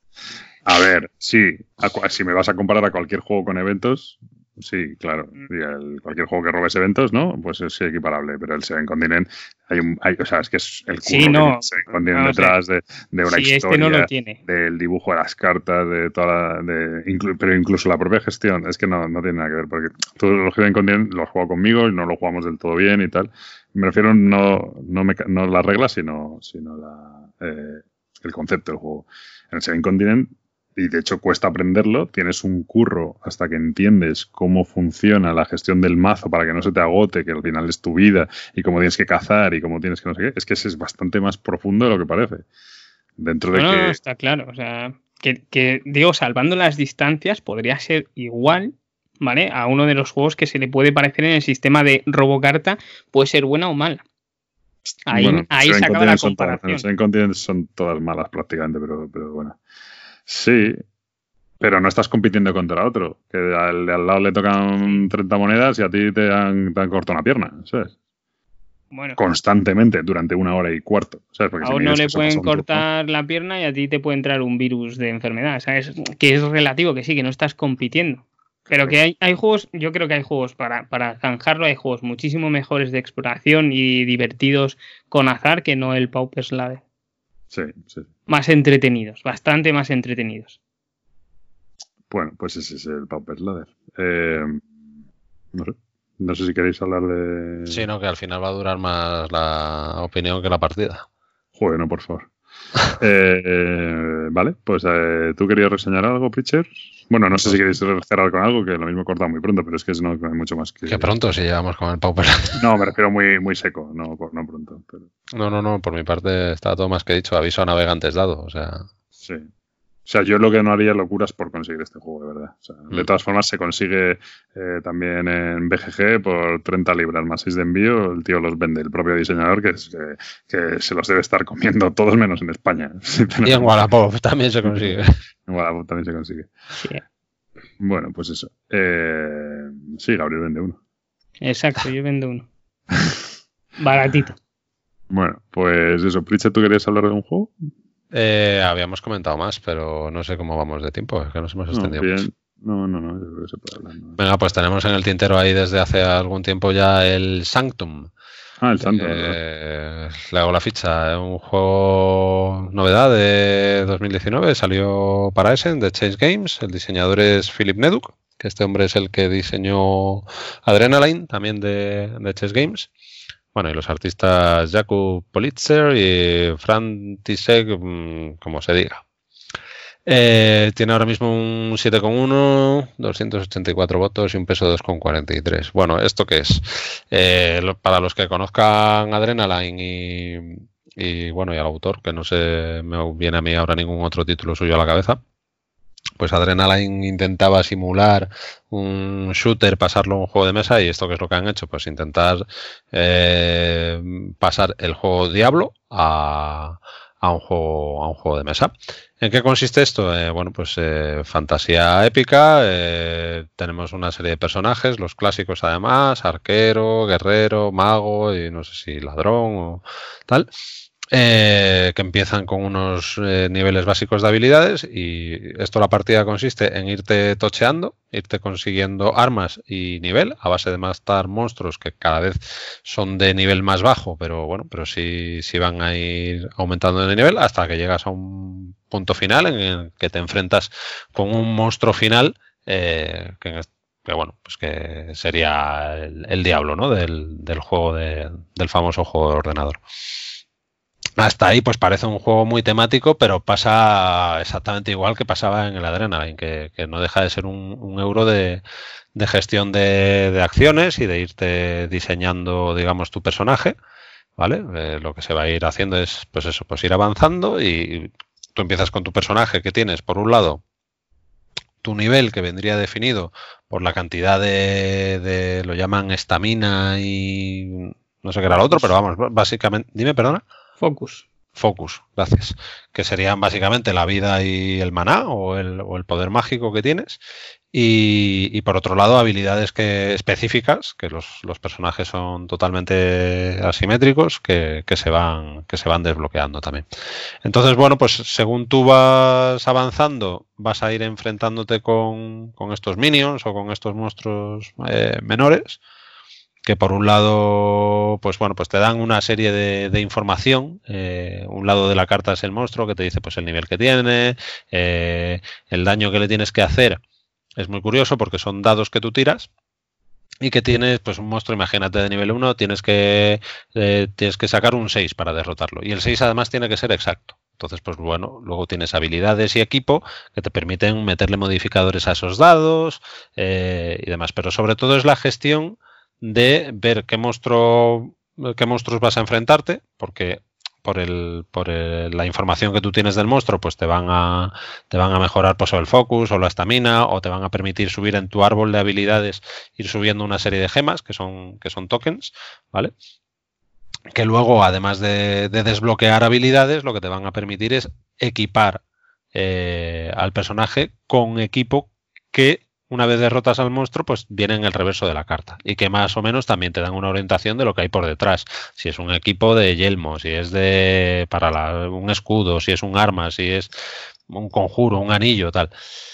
a ver, sí, a cua- si me vas a comparar a cualquier juego con eventos, sí, claro, y el- cualquier juego que robes eventos, ¿no? Pues es equiparable, pero el Seven Continent, hay un, hay, o sea, es que es el curro Sí, que no, tiene el Seven Continent vamos a detrás de, de una si historia, este no lo tiene. del dibujo de las cartas, de toda la, de, inclu- pero incluso la propia gestión, es que no, no tiene nada que ver, porque tú los Seven Continent los juego conmigo y no lo jugamos del todo bien y tal. Me refiero no, no, me, no las reglas, sino, sino la, eh, el concepto del juego. En el Seven Continent, y de hecho cuesta aprenderlo, tienes un curro hasta que entiendes cómo funciona la gestión del mazo para que no se te agote, que al final es tu vida, y cómo tienes que cazar y cómo tienes que no sé qué. Es que ese es bastante más profundo de lo que parece. Dentro de No, no, que... no, está claro. O sea, que, que, digo, salvando las distancias, podría ser igual, ¿vale? A uno de los juegos que se le puede parecer en el sistema de robocarta, puede ser buena o mala. Ahí, bueno, ahí Seven se acaba la Continents son todas- comparación. en Seven Continents son todas malas prácticamente, pero, pero bueno. Sí, pero no estás compitiendo contra otro. Que al de al lado le tocan treinta monedas y a ti te han, te han cortado una pierna, ¿sabes? Bueno, Constantemente, durante una hora y cuarto, ¿sabes? Porque a si me uno dices le que eso pueden pasa un turno, cortar la pierna y a ti te puede entrar un virus de enfermedad, ¿sabes? Que es relativo, que sí, que no estás compitiendo. Pero que hay, hay juegos, yo creo que hay juegos para, para zanjarlo, hay juegos muchísimo mejores de exploración y divertidos con azar que no el Pauper's Ladder. Sí, sí. Más entretenidos, bastante más entretenidos. Bueno, pues ese es el Pauper's Ladder. Eh, no sé. No sé si queréis hablar de... Sí, no, que al final va a durar más la opinión que la partida. Joder, no, por favor. eh, eh, vale, pues eh, ¿tú querías reseñar algo, Pritcher? Bueno, no sé si queréis cerrar con algo, que lo mismo corta muy pronto, pero es que no hay mucho más que... Que pronto si llevamos con el Pauper. No, me refiero muy, muy seco, no, no pronto. Pero... No, no, no, por mi parte está todo más que dicho. Aviso a navegantes dado, o sea... Sí. O sea, yo lo que no haría locuras por conseguir este juego, de verdad. O sea, de Mm. todas formas, se consigue eh, también en B G G por treinta libras más seis de envío. El tío los vende, el propio diseñador, que, es, que, que se los debe estar comiendo todos menos en España. Y en Wallapop también se consigue. En Wallapop también se consigue. Sí, Bueno, pues eso. Eh, sí, Gabriel vende uno. exacto, yo vendo uno. Baratito. Bueno, pues eso. Pritchett, ¿tú querías hablar de un juego? Eh, habíamos comentado más, pero no sé cómo vamos de tiempo, es que nos hemos No, extendido bien. mucho. No, no, no, yo creo que se puede hablar. ¿no? Venga, pues tenemos en el tintero ahí desde hace algún tiempo ya el Sanctum. Ah, el santo. Eh, le hago la ficha, es un juego novedad de dos mil diecinueve, salió para Essen, de Chase Games, el diseñador es Philip Neduk, que este hombre es el que diseñó Adrenaline, también de, de Chase Games. Bueno, y los artistas Jakub Politzer y Fran Tisek, como se diga. Eh, tiene ahora mismo un siete coma uno, doscientos ochenta y cuatro votos y un peso de dos coma cuarenta y tres. Bueno, ¿esto qué es? Eh, lo, para los que conozcan Adrenaline y, y, bueno, y al autor, que no se me viene a mí ahora ningún otro título suyo a la cabeza, pues Adrenaline intentaba simular un shooter, pasarlo a un juego de mesa, y esto que es lo que han hecho, pues intentar eh, pasar el juego Diablo a, a, un juego, a un juego de mesa. ¿En qué consiste esto? Eh, bueno, pues eh, fantasía épica, eh, tenemos una serie de personajes, los clásicos además, arquero, guerrero, mago y no sé si ladrón o tal. Eh, que empiezan con unos eh, niveles básicos de habilidades, y esto, la partida consiste en irte tocheando, irte consiguiendo armas y nivel a base de matar monstruos que cada vez son de nivel más bajo, pero bueno, pero sí, sí van a ir aumentando de nivel hasta que llegas a un punto final en el que te enfrentas con un monstruo final eh, que, que bueno, pues que sería el, el diablo, ¿no? del, del juego de, del famoso juego de ordenador. Hasta ahí pues parece un juego muy temático, pero pasa exactamente igual que pasaba en el Adrenaline, que, que no deja de ser un, un euro de, de gestión de, de acciones y de irte diseñando, digamos, tu personaje, ¿vale? Eh, lo que se va a ir haciendo es, pues eso, pues ir avanzando y tú empiezas con tu personaje que tienes, por un lado, tu nivel que vendría definido por la cantidad de, de lo llaman estamina y no sé qué era lo otro, pero vamos, básicamente, dime, perdona. Focus. Focus, gracias. Que serían básicamente la vida y el maná o el, o el poder mágico que tienes. Y, y por otro lado, habilidades que, específicas, que los, los personajes son totalmente asimétricos, que, que, se van, que se van desbloqueando también. Entonces, bueno, pues según tú vas avanzando, vas a ir enfrentándote con, con estos minions o con estos monstruos eh, menores, que por un lado, pues bueno, pues te dan una serie de, de información. Eh, un lado de la carta es el monstruo, que te dice pues el nivel que tiene, eh, el daño que le tienes que hacer. Es muy curioso porque son dados que tú tiras y que tienes, pues un monstruo, imagínate, de nivel uno, tienes que, eh, tienes que sacar un seis para derrotarlo. Y el seis además tiene que ser exacto. Entonces, pues bueno, luego tienes habilidades y equipo que te permiten meterle modificadores a esos dados eh, y demás. Pero sobre todo es la gestión de ver qué monstruo, qué monstruos vas a enfrentarte, porque por el, por el, la información que tú tienes del monstruo, pues te van a, te van a mejorar pues, o el focus o la estamina, o te van a permitir subir en tu árbol de habilidades, ir subiendo una serie de gemas, que son, que son tokens, ¿vale? Que luego, además de, de desbloquear habilidades, lo que te van a permitir es equipar eh, al personaje con equipo que una vez derrotas al monstruo, pues viene en el reverso de la carta y que más o menos también te dan una orientación de lo que hay por detrás. Si es un equipo de yelmo, si es de para la, un escudo, si es un arma, si es un conjuro, un anillo, tal.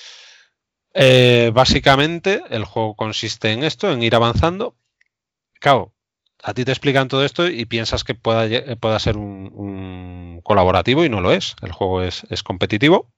Eh, básicamente, el juego consiste en esto, en ir avanzando. Claro, a ti te explican todo esto y piensas que pueda, pueda ser un, un colaborativo y no lo es. El juego es, es competitivo,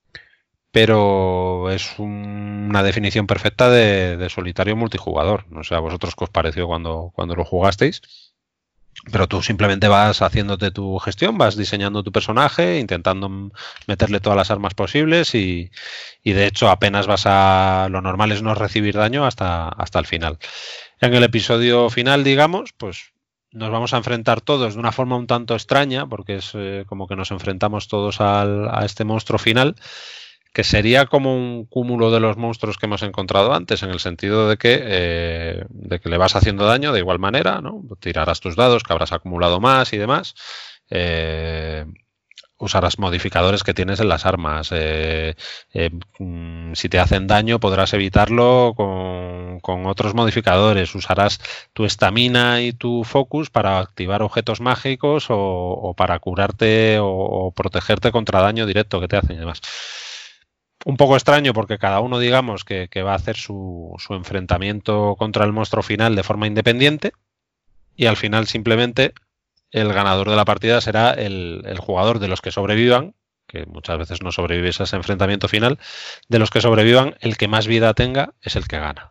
pero es un, una definición perfecta de, de solitario multijugador. No sé a vosotros qué os pareció cuando, cuando lo jugasteis, pero tú simplemente vas haciéndote tu gestión, vas diseñando tu personaje, intentando meterle todas las armas posibles y, y de hecho apenas vas a... Lo normal es no recibir daño hasta, hasta el final. En el episodio final, digamos, pues nos vamos a enfrentar todos de una forma un tanto extraña, porque es eh, como que nos enfrentamos todos al, a este monstruo final, que sería como un cúmulo de los monstruos que hemos encontrado antes, en el sentido de que, eh, de que le vas haciendo daño de igual manera, ¿no? Tirarás tus dados, que habrás acumulado más y demás. Eh, usarás modificadores que tienes en las armas. Eh, eh, si te hacen daño, podrás evitarlo con, con otros modificadores. Usarás tu estamina y tu focus para activar objetos mágicos o, o para curarte o, o protegerte contra daño directo que te hacen y demás. Un poco extraño porque cada uno, digamos, que, que va a hacer su, su enfrentamiento contra el monstruo final de forma independiente y al final simplemente el ganador de la partida será el, el jugador de los que sobrevivan, que muchas veces no sobrevives a ese enfrentamiento final, de los que sobrevivan, el que más vida tenga es el que gana.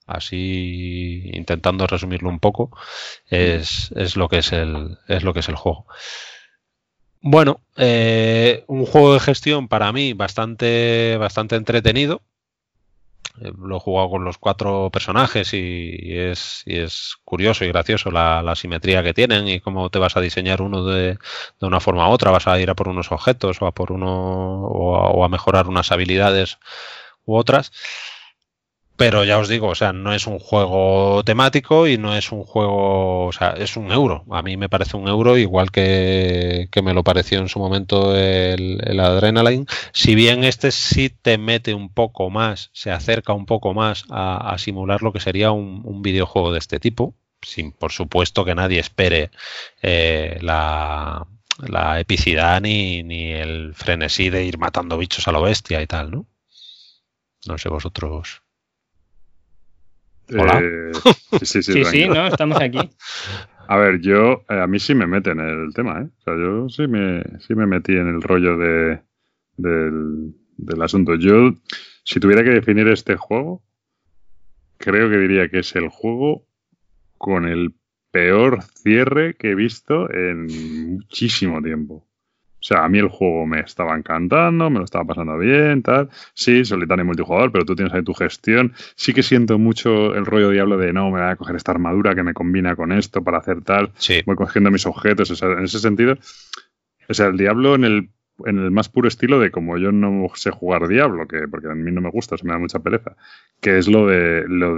Así, intentando resumirlo un poco, es, es, lo, que es, el, es lo que es el juego. Bueno, eh, un juego de gestión para mí bastante, bastante entretenido. Eh, lo he jugado con los cuatro personajes y, y, es, y es curioso y gracioso la, la simetría que tienen y cómo te vas a diseñar uno de, de una forma u otra. Vas a ir a por unos objetos o a por uno o a, o a mejorar unas habilidades u otras. Pero ya os digo, o sea, no es un juego temático y no es un juego, o sea, es un euro. A mí me parece un euro, igual que, que me lo pareció en su momento el, el Adrenaline. Si bien este sí te mete un poco más, se acerca un poco más a, a simular lo que sería un, un videojuego de este tipo, sin por supuesto que nadie espere eh, la, la epicidad ni, ni el frenesí de ir matando bichos a lo bestia y tal, ¿no? No sé vosotros. Hola. Eh, sí, sí, sí, sí, no, estamos aquí. A ver, yo, eh, a mí sí me mete en el tema, ¿eh? O sea, yo sí me, sí me metí en el rollo de, del, del asunto. Yo, si tuviera que definir este juego, creo que diría que es el juego con el peor cierre que he visto en muchísimo tiempo. O sea, a mí el juego me estaba encantando, me lo estaba pasando bien, tal. Sí, solitario y multijugador, pero tú tienes ahí tu gestión. Sí que siento mucho el rollo Diablo de no, me voy a coger esta armadura que me combina con esto para hacer tal. Sí. Voy cogiendo mis objetos. O sea, en ese sentido, o sea, el Diablo en el, en el más puro estilo de como yo no sé jugar Diablo, que porque a mí no me gusta, se me da mucha pereza, que es lo de lo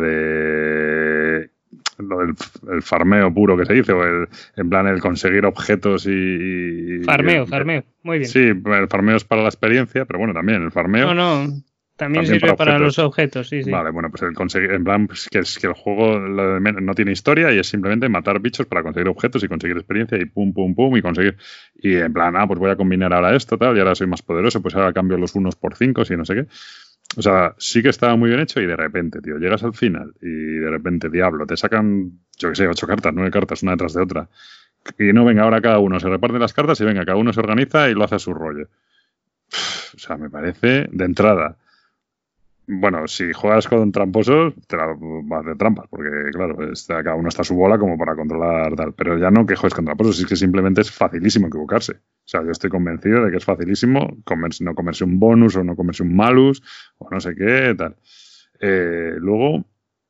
de lo del el farmeo puro que se dice, o el, en plan el conseguir objetos y... y farmeo, el, farmeo, muy bien. Sí, el farmeo es para la experiencia, pero bueno, también el farmeo... No, no, también, también sirve para, para los objetos, sí, sí. Vale, bueno, pues el conseguir, en plan, pues que, es que el juego lo de, no tiene historia y es simplemente matar bichos para conseguir objetos y conseguir experiencia y pum, pum, pum, y conseguir... Y en plan, ah, pues voy a combinar ahora esto, tal, y ahora soy más poderoso, pues ahora cambio los unos por cinco, y no sé qué. O sea, sí que estaba muy bien hecho y de repente, tío, llegas al final y de repente, Diablo, te sacan, yo qué sé, ocho cartas, nueve cartas, una detrás de otra. Y no, venga, ahora cada uno se reparte las cartas y venga, cada uno se organiza y lo hace a su rollo. O sea, me parece, de entrada, bueno, si juegas con tramposos, te la vas de trampas, porque claro, pues, cada uno está a su bola como para controlar tal. Pero ya no que juegues con tramposos, es que simplemente es facilísimo equivocarse. O sea, yo estoy convencido de que es facilísimo comerse, no comerse un bonus o no comerse un malus o no sé qué, tal. Eh, luego,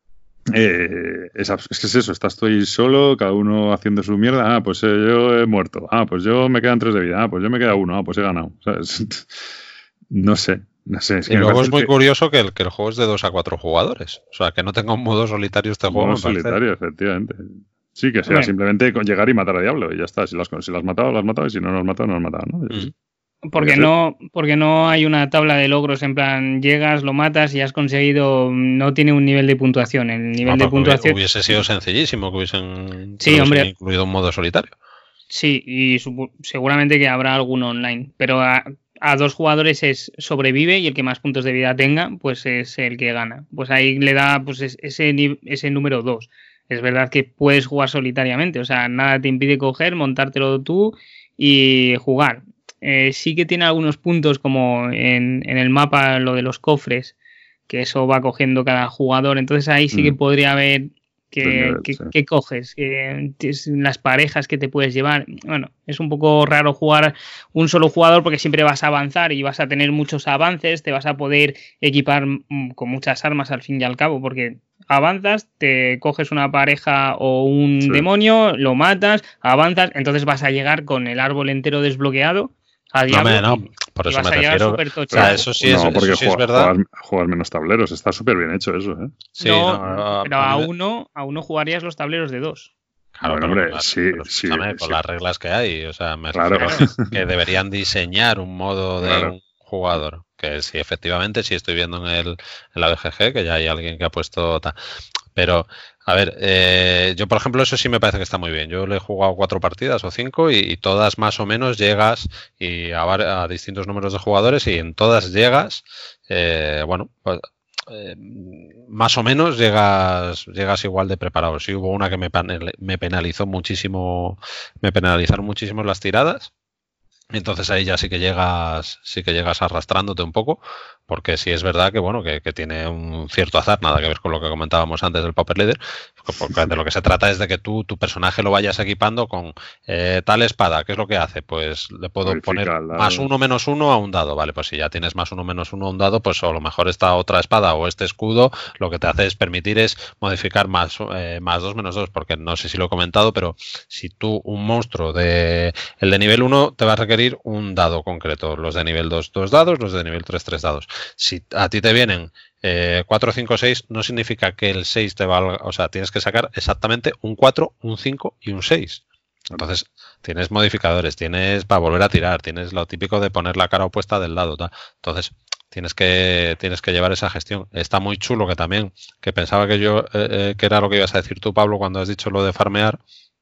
eh, es, es que es eso, estás tú ahí solo, cada uno haciendo su mierda. Ah, pues eh, yo he muerto. Ah, pues yo me quedan tres de vida. Ah, pues yo me queda uno. Ah, pues he ganado. ¿Sabes? No sé. No sé, es que y luego es muy que... curioso que el, que el juego es de dos a cuatro jugadores. O sea, que no tenga un modo solitario este juego. Modo solitario, efectivamente. Sí, que sea bueno. simplemente llegar y matar a Diablo y ya está. Si lo has, si lo has matado, lo has matado. Y si no lo has matado, no lo has matado, ¿no? Mm. Porque no, porque no hay una tabla de logros en plan, llegas, lo matas y has conseguido, no tiene un nivel de puntuación. El nivel no, de puntuación hubiese sido sencillísimo que hubiesen, sí, hombre, incluido un modo solitario. Sí, y seguramente que habrá alguno online, pero a, a dos jugadores es sobrevive y el que más puntos de vida tenga, pues es el que gana. Pues ahí le da pues ese, ese número dos. Es verdad que puedes jugar solitariamente, o sea, nada te impide coger, montártelo tú y jugar. Eh, sí que tiene algunos puntos como en, en el mapa lo de los cofres, que eso va cogiendo cada jugador, entonces ahí sí que mm. podría haber... Que, que, que coges, que, las parejas que te puedes llevar. Bueno, es un poco raro jugar un solo jugador porque siempre vas a avanzar y vas a tener muchos avances, te vas a poder equipar con muchas armas al fin y al cabo, porque avanzas, te coges una pareja o un sí. demonio, lo matas, avanzas, entonces vas a llegar con el árbol entero desbloqueado. A Diablo, no, no, por eso me refiero. O sea, eso sí es, no, porque eso sí juegas, es verdad. Juegas, juegas menos tableros, está súper bien hecho eso, ¿eh? Sí, no, no, pero a, a uno, a uno jugarías los tableros de dos. Claro, bueno, hombre, sí, pero, sí, Con sí. las reglas que hay, o sea, me claro. refiero que deberían diseñar un modo de claro. un jugador. Que sí, efectivamente, sí estoy viendo en, el, en la B G G que ya hay alguien que ha puesto... Ta. Pero, a ver, eh, yo por ejemplo eso sí me parece que está muy bien. Yo le he jugado cuatro partidas o cinco y, y todas más o menos llegas y a, a distintos números de jugadores y en todas llegas, eh, bueno, pues, eh, más o menos llegas llegas igual de preparado. Sí hubo una que me, me penalizó muchísimo, me penalizaron muchísimo las tiradas. Entonces ahí ya sí que llegas, sí que llegas arrastrándote un poco, porque sí es verdad que bueno, que, que tiene un cierto azar, nada que ver con lo que comentábamos antes del Pauper Leader, porque de lo que se trata es de que tú, tu personaje lo vayas equipando con eh, tal espada. ¿Qué es lo que hace? Pues le puedo poner más uno menos uno a un dado, vale, pues si ya tienes más uno menos uno a un dado, pues a lo mejor esta otra espada o este escudo lo que te hace es permitir es modificar más, eh, más dos menos dos, porque no sé si lo he comentado, pero si tú un monstruo de el de nivel uno te va a requerir un dado concreto, los de nivel dos, dos dados, los de nivel tres, tres dados. Si a ti te vienen eh, cuatro, cinco, seis, no significa que el seis te valga, o sea, tienes que sacar exactamente un cuatro, un cinco y un seis. Entonces, tienes modificadores, tienes para volver a tirar, tienes lo típico de poner la cara opuesta del dado, ¿tá? Entonces, tienes que tienes que llevar esa gestión. Está muy chulo que también, que pensaba que yo, eh, eh, que era lo que ibas a decir tú, Pablo, cuando has dicho lo de farmear.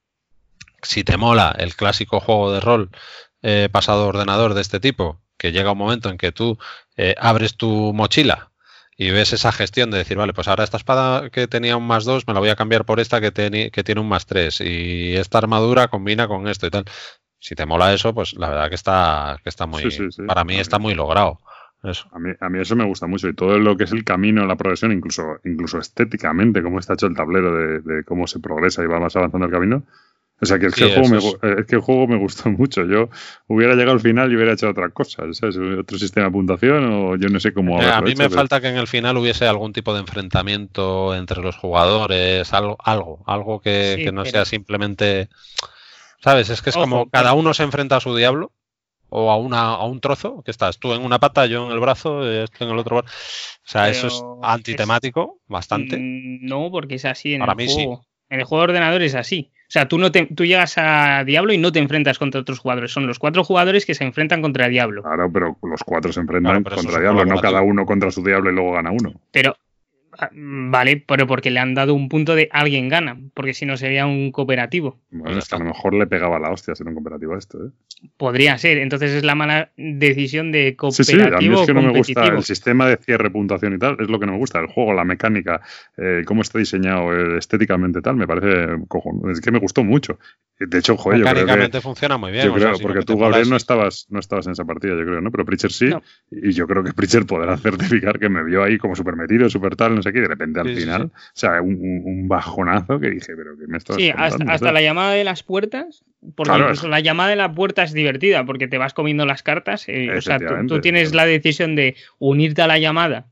Si te mola el clásico juego de rol eh, pasado a ordenador de este tipo, que llega un momento en que tú eh, abres tu mochila y ves esa gestión de decir, vale, pues ahora esta espada que tenía un más dos me la voy a cambiar por esta que, teni- que tiene un más tres y esta armadura combina con esto y tal. si te mola eso, pues la verdad que está, que está muy, Sí, sí, sí. para mí A está mí- muy logrado. Eso. A mí, a mí eso me gusta mucho y todo lo que es el camino, la progresión, incluso, incluso estéticamente, cómo está hecho el tablero de, de cómo se progresa y va más avanzando el camino. O sea, que es, Sí, que el juego me, eso gu- es que el juego me gustó mucho. Yo hubiera llegado al final y hubiera hecho otra cosa, ¿sabes? Otro sistema de puntuación o yo no sé cómo Eh, a haberlo mí hecho, me pero- falta que en el final hubiese algún tipo de enfrentamiento entre los jugadores, algo, algo, algo que, Sí, que no pero- sea simplemente, ¿sabes? Es que es Ojo, como pero- cada uno se enfrenta a su diablo o a una a un trozo, que estás tú en una pata, yo en el brazo, eh, esto en el otro brazo. O sea, eso es Pero antitemático, bastante. Mm, No, porque es así en Para el mí sí. juego. En el juego de ordenador es así. O sea, tú no te, tú llegas a Diablo y no te enfrentas contra otros jugadores. Son los cuatro jugadores que se enfrentan contra Diablo. Claro, pero los cuatro se enfrentan Claro, pero eso contra es un Diablo, no colaborativo. cada uno contra su Diablo y luego gana uno. Pero, ah, vale, pero porque le han dado un punto de alguien gana. Porque si no sería un cooperativo. Bueno, Pues ya es que a está. lo mejor le pegaba la hostia ser un cooperativo a esto, ¿eh? Podría ser. Entonces es la mala decisión de Sí, sí, cooperativo a mí es que no me gusta competitivo. el sistema de cierre, puntuación y tal, es lo que no me gusta. El juego, la mecánica, eh, cómo está diseñado eh, estéticamente tal, me parece cojonudo. Es que me gustó mucho. De hecho, joder, yo creo que... Mecánicamente funciona muy bien. Yo o sea, creo, si lo porque que te tú, mola Gabriel, es- no estabas, no estabas en esa partida, yo creo, ¿no? Pero Pritchard sí, No. y yo creo que Pritchard podrá certificar que me vio ahí como súper metido, súper tal, no sé qué, y de repente al Sí, sí, final, sí. o sea, un, un- un bajonazo que dije, pero que me estás Sí, contando, hasta, hasta ¿sabes? la llamada de las puertas, porque Claro, incluso es- la llamada de la puerta es divertida, porque te vas comiendo las cartas. eh, o sea, tú, Efectivamente, tú tienes claro. la decisión de unirte a la llamada,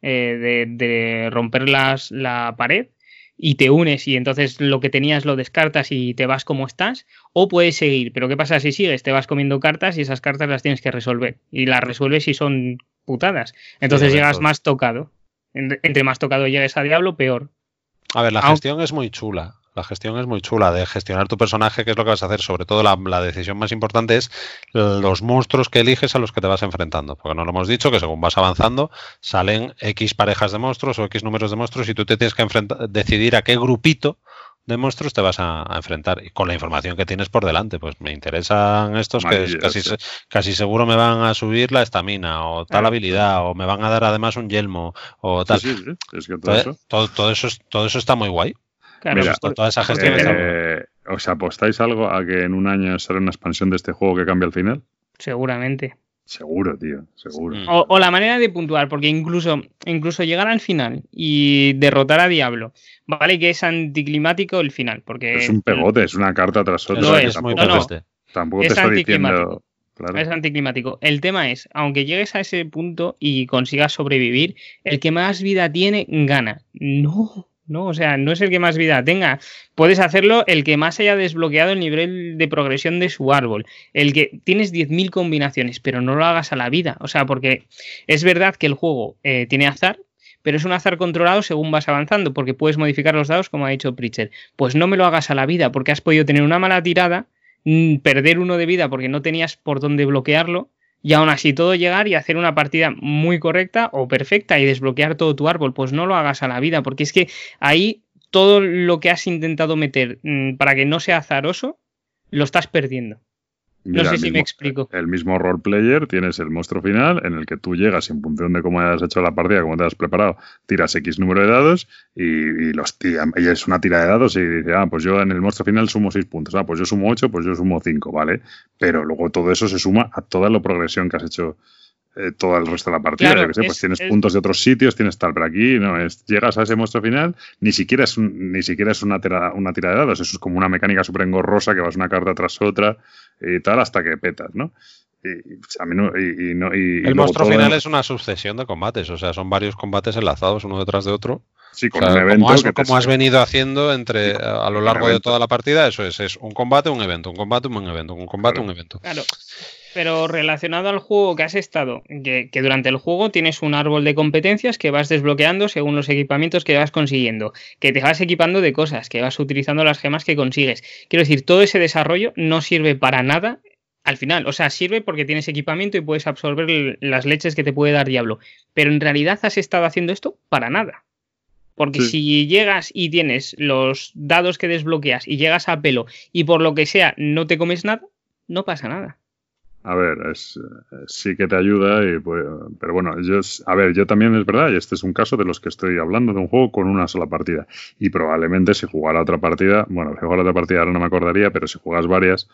eh, de, de romper las, la pared, y te unes, y entonces lo que tenías lo descartas y te vas como estás, o puedes seguir. Pero ¿qué pasa si sigues? Te vas comiendo cartas y esas cartas las tienes que resolver. Y las resuelves y son putadas. Entonces Sí, llegas eventos. más tocado. Entre entre más tocado llegues a Diablo, peor. A ver, la Aunque- gestión es muy chula. La gestión es muy chula de gestionar tu personaje, que es lo que vas a hacer. Sobre todo la, la decisión más importante es los monstruos que eliges a los que te vas enfrentando. Porque no lo hemos dicho, que según vas avanzando salen X parejas de monstruos o X números de monstruos y tú te tienes que enfrentar, decidir a qué grupito de monstruos te vas a, a enfrentar. Y con la información que tienes por delante, pues me interesan estos que es casi, Maravilloso. se- casi seguro me van a subir la estamina o tal Claro. habilidad o me van a dar además un yelmo o tal. Sí, sí, sí, es que todo Entonces, eso... todo, todo eso es- todo eso está muy guay. Claro, Mira, por- toda esa porque gestión te- está muy Eh, ¿Os apostáis algo a que en un año sale una expansión de este juego que cambia al final? seguramente. Seguro, tío, seguro. Mm. O, o la manera de puntuar, porque incluso, incluso llegar al final y derrotar a Diablo, vale que es anticlimático el final, porque Es un pegote, es una carta tras otra. Lo que es, tampoco, no, no. potente. tampoco Es te está anticlimático. diciendo... Claro. es anticlimático. El tema es, aunque llegues a ese punto y consigas sobrevivir, el que más vida tiene gana. No, no, o sea, no es el que más vida tenga. Puedes hacerlo el que más haya desbloqueado el nivel de progresión de su árbol. El que tienes diez mil combinaciones, pero no lo hagas a la vida. O sea, porque es verdad que el juego eh, tiene azar, pero es un azar controlado según vas avanzando, porque puedes modificar los dados, como ha dicho Pritchard. Pues no me lo hagas a la vida, porque has podido tener una mala tirada, mm, perder uno de vida porque no tenías por dónde bloquearlo, y aún así todo llegar y hacer una partida muy correcta o perfecta y desbloquear todo tu árbol. Pues no lo hagas a la vida, porque es que ahí todo lo que has intentado meter mm, para que no sea azaroso, lo estás perdiendo. Mira, No sé el si me mismo- explico. El mismo roleplayer, tienes el monstruo final en el que tú llegas y en función de cómo hayas hecho la partida, cómo te has preparado, tiras X número de dados y, y los tira, y es una tira de dados y dice, ah, pues yo en el monstruo final sumo seis puntos, ah, pues yo sumo ocho, pues yo sumo cinco, ¿vale? Pero luego todo eso se suma a toda la progresión que has hecho eh, todo el resto de la partida. Claro, Yo qué sé, pues es- tienes es- puntos de otros sitios, tienes tal, pero aquí no, es, llegas a ese monstruo final, ni siquiera es, un- ni siquiera es una, tira, una tira de dados, eso es como una mecánica súper engorrosa que vas una carta tras otra y tal hasta que petas, ¿no? Y, y, a mí no, y, y no- y- y El luego monstruo todo final en- es una sucesión de combates, o sea, son varios combates enlazados uno detrás de otro. sí, O con sea, un evento como has, que te- como has venido haciendo entre a lo con largo de evento. toda la partida, eso es, es un combate, un evento, un combate, un evento, un combate, Claro. un evento. Claro. Pero relacionado al juego que has estado, que, que durante el juego tienes un árbol de competencias que vas desbloqueando según los equipamientos que vas consiguiendo, que te vas equipando de cosas, que vas utilizando las gemas que consigues. Quiero decir, todo ese desarrollo no sirve para nada al final. O sea, sirve porque tienes equipamiento y puedes absorber l- las leches que te puede dar Diablo. Pero en realidad has estado haciendo esto para nada. Porque Sí. si llegas y tienes los dados que desbloqueas y llegas a pelo y por lo que sea no te comes nada, no pasa nada. A ver, es, eh, sí que te ayuda, y, pues, pero bueno, yo, es- a ver, yo también es verdad, y este es un caso de los que estoy hablando de un juego con una sola partida. Y probablemente si jugara otra partida, bueno, si jugara otra partida ahora no me acordaría, pero si juegas varias,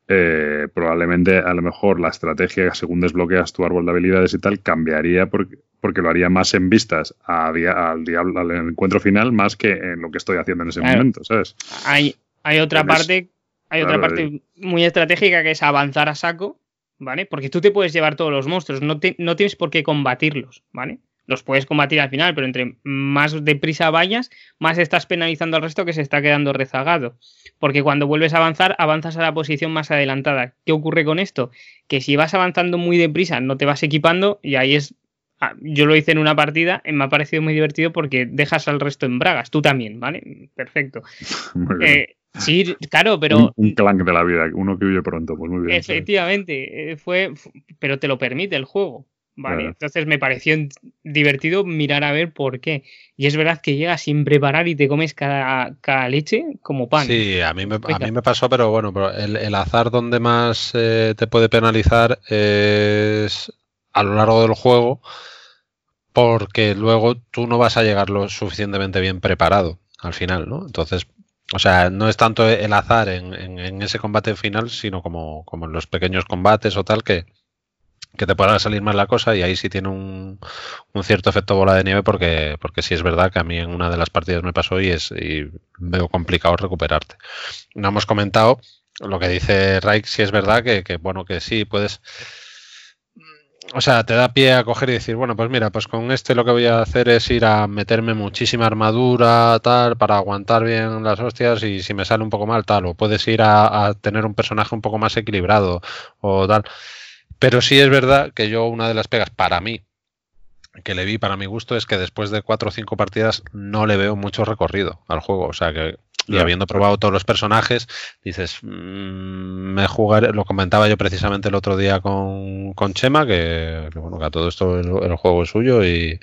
eh, probablemente a lo mejor la estrategia, según desbloqueas tu árbol de habilidades y tal, cambiaría porque, porque lo haría más en vistas a, al, diablo, al encuentro final más que en lo que estoy haciendo en ese claro. momento, ¿sabes? Hay, hay otra Tienes, parte, hay claro, otra parte hay... muy estratégica que es avanzar a saco, ¿vale? Porque tú te puedes llevar todos los monstruos, no, te, no tienes por qué combatirlos, ¿vale? Los puedes combatir al final, pero entre más deprisa vayas, más estás penalizando al resto que se está quedando rezagado. Porque cuando vuelves a avanzar, avanzas a la posición más adelantada. ¿Qué ocurre con esto? Que si vas avanzando muy deprisa, no te vas equipando y ahí es... Yo lo hice en una partida, me ha parecido muy divertido porque dejas al resto en bragas. Tú también, ¿vale? Perfecto. Muy bien. Eh, sí, claro, pero... Un, un clank de la vida, uno que huye pronto, pues muy bien. Efectivamente, fue... Pero te lo permite el juego. Vale, Claro. entonces me pareció divertido mirar a ver por qué. Y es verdad que llegas sin preparar y te comes cada, cada leche como pan. Sí, a mí me, a mí me pasó, pero bueno, pero el, el azar donde más eh, te puede penalizar es a lo largo del juego, porque luego tú no vas a llegar lo suficientemente bien preparado al final, ¿no? Entonces, o sea, no es tanto el azar en, en, en ese combate final, sino como, como en los pequeños combates o tal que que te pueda salir mal la cosa y ahí sí tiene un, un cierto efecto bola de nieve porque, porque sí es verdad que a mí en una de las partidas me pasó y es y veo complicado recuperarte. No hemos comentado lo que dice Raik, sí es verdad que, que bueno, que sí puedes, o sea, te da pie a coger y decir, bueno, pues mira, pues con este lo que voy a hacer es ir a meterme muchísima armadura, tal, para aguantar bien las hostias y si me sale un poco mal, tal, o puedes ir a, a tener un personaje un poco más equilibrado o tal. Pero sí es verdad que yo una de las pegas para mí, que le vi para mi gusto, es que después de cuatro o cinco partidas no le veo mucho recorrido al juego. O sea que, y habiendo probado todos los personajes, dices, mmm, me jugaré, lo comentaba yo precisamente el otro día con, con Chema, que, que bueno, que a todo esto el, el juego es suyo y,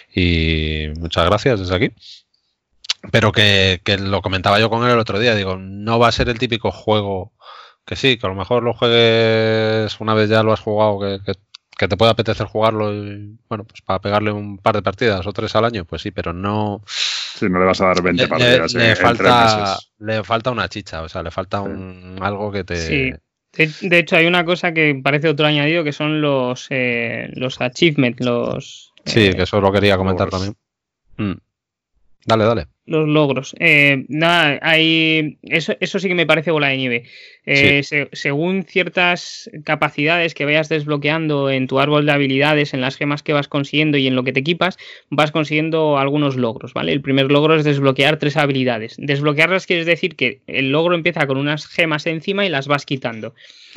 y muchas gracias desde aquí. Pero que, que lo comentaba yo con él el otro día, digo, no va a ser el típico juego... Que sí, que a lo mejor lo juegues una vez ya lo has jugado, que, que, que te puede apetecer jugarlo y, bueno, pues para pegarle un par de partidas o tres al año, pues sí, pero no... Sí, no le vas a dar veinte le, partidas le, en, le falta, en tres meses. Le falta una chicha, o sea, le falta Sí. un algo que te... Sí, de, de hecho hay una cosa que parece otro añadido que son los, eh, los achievements, los... Sí, eh, que eso lo quería comentar logros. también. Mm. Dale, dale. Los logros. Eh, nada, hay. Eso, eso sí que me parece bola de nieve. Eh, Sí. se, según ciertas capacidades que vayas desbloqueando en tu árbol de habilidades, en las gemas que vas consiguiendo y en lo que te equipas, vas consiguiendo algunos logros, ¿vale? El primer logro es desbloquear tres habilidades. Desbloquearlas quiere decir que el logro empieza con unas gemas encima y las vas quitando.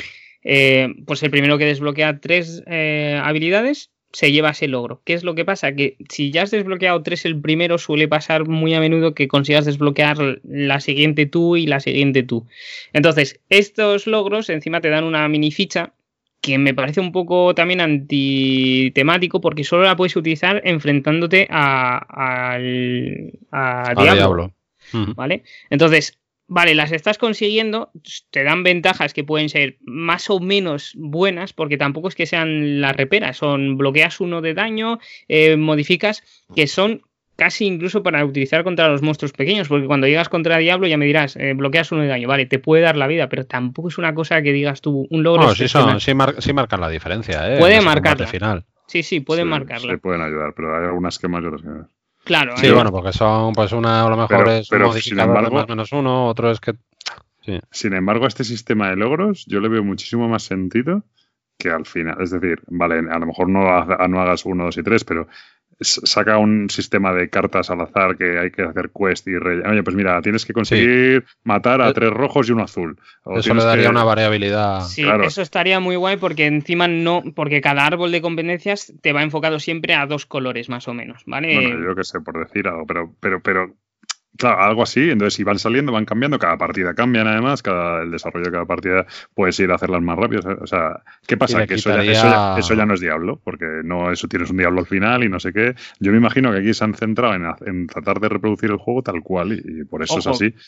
Eh, pues el primero que desbloquea tres eh, habilidades se lleva ese logro. ¿Qué es lo que pasa? Que si ya has desbloqueado tres el primero, suele pasar muy a menudo que consigas desbloquear la siguiente tú y la siguiente tú. Entonces, estos logros encima te dan una mini ficha que me parece un poco también antitemático porque solo la puedes utilizar enfrentándote a, a, al, a A Diablo. Diablo. Mm. ¿Vale? Entonces, vale, las estás consiguiendo, te dan ventajas que pueden ser más o menos buenas, porque tampoco es que sean las reperas, son bloqueas uno de daño, eh, modificas, que son casi incluso para utilizar contra los monstruos pequeños, porque cuando llegas contra Diablo ya me dirás, eh, bloqueas uno de daño, vale, te puede dar la vida, pero tampoco es una cosa que digas tú, un logro No, sí, excepcional. son, sí, mar, sí marcan la diferencia, ¿eh? Puede en ese marcarla. combate final. Sí, sí, pueden Sí, marcarla. sí pueden ayudar, pero hay algunas que más y otras que menos. Claro, Sí, hay- bueno, porque son, pues una a lo mejor Pero- es pero, un modificador sin embargo- de más menos uno, otro es que... Sí. Sin embargo, a este sistema de logros yo le veo muchísimo más sentido que al final. Es decir, vale, a lo mejor no, ha- no hagas uno, dos y tres, pero s- saca un sistema de cartas al azar que hay que hacer quest y rey. Oye, pues mira, tienes que conseguir matar a Eh, tres rojos y uno azul. O Eso le tienes daría que- una variabilidad. Sí, Claro. eso estaría muy guay porque encima no, porque cada árbol de competencias te va enfocado siempre a dos colores más o menos, ¿vale? Bueno, yo qué sé, por decir algo, pero, pero, pero, claro, algo así. Entonces, si van saliendo, van cambiando, cada partida cambian además, cada, el desarrollo de cada partida puedes ir a hacerlas más rápido. O sea, ¿qué Y pasa? le Que eso ya, quitaría- eso, ya, eso ya no es Diablo, porque no eso tienes un Diablo al final y no sé qué. Yo me imagino que aquí se han centrado en, en tratar de reproducir el juego tal cual y, y por eso es Ojo. así.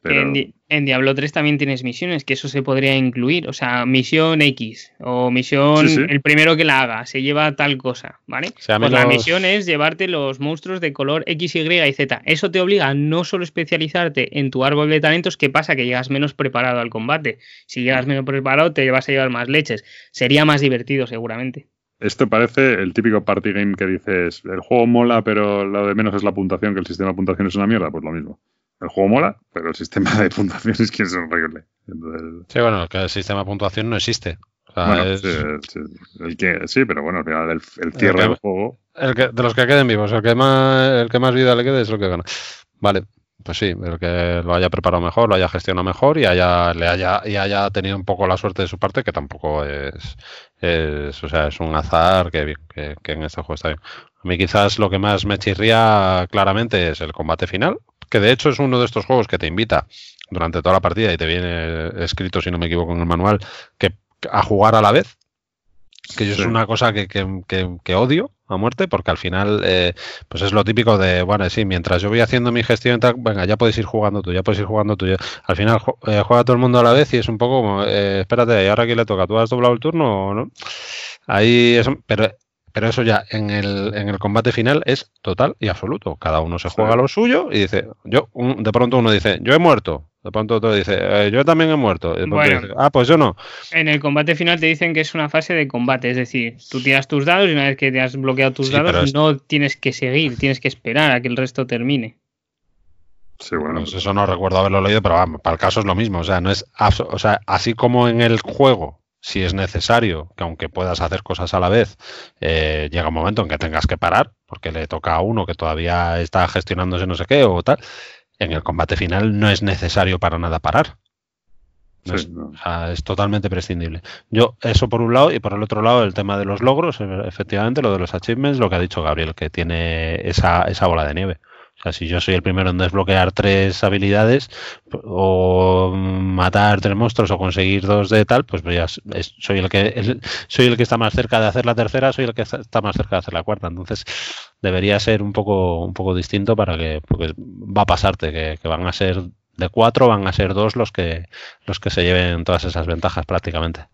Pero... En, Di- en Diablo tres también tienes misiones, que eso se podría incluir. O sea, misión X o misión, Sí, sí. el primero que la haga, se lleva tal cosa, ¿vale? O sea, a mí pues la los- misión es llevarte los monstruos de color X, Y y Z. Eso te obliga a no solo especializarte en tu árbol de talentos, ¿qué pasa? Que llegas menos preparado al combate. Si llegas menos preparado, te vas a llevar más leches. Sería más divertido, seguramente. Esto parece el típico party game que dices, el juego mola, pero lo de menos es la puntuación, que el sistema de puntuación es una mierda. Pues lo mismo. El juego mola, pero el sistema de puntuación es que es horrible. Entonces, Sí, bueno, que el sistema de puntuación no existe. O sea, bueno, es sí, sí, el que, sí, pero bueno, al final el, el cierre que- del juego... el que, de los que queden vivos, el que más el que más vida le quede es el que gana. Vale, pues sí, el que lo haya preparado mejor, lo haya gestionado mejor y haya le haya y haya tenido un poco la suerte de su parte, que tampoco es, es o sea, es un azar que, bien, que, que en este juego está bien. A mí quizás lo que más me chirría claramente es el combate final, que de hecho es uno de estos juegos que te invita durante toda la partida y te viene escrito, si no me equivoco, en el manual, que a jugar a la vez, que yo Sí. es una cosa que, que, que, que odio a muerte, porque al final eh, pues es lo típico de, bueno, sí, mientras yo voy haciendo mi gestión y tal, venga, ya podéis ir jugando tú, ya podéis ir jugando tú. Ya. Al final ju- eh, juega todo el mundo a la vez y es un poco como, eh, espérate, ¿y ahora a quién le toca? ¿Tú has doblado el turno o no? Ahí eso, pero pero eso ya en el, en el combate final es total y absoluto. Cada uno se juega Sí. lo suyo y dice, yo, un- de pronto uno dice, yo he muerto. De pronto otro dice, eh, yo también he muerto. Y de pronto Bueno. dice, ah, pues yo no. En el combate final te dicen que es una fase de combate, es decir, tú tiras tus dados y una vez que te has bloqueado tus Sí, pero dados es- no tienes que seguir, tienes que esperar a que el resto termine. Sí, bueno, Pues eso no recuerdo haberlo leído, pero vamos, para el caso es lo mismo. O sea, no es abso- o sea, así como en el juego, si es necesario, que aunque puedas hacer cosas a la vez, eh, llega un momento en que tengas que parar, porque le toca a uno que todavía está gestionándose no sé qué o tal. En el combate final no es necesario para nada parar. No sí, es, no. o sea, es totalmente prescindible. Yo, eso por un lado, y por el otro lado, el tema de los logros, eh, efectivamente, lo de los achievements, lo que ha dicho Gabriel, que tiene esa, esa bola de nieve. O sea, si yo soy el primero en desbloquear tres habilidades, o matar tres monstruos, o conseguir dos de tal, pues ya es- soy el que el- soy el que está más cerca de hacer la tercera, soy el que está más cerca de hacer la cuarta. Entonces, debería ser un poco, un poco distinto para que, porque va a pasarte, que, que van a ser de cuatro, van a ser dos los que los que se lleven todas esas ventajas prácticamente.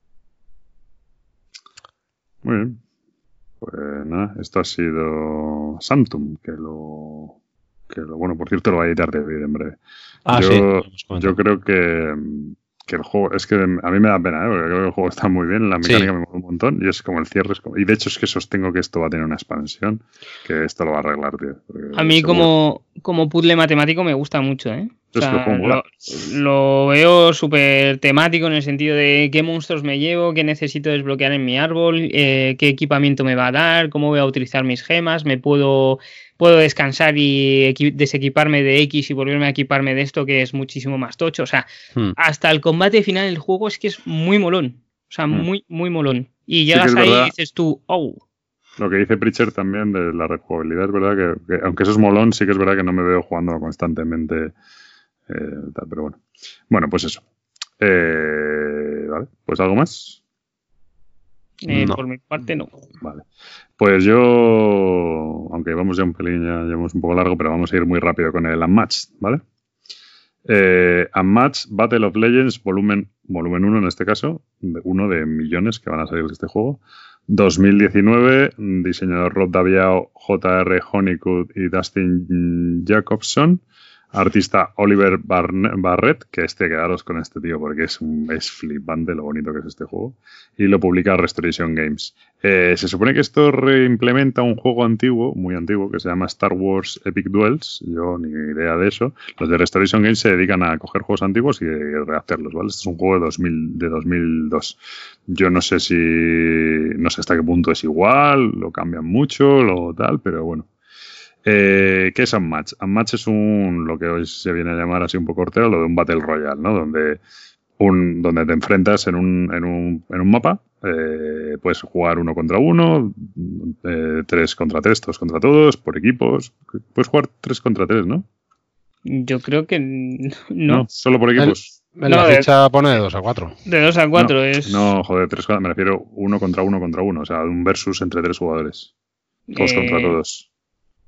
Muy bien. Pues nada, esto ha sido Sanctum, que lo, que lo... Bueno, por cierto, lo va a editar David en breve. Ah, yo, sí, lo hemos comentado. yo creo que, que el juego... Es que a mí me da pena, ¿eh? Porque creo que el juego está muy bien, la Sí. mecánica me mola un montón, y es como el cierre. Es como, y de hecho es que sostengo que esto va a tener una expansión, que esto lo va a arreglar, tío. porque A mí seguro- como, como puzzle matemático me gusta mucho, ¿eh? O Es que el sea, juego mola. lo, lo veo súper temático en el sentido de qué monstruos me llevo, qué necesito desbloquear en mi árbol, eh, qué equipamiento me va a dar, cómo voy a utilizar mis gemas, me puedo, puedo descansar y equi- desequiparme de X y volverme a equiparme de esto que es muchísimo más tocho. O sea, Hmm. hasta el combate final del juego es que es muy molón. O sea, Hmm. muy, muy molón. Y que llegas es ahí verdad. y dices tú, oh. Lo que dice Pritchard también de la rejugabilidad, es verdad que, que aunque eso es molón, sí que es verdad que no me veo jugándolo constantemente. Eh, tal, pero bueno. Bueno, pues eso. Eh, vale, pues algo más. Eh, No. Por mi parte, no. Vale. Pues yo, aunque vamos ya un pelín, ya llevamos un poco largo, pero vamos a ir muy rápido con el Unmatched, ¿vale? Eh, Unmatched Battle of Legends, volumen volumen uno en este caso, de- uno de millones que van a salir de este juego. dos mil diecinueve, diseñador Rob Daviau, J R Honeycutt y Dustin Jacobson. Artista Oliver Barne- Barrett, que este, quedaros con este tío porque es, un, es flipante lo bonito que es este juego. Y lo publica Restoration Games. Eh, se supone que esto reimplementa un juego antiguo, muy antiguo, que se llama Star Wars Epic Duels. Yo ni idea de eso. Los de Restoration Games se dedican a coger juegos antiguos y rehacerlos, ¿vale? Este es un juego de, dos mil, de dos mil dos. Yo no sé si... No sé hasta qué punto es igual, lo cambian mucho, lo tal, pero bueno. Eh, ¿Qué es Unmatched? Unmatched es un, lo que hoy se viene a llamar así un poco hortero, lo de un Battle Royale, ¿no? Donde, un, donde te enfrentas en un, en un, en un mapa, eh, puedes jugar uno contra uno, eh, tres contra tres, todos contra todos, por equipos. Puedes jugar tres contra tres, ¿no? Yo creo que n- no. solo por equipos. En No, la de- ficha pone de dos a cuatro. De dos a cuatro no, es. No, joder, tres, me refiero uno contra uno contra uno, o sea, un versus entre tres jugadores. Todos eh, contra todos.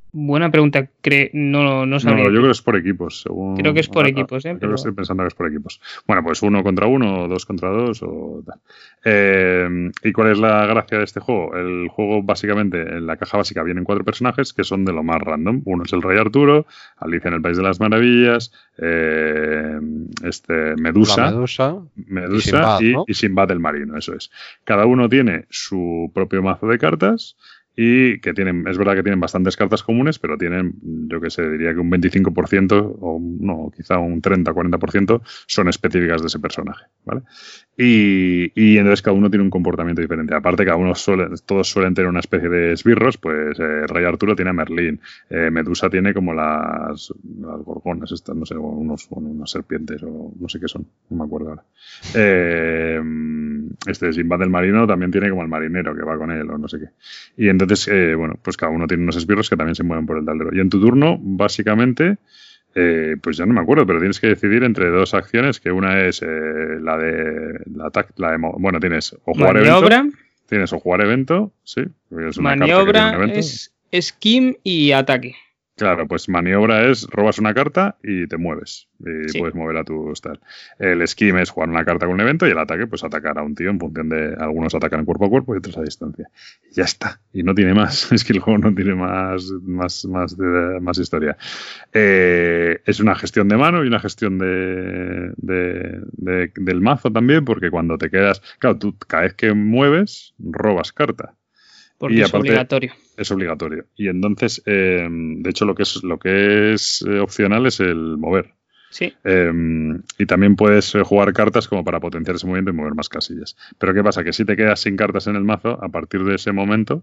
Buena pregunta, cre no, no sabría. No, yo creo que es por equipos. Según... Creo que es por ah, equipos, ¿eh? Creo Pero... que estoy pensando que es por equipos. Bueno, pues uno contra uno, o dos contra dos, o tal. Eh, ¿Y cuál es la gracia de este juego? El juego, básicamente, en la caja básica vienen cuatro personajes que son de lo más random. Uno es el Rey Arturo, Alicia en el País de las Maravillas, eh, este Medusa, La Medusa, Medusa y Sinbad, y, ¿no? y Sinbad el Marino, eso es. Cada uno tiene su propio mazo de cartas. Y que tienen, es verdad que tienen bastantes cartas comunes, pero tienen, yo que sé, diría que un veinticinco por ciento o no, quizá un treinta o cuarenta por ciento son específicas de ese personaje, ¿vale? Y, y entonces cada uno tiene un comportamiento diferente. Aparte, cada uno suele, todos suelen tener una especie de esbirros, pues eh, Rey Arturo tiene a Merlín, eh, Medusa tiene como las, las gorgonas, estas, no sé, unos, unas serpientes o no sé qué son, no me acuerdo ahora. Eh, este Sinbad del Marino también tiene como el marinero que va con él o no sé qué. Y entonces Entonces, eh, bueno, pues cada uno tiene unos esbirros que también se mueven por el tablero. Y en tu turno, básicamente, eh, pues ya no me acuerdo, pero tienes que decidir entre dos acciones, que una es eh, la de la ataque, la de, bueno, tienes o jugar maniobra, evento, tienes o jugar evento, sí, es una maniobra carta que tiene un evento. es skim y ataque. Claro, pues maniobra es robas una carta y te mueves. Y Sí. puedes mover a tu tal. El esquime es jugar una carta con un evento y el ataque, pues atacar a un tío en función de. Algunos atacan cuerpo a cuerpo y otros a distancia. Y ya está. Y no tiene más. Es que el juego no tiene más, más, más, de, más historia. Eh, es una gestión de mano y una gestión de, de, de, del mazo también, porque cuando te quedas. Claro, tú cada vez que mueves, robas carta. Porque Y es aparte, obligatorio. Es obligatorio. Y entonces, eh, de hecho, lo que es, lo que es eh, opcional es el mover. Sí. Eh, y también puedes eh, jugar cartas como para potenciar ese movimiento y mover más casillas. Pero ¿qué pasa? Que si te quedas sin cartas en el mazo, a partir de ese momento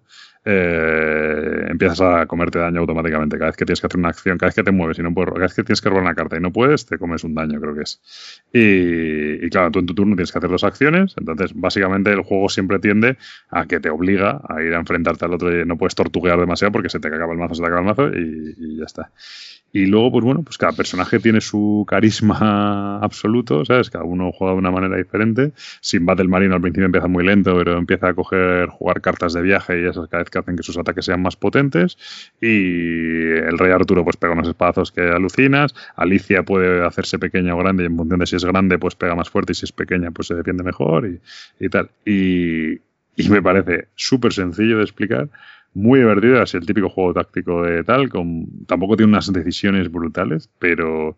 eh, empiezas a comerte daño automáticamente. Cada vez que tienes que hacer una acción, cada vez que te mueves y no puedes, cada vez que tienes que robar una carta y no puedes, te comes un daño, creo que es. Y, y claro, tú en tu turno tienes que hacer dos acciones. Entonces, básicamente, el juego siempre tiende a que te obliga a ir a enfrentarte al otro y no puedes tortuguear demasiado porque se te acaba el mazo, se te acaba el mazo y, y ya está. Y luego, pues bueno, pues cada personaje tiene su carisma absoluto, ¿sabes? Cada uno juega de una manera diferente. Sinbad el Marino al principio empieza muy lento, pero empieza a coger, jugar cartas de viaje y esas cada vez que hacen que sus ataques sean más potentes. Y el Rey Arturo pues pega unos espadazos que alucinas. Alicia puede hacerse pequeña o grande y en función de si es grande pues pega más fuerte y si es pequeña pues se defiende mejor y, y tal. Y, y me parece súper sencillo de explicar. Muy divertido, es el típico juego táctico de tal, con, tampoco tiene unas decisiones brutales, pero,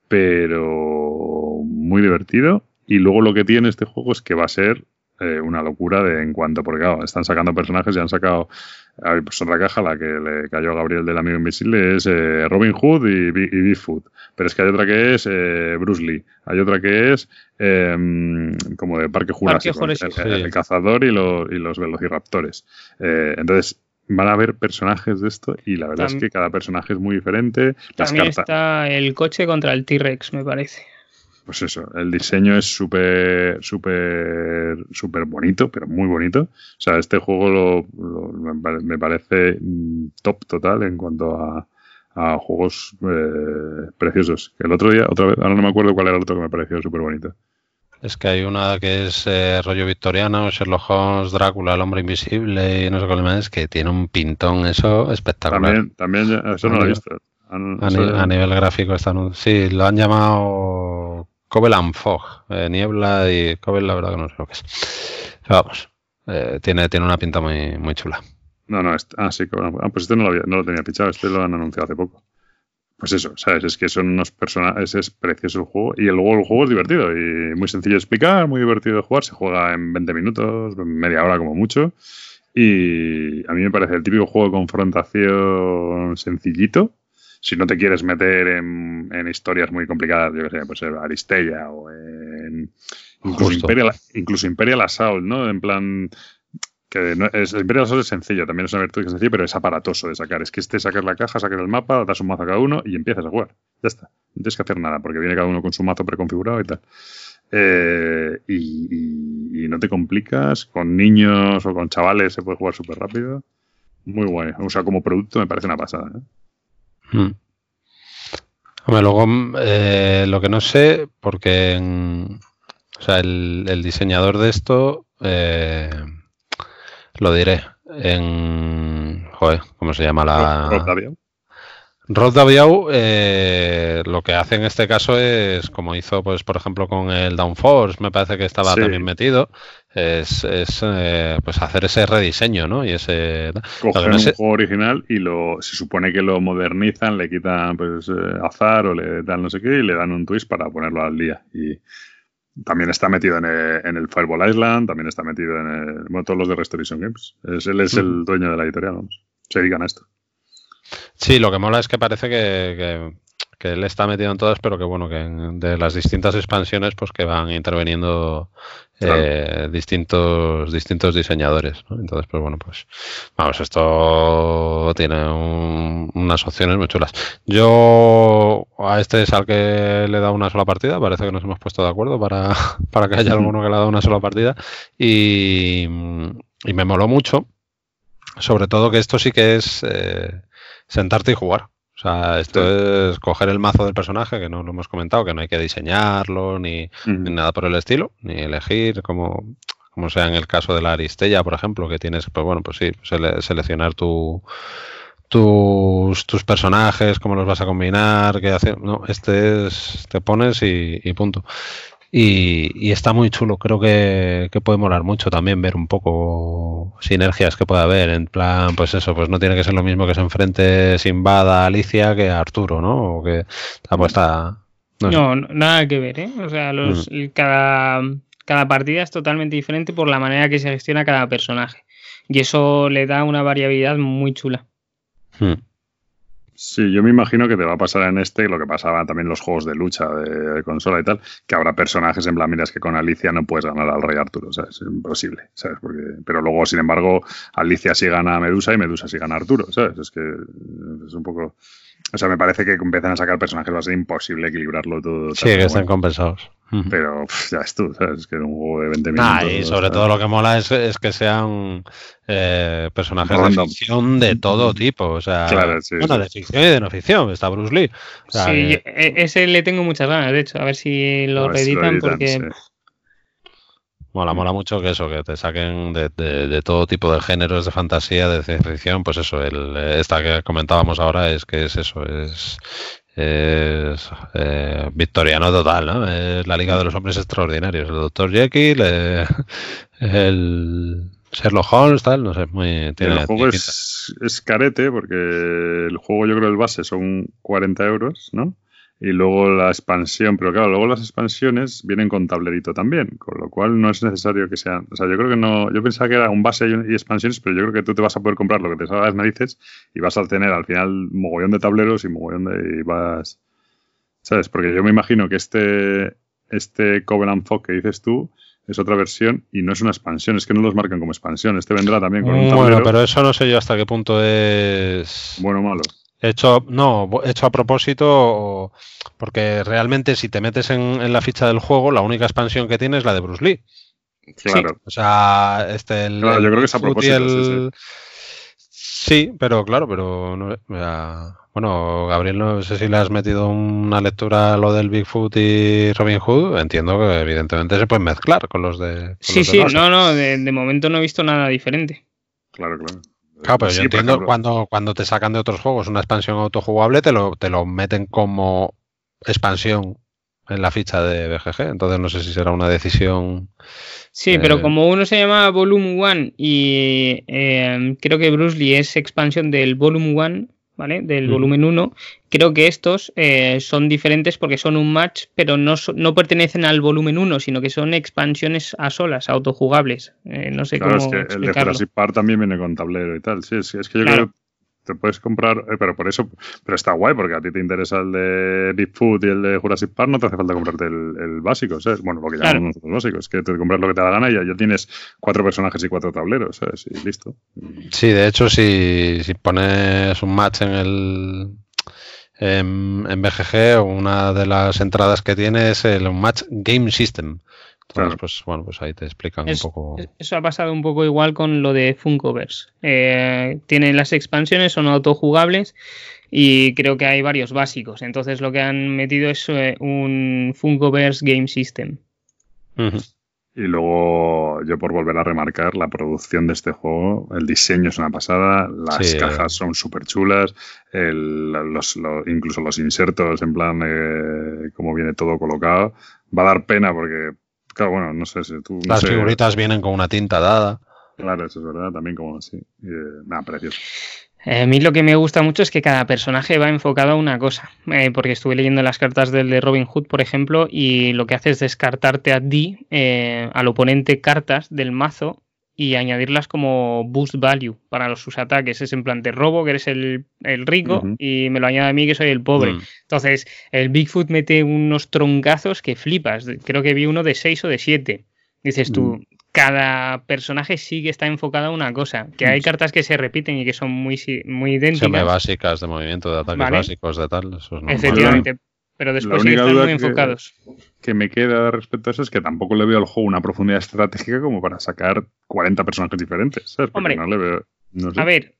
pero muy divertido. Y luego lo que tiene este juego es que va a ser eh, una locura de en cuanto, porque claro, están sacando personajes y han sacado, a ver, pues otra caja, la que le cayó a Gabriel del Amigo Invisible, es eh, Robin Hood y, y Bigfoot. Pero es que hay otra que es eh, Bruce Lee, hay otra que es eh, como de Parque Jurásico, Parque Jurásico, el, el, sí. el cazador y, lo, y los velociraptores. Eh, entonces, van a haber personajes de esto y la verdad También, es que cada personaje es muy diferente. Las también cartas, está el coche contra el T-Rex, me parece. pues eso, el diseño es súper, súper, súper bonito, pero muy bonito. O sea, este juego lo, lo, me parece top total en cuanto a, a juegos eh, preciosos. El otro día, otra vez, ahora no me acuerdo cuál era el otro que me pareció súper bonito. Es que hay una que es eh, rollo victoriano, Sherlock Holmes, Drácula, el hombre invisible y no sé cuál más, que tiene un pintón eso espectacular. También, también ya- eso A no lo he nivel- visto. Han- A, eso- ni- a nivel gráfico está anun- sí, lo han llamado Covenant Fog, eh, niebla y Covenant, la verdad que no sé lo que es. Pero vamos, eh, tiene, tiene una pinta muy, muy chula. No, no, este- ah, sí, Covenant. Ah, pues este no lo, había, no lo tenía pichado, este lo han anunciado hace poco. Pues eso, ¿sabes? Es que son unos personajes, es precioso el juego. Y luego el juego es divertido y muy sencillo de explicar, muy divertido de jugar. Se juega en veinte minutos, media hora como mucho. Y a mí me parece el típico juego de confrontación sencillito. Si no te quieres meter en, en historias muy complicadas, yo que sé, pues Aristella o en incluso Justo. Imperial, incluso Imperial Assault, ¿no? En plan, que no, es, el Imperial Assault es sencillo, también es una virtud que es sencillo, pero es aparatoso de sacar. Es que este sacas la caja, sacas el mapa, das un mazo a cada uno y empiezas a jugar. Ya está. No tienes que hacer nada, porque viene cada uno con su mazo preconfigurado y tal. Eh, y, y, y no te complicas. Con niños o con chavales se puede jugar súper rápido. Muy guay. O sea, como producto me parece una pasada, ¿eh? Mm. Hombre, luego eh, lo que no sé, porque en- o sea, el, el diseñador de esto, eh, lo diré, en... Joder, ¿cómo se llama Rob la...? Daviau. Rod Daviau eh, lo que hace en este caso es, como hizo, pues por ejemplo, con el Downforce, me parece que estaba Sí. también metido, es, es eh, pues hacer ese rediseño, ¿no? Y ese... lo que Cogen no un sé- juego original y lo se supone que lo modernizan, le quitan pues eh, azar o le dan no sé qué y le dan un twist para ponerlo al día. Y también está metido en el, en el Fireball Island, también está metido en el, bueno, todos los de Restoration Games. Es, él es el dueño de la editorial, vamos. Se dedican a esto. Sí, lo que mola es que parece que, que, que él está metido en todas, pero que bueno, que en- de las distintas expansiones, pues que van interviniendo eh, distintos distintos diseñadores, ¿no? Entonces, pues bueno, pues vamos, esto tiene un- unas opciones muy chulas. Yo a este es al que le he dado una sola partida, parece que nos hemos puesto de acuerdo para, para que haya alguno que le ha dado una sola partida y, y me moló mucho, sobre todo que esto sí que es... eh, sentarte y jugar. O sea, esto Sí. es coger el mazo del personaje, que no lo hemos comentado, que no hay que diseñarlo ni, Ujú. ni nada por el estilo, ni elegir como, como sea en el caso de la Aristella, por ejemplo, que tienes, pues bueno, pues sí, sele- seleccionar tu, tus, tus personajes, cómo los vas a combinar, qué hacer. No, este es, te pones y, y punto. Y, y está muy chulo, creo que, que puede molar mucho también ver un poco sinergias que puede haber, en plan, pues eso, pues no tiene que ser lo mismo que se enfrente Sinbad a Alicia que a Arturo, ¿no? O que ah, pues está, no sé. No, no, nada que ver, ¿eh? O sea, los, el- cada, cada partida es totalmente diferente por la manera que se gestiona cada personaje. Y eso le da una variabilidad muy chula. Hmm. Sí, yo me imagino que te va a pasar en este lo que pasaba también en los juegos de lucha de, de consola y tal, que habrá personajes en plan, mira, es que con Alicia no puedes ganar al Rey Arturo, ¿sabes? Es imposible, ¿sabes? Porque, pero luego, sin embargo, Alicia sí gana a Medusa y Medusa sí gana a Arturo, ¿sabes? Es que es un poco... O sea, me parece que empiezan a sacar personajes, va a ser imposible equilibrarlo todo. Sí, tal, que pero estén bueno. compensados. Ujú. Pero pff, ya es tú, ¿sabes? Es que es un juego de veinte minutos. Ah, y sobre ¿sabes? todo lo que mola es, es que sean eh, personajes Random. de ficción de todo tipo. O sea, Claro, sí, bueno, sí. de ficción y de no ficción. Está Bruce Lee. O sea, Sí, que- e- ese le tengo muchas ganas, de hecho, a ver si lo A ver si lo reeditan, editan, porque sí. mola, mola mucho que eso, que te saquen de, de- de todo tipo de géneros de fantasía, de ciencia ficción. Pues eso, el, esta que comentábamos ahora es que es eso, es, es eh, victoriano total, ¿no? Es la Liga de los Hombres Extraordinarios. El doctor Jekyll, eh, el Sherlock Holmes, tal, no sé, muy... Tiene, El juego tiene pinta. es, es carete porque el juego, yo creo, el base son cuarenta euros, ¿no? Y luego la expansión, pero claro, luego las expansiones vienen con tablerito también, con lo cual no es necesario que sean. O sea, yo creo que no. Yo pensaba que era un base y, y expansiones, pero yo creo que tú te vas a poder comprar lo que te salga las narices y vas a tener al final mogollón de tableros y mogollón de. Y vas. ¿Sabes? Porque yo me imagino que este, este Covenant Fog que dices tú es otra versión y no es una expansión, es que no los marcan como expansión. Este vendrá también con un tablero. Bueno, pero eso no sé yo hasta qué punto es Bueno o malo. hecho, no, hecho a propósito, o- porque realmente si te metes en, en la ficha del juego, la única expansión que tiene es la de Bruce Lee. Claro. O sea, este el, Claro, el yo creo que es a Bigfoot y propósito, sí, el- Sí, pero claro, pero no, sé, o sea, bueno, Gabriel, no sé si le has metido una lectura a lo del Bigfoot y Robin Hood. Entiendo que evidentemente se pueden mezclar con los de. Con sí, los de sí, base. no, no, de, de momento no he visto nada diferente. Claro, claro. Claro, pero Sí, yo por entiendo ejemplo. cuando, cuando te sacan de otros juegos una expansión autojugable, te lo, te lo meten como expansión en la ficha de B G G. Entonces no sé si será una decisión. Sí, Eh, pero como uno se llama Volume One y eh, creo que Bruce Lee es expansión del Volume One, ¿vale? Del Ujú. volumen uno, creo que estos eh, son diferentes porque son un match, pero no, so- no pertenecen al volumen uno, sino que son expansiones a solas, autojugables. Eh, no sé Claro, es cómo que el de explicarlo. Jurassic Park también viene con tablero y tal. Sí, es, es que yo Claro. creo que te puedes comprar, eh, pero por eso, pero está guay, porque a ti te interesa el de Bigfoot y el de Jurassic Park, no te hace falta comprarte el, el básico, ¿sabes? Bueno, lo que Claro. llamamos nosotros básico, es que te compras lo que te da la gana y ya, ya tienes cuatro personajes y cuatro tableros, ¿sabes? Y listo. Sí, de hecho, si, si pones un match en el en, en B G G, una de las entradas que tiene es el match game system. Entonces, Claro. pues bueno, pues ahí te explican Es- un poco. Eso ha pasado un poco igual con lo de Funkoverse. Eh, tienen las expansiones, son autojugables y creo que hay varios básicos. Entonces lo que han metido es eh, un Funkoverse Game System. Ujú. Y luego, yo por volver a remarcar, la producción de este juego, el diseño es una pasada, las Sí, cajas son súper chulas, el, los, los- incluso los insertos, en plan, eh, cómo viene todo colocado. Va a dar pena porque, claro, bueno, no sé si tú... No Las sé, figuritas vienen con una tinta dada. claro, eso es verdad, también como así. Eh, nada, precioso. Eh, a mí lo que me gusta mucho es que cada personaje va enfocado a una cosa, eh, porque estuve leyendo las cartas del de Robin Hood, por ejemplo, y lo que hace es descartarte a ti, eh, al oponente, cartas del mazo y añadirlas como boost value para los, sus ataques. Es en plan, te robo, que eres el, el rico, Ujú. y me lo añade a mí, que soy el pobre. Mm. Entonces, el Bigfoot mete unos troncazos que flipas. Creo que vi uno de seis o de siete. Dices tú, Mm. cada personaje sí que está enfocado a una cosa. Que hay cartas que se repiten y que son muy, si- muy idénticas. Siempre básicas de movimiento, de ataques Vale. básicos, de tal. Eso es normal. Efectivamente. Pero después sí única están duda muy que- enfocados. Que me queda respecto a eso es que tampoco le veo al juego una profundidad estratégica como para sacar cuarenta personajes diferentes, ¿sabes? Porque Hombre, no le veo... No sé. A ver,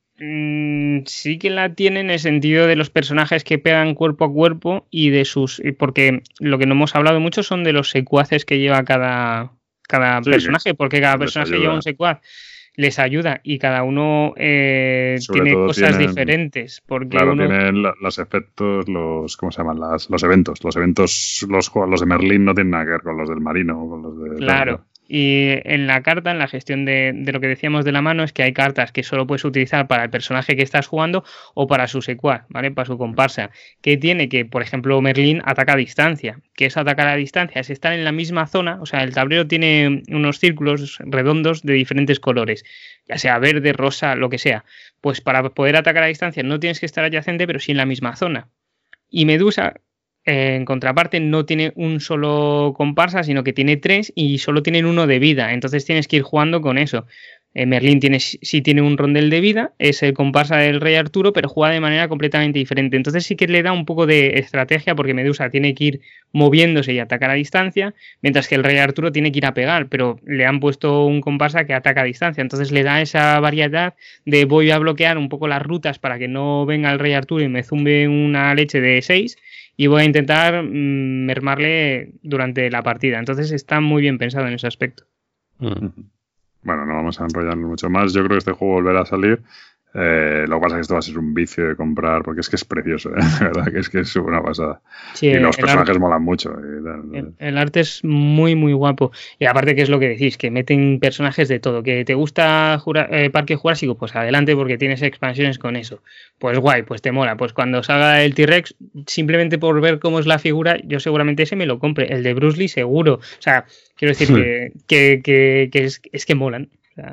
mm, sí que la tiene en el sentido de los personajes que pegan cuerpo a cuerpo y de sus... y porque lo que no hemos hablado mucho son de los secuaces que lleva cada, cada Sí, personaje, porque cada les personaje ayuda. lleva un secuaz. Les ayuda y cada uno eh, Sobre tiene todo cosas tienen- diferentes. Porque Claro, uno... tienen la- los efectos, los... ¿Cómo se llaman? Las, los eventos. Los eventos, los, juegos- los de Merlín no tienen nada que ver con los del Marino o con los de... Claro. Y en la carta, en la gestión de, de lo que decíamos de la mano, es que hay cartas que solo puedes utilizar para el personaje que estás jugando o para su secuaz, ¿vale? Para su comparsa. Que tiene que, por ejemplo, Merlín ataca a distancia. ¿Qué es atacar a distancia? Es estar en la misma zona. O sea, el tablero tiene unos círculos redondos de diferentes colores, ya sea verde, rosa, lo que sea. Pues para poder atacar a distancia no tienes que estar adyacente, pero sí en la misma zona. Y Medusa, eh, en contraparte, no tiene un solo comparsa, sino que tiene tres y solo tienen uno de vida. Entonces tienes que ir jugando con eso. Eh, Merlín tiene, sí tiene un rondel de vida, es el comparsa del Rey Arturo, pero juega de manera completamente diferente. Entonces sí que le da un poco de estrategia, porque Medusa tiene que ir moviéndose y atacar a distancia, mientras que el Rey Arturo tiene que ir a pegar, pero le han puesto un comparsa que ataca a distancia. Entonces le da esa variedad de voy a bloquear un poco las rutas para que no venga el Rey Arturo y me zumbe una leche de seis, y voy a intentar mmm, mermarle durante la partida. Entonces está muy bien pensado en ese aspecto. Mm. Bueno, no vamos a enrollarnos mucho más. Yo creo que este juego volverá a salir. Eh, lo que pasa es que esto va a ser un vicio de comprar, porque es que es precioso, ¿eh? De verdad que es que es una pasada. Sí, y los el personajes arte- molan mucho. y tal. El, el arte es muy, muy guapo. Y aparte, que es lo que decís, que meten personajes de todo. Que te gusta Jura- eh, Parque Jurásico, pues adelante, porque tienes expansiones con eso. Pues guay, pues te mola. Pues cuando salga el T-Rex, simplemente por ver cómo es la figura, yo seguramente ese me lo compre. El de Bruce Lee, seguro. O sea, quiero decir que, que, que, que es, es que molan. O sea,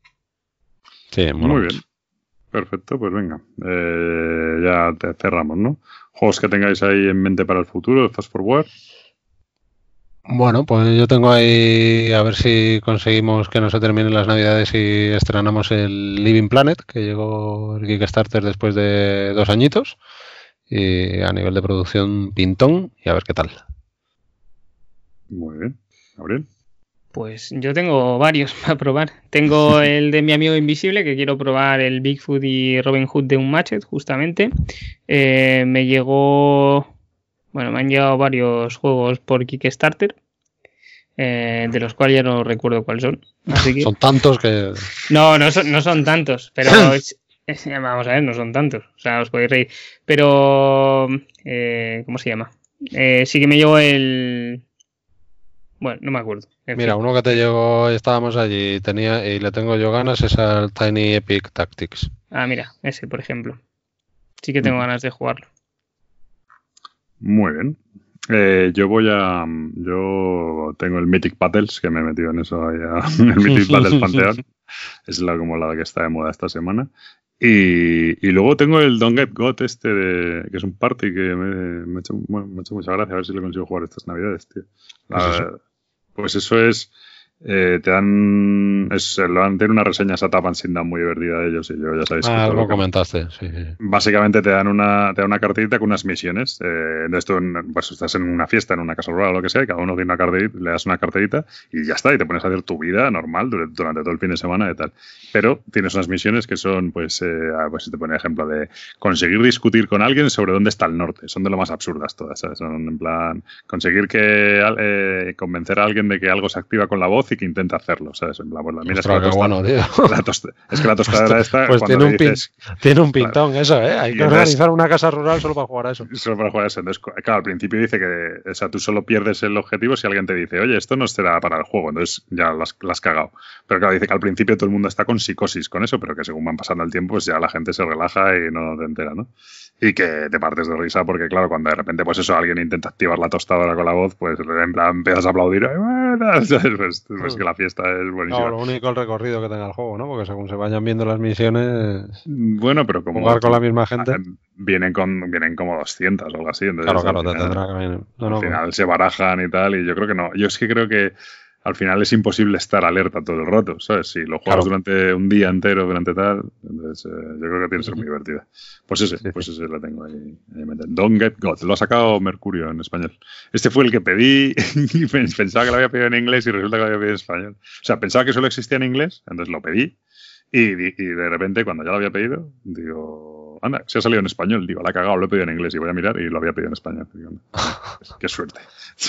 Sí, mola Muy mucho. bien. Perfecto, pues venga. Eh, ya te cerramos, ¿no? Juegos que tengáis ahí en mente para el futuro, Fast Forward. Bueno, pues yo tengo ahí a ver si conseguimos que no se terminen las navidades y estrenamos el Living Planet, que llegó el Kickstarter después de dos añitos. Y a nivel de producción, pintón, y a ver qué tal. Muy bien. Gabriel. pues yo tengo varios para probar. Tengo el de mi amigo invisible, que quiero probar el Bigfoot y Robin Hood de Unmatched, justamente. Eh, me llegó... Bueno, me han llegado varios juegos por Kickstarter, eh, de los cuales ya no recuerdo cuáles son. Así que... Son tantos que... No, no son, no son tantos, pero es, es- vamos a ver, no son tantos. O sea, os podéis reír. Pero, eh, ¿cómo se llama? Eh, sí que me llegó el... Bueno, no me acuerdo. En Mira, fin. uno que te llegó, estábamos allí y, tenía, y le tengo yo ganas, es al Tiny Epic Tactics. Ah, mira, ese, por ejemplo. Sí que tengo Mm. ganas de jugarlo. Muy bien. Eh, yo voy a... Yo tengo el Mythic Battles, que me he metido en eso ahí, a- el Mythic Battles Pantheon. Es la, como la que está de moda esta semana. Y, y luego tengo el Don't Get Got este, de, que es un party que me, me, ha hecho, bueno, me ha hecho mucha gracia. A ver si lo consigo jugar estas navidades, tío. ¿Qué es eso? La- pues eso es... eh, te dan... Es, lo dan, tiene una reseña esa Tapan sin dan muy divertida de ellos y yo ya sabéis que Ah, todo lo lo que- comentaste, sí. sí. Básicamente te dan una, te dan una cartita con unas misiones. Eh, de esto, en- pues estás en una fiesta, en una casa rural o lo que sea, y cada uno tiene una carterita, le das una carterita y ya está, y te pones a hacer tu vida normal durante, durante todo el fin de semana y tal. Pero tienes unas misiones que son, pues, eh, ah, pues te pone ejemplo de conseguir discutir con alguien sobre dónde está el norte. Son de lo más absurdas todas, ¿sabes? Son en plan, conseguir que al- eh, convencer a alguien de que algo se activa con la voz voz y que intenta hacerlo, ¿sabes? En plan, pues la miras Ostras, con la qué tostada- bueno, tío. la tosta- es que la tostadora esta, Pues cuando tiene le un, pin- dices, tiene un pintón eso, ¿eh? Hay Y que entonces- organizar una casa rural solo para jugar a eso. solo para jugar a eso. Entonces, claro, al principio dice que, o sea, tú solo pierdes el objetivo si alguien te dice, oye, esto no será para el juego, entonces ya las has cagado. Pero claro, dice que al principio todo el mundo está con psicosis con eso, pero que según van pasando el tiempo, pues ya la gente se relaja y no te entera, ¿no? Y que te partes de risa porque, claro, cuando de repente, pues eso, alguien intenta activar la tostadora con la voz, pues en plan empiezas a aplaudir, ¡ay, buenas! Pues, pues que la fiesta es buenísima. No, lo único el recorrido que tenga el juego, ¿no? Porque según se vayan viendo las misiones, Bueno, pero como jugar con la misma gente. vienen con vienen como doscientas o algo así, entonces Claro, claro, al te final, tendrá que venir. No, al no, final se barajan y tal, y yo creo que no. Yo es que creo que al final es imposible estar alerta todo el rato, ¿sabes? Si lo juegas Claro. durante un día entero, durante tal, entonces eh, yo creo que tiene que ser muy Ujú. divertida. Pues ese, Sí, pues ese lo tengo ahí, ahí metido. Don't Get Got, lo ha sacado Mercurio en español. Este fue el que pedí y pensaba que lo había pedido en inglés y resulta que lo había pedido en español. O sea, pensaba que solo existía en inglés, entonces lo pedí y, y de repente cuando ya lo había pedido, digo, anda, se ha salido en español. Digo, la ha cagado, lo he pedido en inglés y voy a mirar y lo había pedido en español. Digo, qué suerte.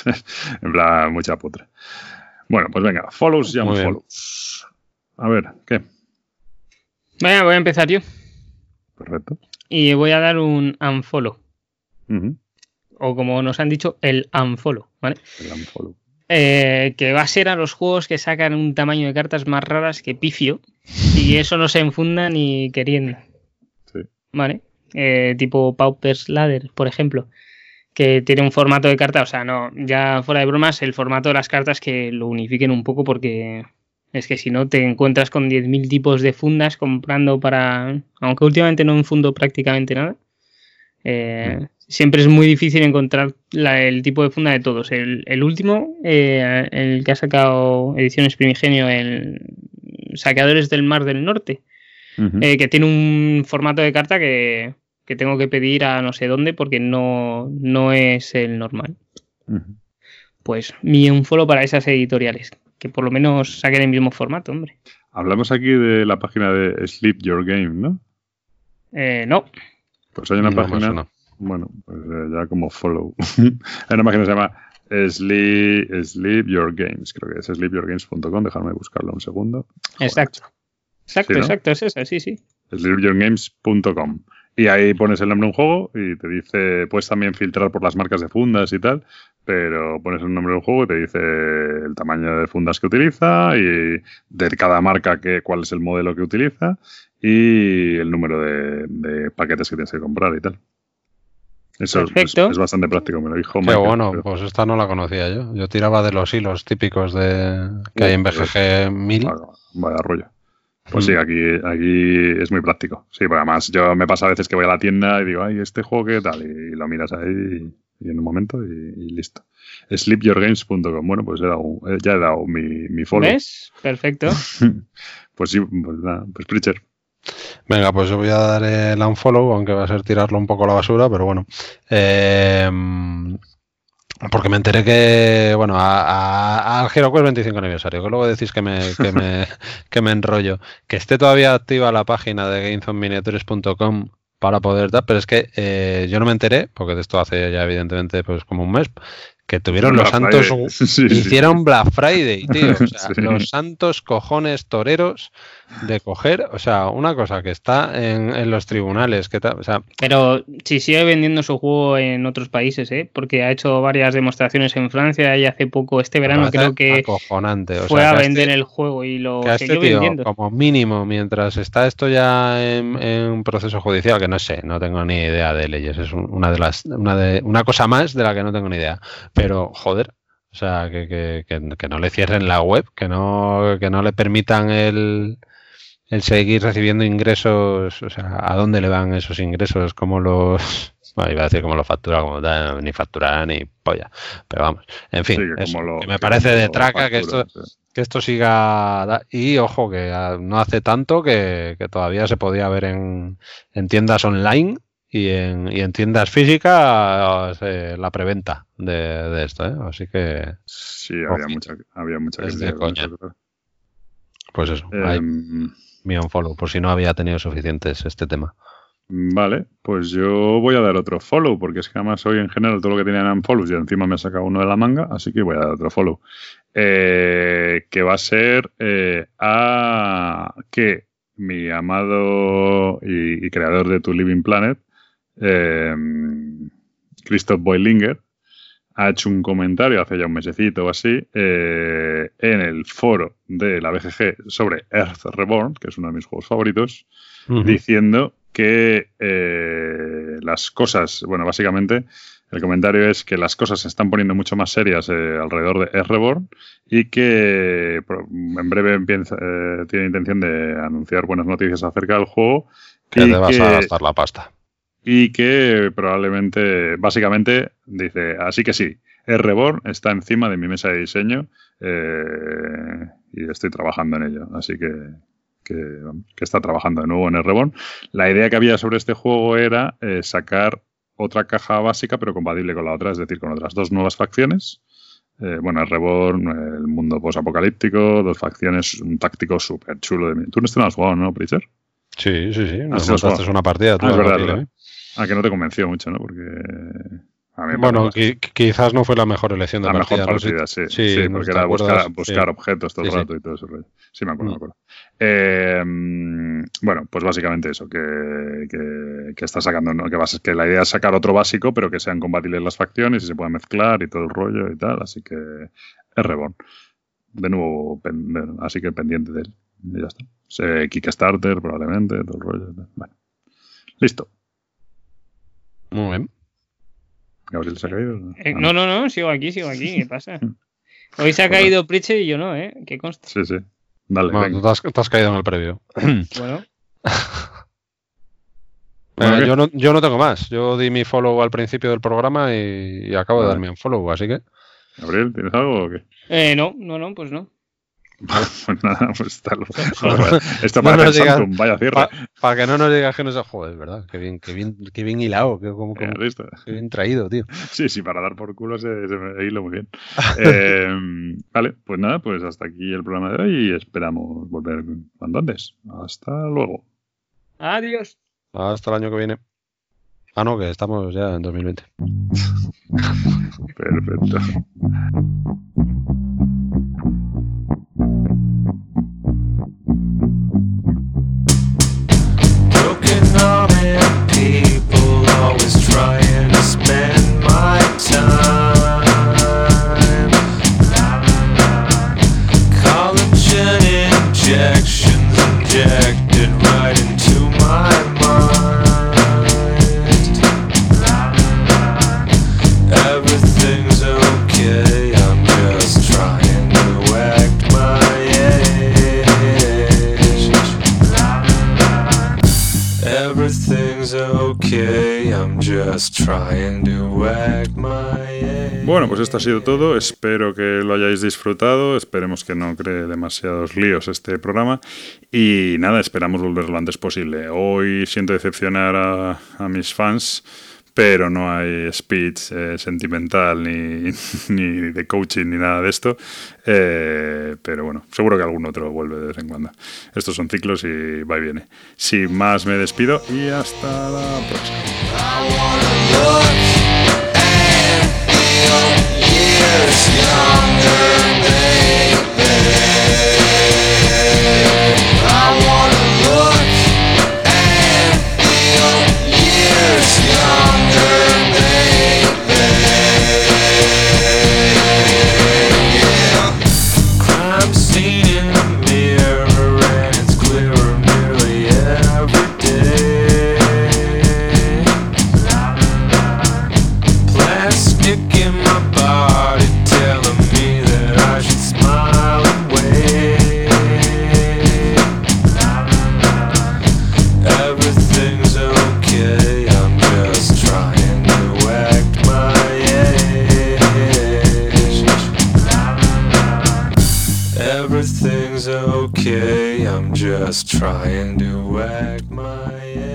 En plan, mucha putra. Bueno, pues venga, follows y Muy bien. unfollows. A ver, ¿qué? Venga, voy a empezar yo. Perfecto. Y voy a dar un unfollow. Ujú. O como nos han dicho, el unfollow, ¿vale? El unfollow. Eh, que va a ser a los juegos que sacan un tamaño de cartas más raras que pifio. Y eso no se enfunda ni queriendo. Sí. ¿Vale? Eh, tipo Pauper's Ladder, por ejemplo. Que tiene un formato de carta, o sea, no, ya fuera de bromas, el formato de las cartas que lo unifiquen un poco porque es que si no te encuentras con diez mil tipos de fundas comprando para... Aunque últimamente no enfundo prácticamente nada. Eh, Mm. Siempre es muy difícil encontrar la- el tipo de funda de todos. El, el último, eh, el que ha sacado Ediciones Primigenio, el Saqueadores del Mar del Norte, Ujú. eh, que tiene un formato de carta que, que tengo que pedir a no sé dónde porque no, no es el normal. Ujú. Pues mi unfollow para esas editoriales, que por lo menos saquen el mismo formato, hombre. Hablamos aquí de la página de Sleep Your Game, ¿no? Eh, no, Pues hay una No me página, suena. bueno, pues eh, ya como follow. Hay una página que se llama Sleep, Sleep Your Games, creo que es sleep your games punto com, déjame buscarlo un segundo. Joder, exacto. Exacto, Sí, ¿no? exacto, es esa, sí, sí. sleep your games punto com. Y ahí pones el nombre de un juego y te dice, puedes también filtrar por las marcas de fundas y tal, pero pones el nombre del juego y te dice el tamaño de fundas que utiliza y de cada marca que, cuál es el modelo que utiliza y el número de, de paquetes que tienes que comprar y tal. Eso es, Perfecto. es bastante práctico, me lo dijo Qué Michael, bueno, pero- pues esta no la conocía yo. Yo tiraba de los hilos típicos de que hay en B G G mil. Vaya, vaya rollo. Pues Mm. sí, aquí, aquí es muy práctico. Sí, pero además yo me pasa a veces que voy a la tienda y digo, ay, ¿este juego qué tal? Y, lo miras ahí y, y en un momento y, y listo. sleep your games punto com. Bueno, pues he dado, eh, ya he dado mi, mi follow. ¿Ves? Perfecto. Pues sí, pues nada, pues Preacher. Venga, pues yo voy a dar el unfollow, aunque va a ser tirarlo un poco a la basura, pero bueno. Eh, porque me enteré que, bueno, a- a- al HeroQuest veinticinco aniversario, que luego decís que me, que me, que me enrollo, que esté todavía activa la página de gamezonminiatures punto com para poder dar, pero es que eh, yo no me enteré, porque de esto hace ya evidentemente pues como un mes, que tuvieron los Black santos, Friday. Sí, sí. hicieron Black Friday, tío, o sea, Sí. los santos cojones toreros de coger, o sea, una cosa que está en, en los tribunales, que tal, o sea, Pero si sigue vendiendo su juego en otros países, ¿eh? Porque ha hecho varias demostraciones en Francia y hace poco, este verano me parece creo que acojonante, o fue sea, a que vender este- el juego y lo que a este siguió tío, vendiendo. como mínimo, mientras está esto ya en, en un proceso judicial, que no sé, no tengo ni idea de leyes, es un- una de las, una de, una cosa más de la que no tengo ni idea, pero joder, o sea, que, que, que, que no le cierren la web, que no, que no le permitan el, el seguir recibiendo ingresos, o sea, ¿a dónde le van esos ingresos? ¿Cómo los...? Bueno, iba a decir cómo lo factura, como tal, ni factura ni polla, pero vamos, en fin, Sí, que eso, como lo- que me que parece como de lo traca que esto, facturan, sí. que esto siga, da- y ojo, que ah, no hace tanto que, que todavía se podía ver en, en tiendas online y en, y en tiendas físicas eh, la preventa de, de esto, ¿eh? Así que, Sí, había Ojito. mucha, había mucha Es de crítica con coña. eso, claro. pues eso, ahí Em, mi unfollow, por si no había tenido suficientes este tema. Vale, pues yo voy a dar otro follow, porque es que además hoy en general todo lo que tenían eran follows y encima me ha sacado uno de la manga, así que voy a dar otro follow. Eh, que va a ser eh, a que mi amado y, y creador de To Living Planet, eh, Christoph Boilinger, ha hecho un comentario hace ya un mesecito o así eh, en el foro de la B G G sobre Earth Reborn, que es uno de mis juegos favoritos, uh-huh. diciendo que eh, las cosas, bueno, básicamente el comentario es que las cosas se están poniendo mucho más serias eh, alrededor de Earth Reborn y que en breve empieza, eh, tiene intención de anunciar buenas noticias acerca del juego. Que te vas que, a gastar la pasta. Y que probablemente, básicamente, dice, así que sí, Earth Reborn está encima de mi mesa de diseño eh, y estoy trabajando en ello, así que... Que, que está trabajando de nuevo en Earth Reborn. La idea que había sobre este juego era eh, sacar otra caja básica pero compatible con la otra, es decir, con otras dos nuevas facciones. Eh, bueno, Earth Reborn, el mundo post-apocalíptico, dos facciones, un táctico súper chulo. De... Tú no te lo has jugado, ¿no, Preacher? Sí, sí, sí. Nos montaste una partida. Tú ah, es verdad, partida, ¿verdad? ¿eh? Ah, que no te convenció mucho, ¿no? Porque... A mí bueno, qui- quizás no fue la mejor elección de la partida. mejor partida, ¿no? sí, sí, sí, porque era buscar, buscar sí. objetos todo el sí, rato sí. y todo ese rollo. Sí, me acuerdo, mm. me acuerdo. Eh, bueno, pues básicamente eso, que, que, que está sacando, ¿no? que, vas, que la idea es sacar otro básico, pero que sean compatibles las facciones y se puedan mezclar y todo el rollo y tal, así que es Reborn. De nuevo, pen, así que pendiente de él. Y ya está. Se, Kickstarter probablemente, todo el rollo. Bueno, listo. Muy bien. ¿Gabriel se ha caído? Eh, no, no, no, sigo aquí, sigo aquí. ¿Qué pasa? Hoy se ha caído Pritchett y yo no, ¿eh? ¿Qué consta? Sí, sí. Dale, bueno, tú te has, te has caído en el previo. Bueno. eh, yo, no, yo no tengo más. Yo di mi follow al principio del programa y, y acabo vale. de darme un follow, así que... Gabriel, ¿tienes algo o qué? Eh, no, no, no, pues no. Pues nada, pues está lo... Joder, esto para no el digas, Santum, vaya cierre. Para pa que no nos digas que no se joder, ¿verdad? Qué bien, qué bien, qué bien hilado, qué, como, como, qué bien traído, tío. Sí, sí, para dar por culo se, se me hilo muy bien. eh, vale, pues nada, pues hasta aquí el programa de hoy y esperamos volver cuando antes. Hasta luego. Adiós. Hasta el año que viene. Ah, no, que estamos ya en dos mil veinte. Perfecto. Broken-hearted people always trying to spend my time. Collagen injections injected right into my mind. Everything's okay, I'm just trying to act my age. Everything's okay, I'm just trying to act my age. Bueno, pues esto ha sido todo. Espero que lo hayáis disfrutado. Esperemos que no cree demasiados líos este programa. Y nada, esperamos volver lo antes posible. Hoy siento decepcionar a, a mis fans, pero no hay speech eh, sentimental ni, ni de coaching ni nada de esto. Eh, pero bueno, seguro que algún otro vuelve de vez en cuando. Estos son ciclos y va y viene. Sin más me despido y hasta la próxima. Everything's okay, I'm just trying to act my age.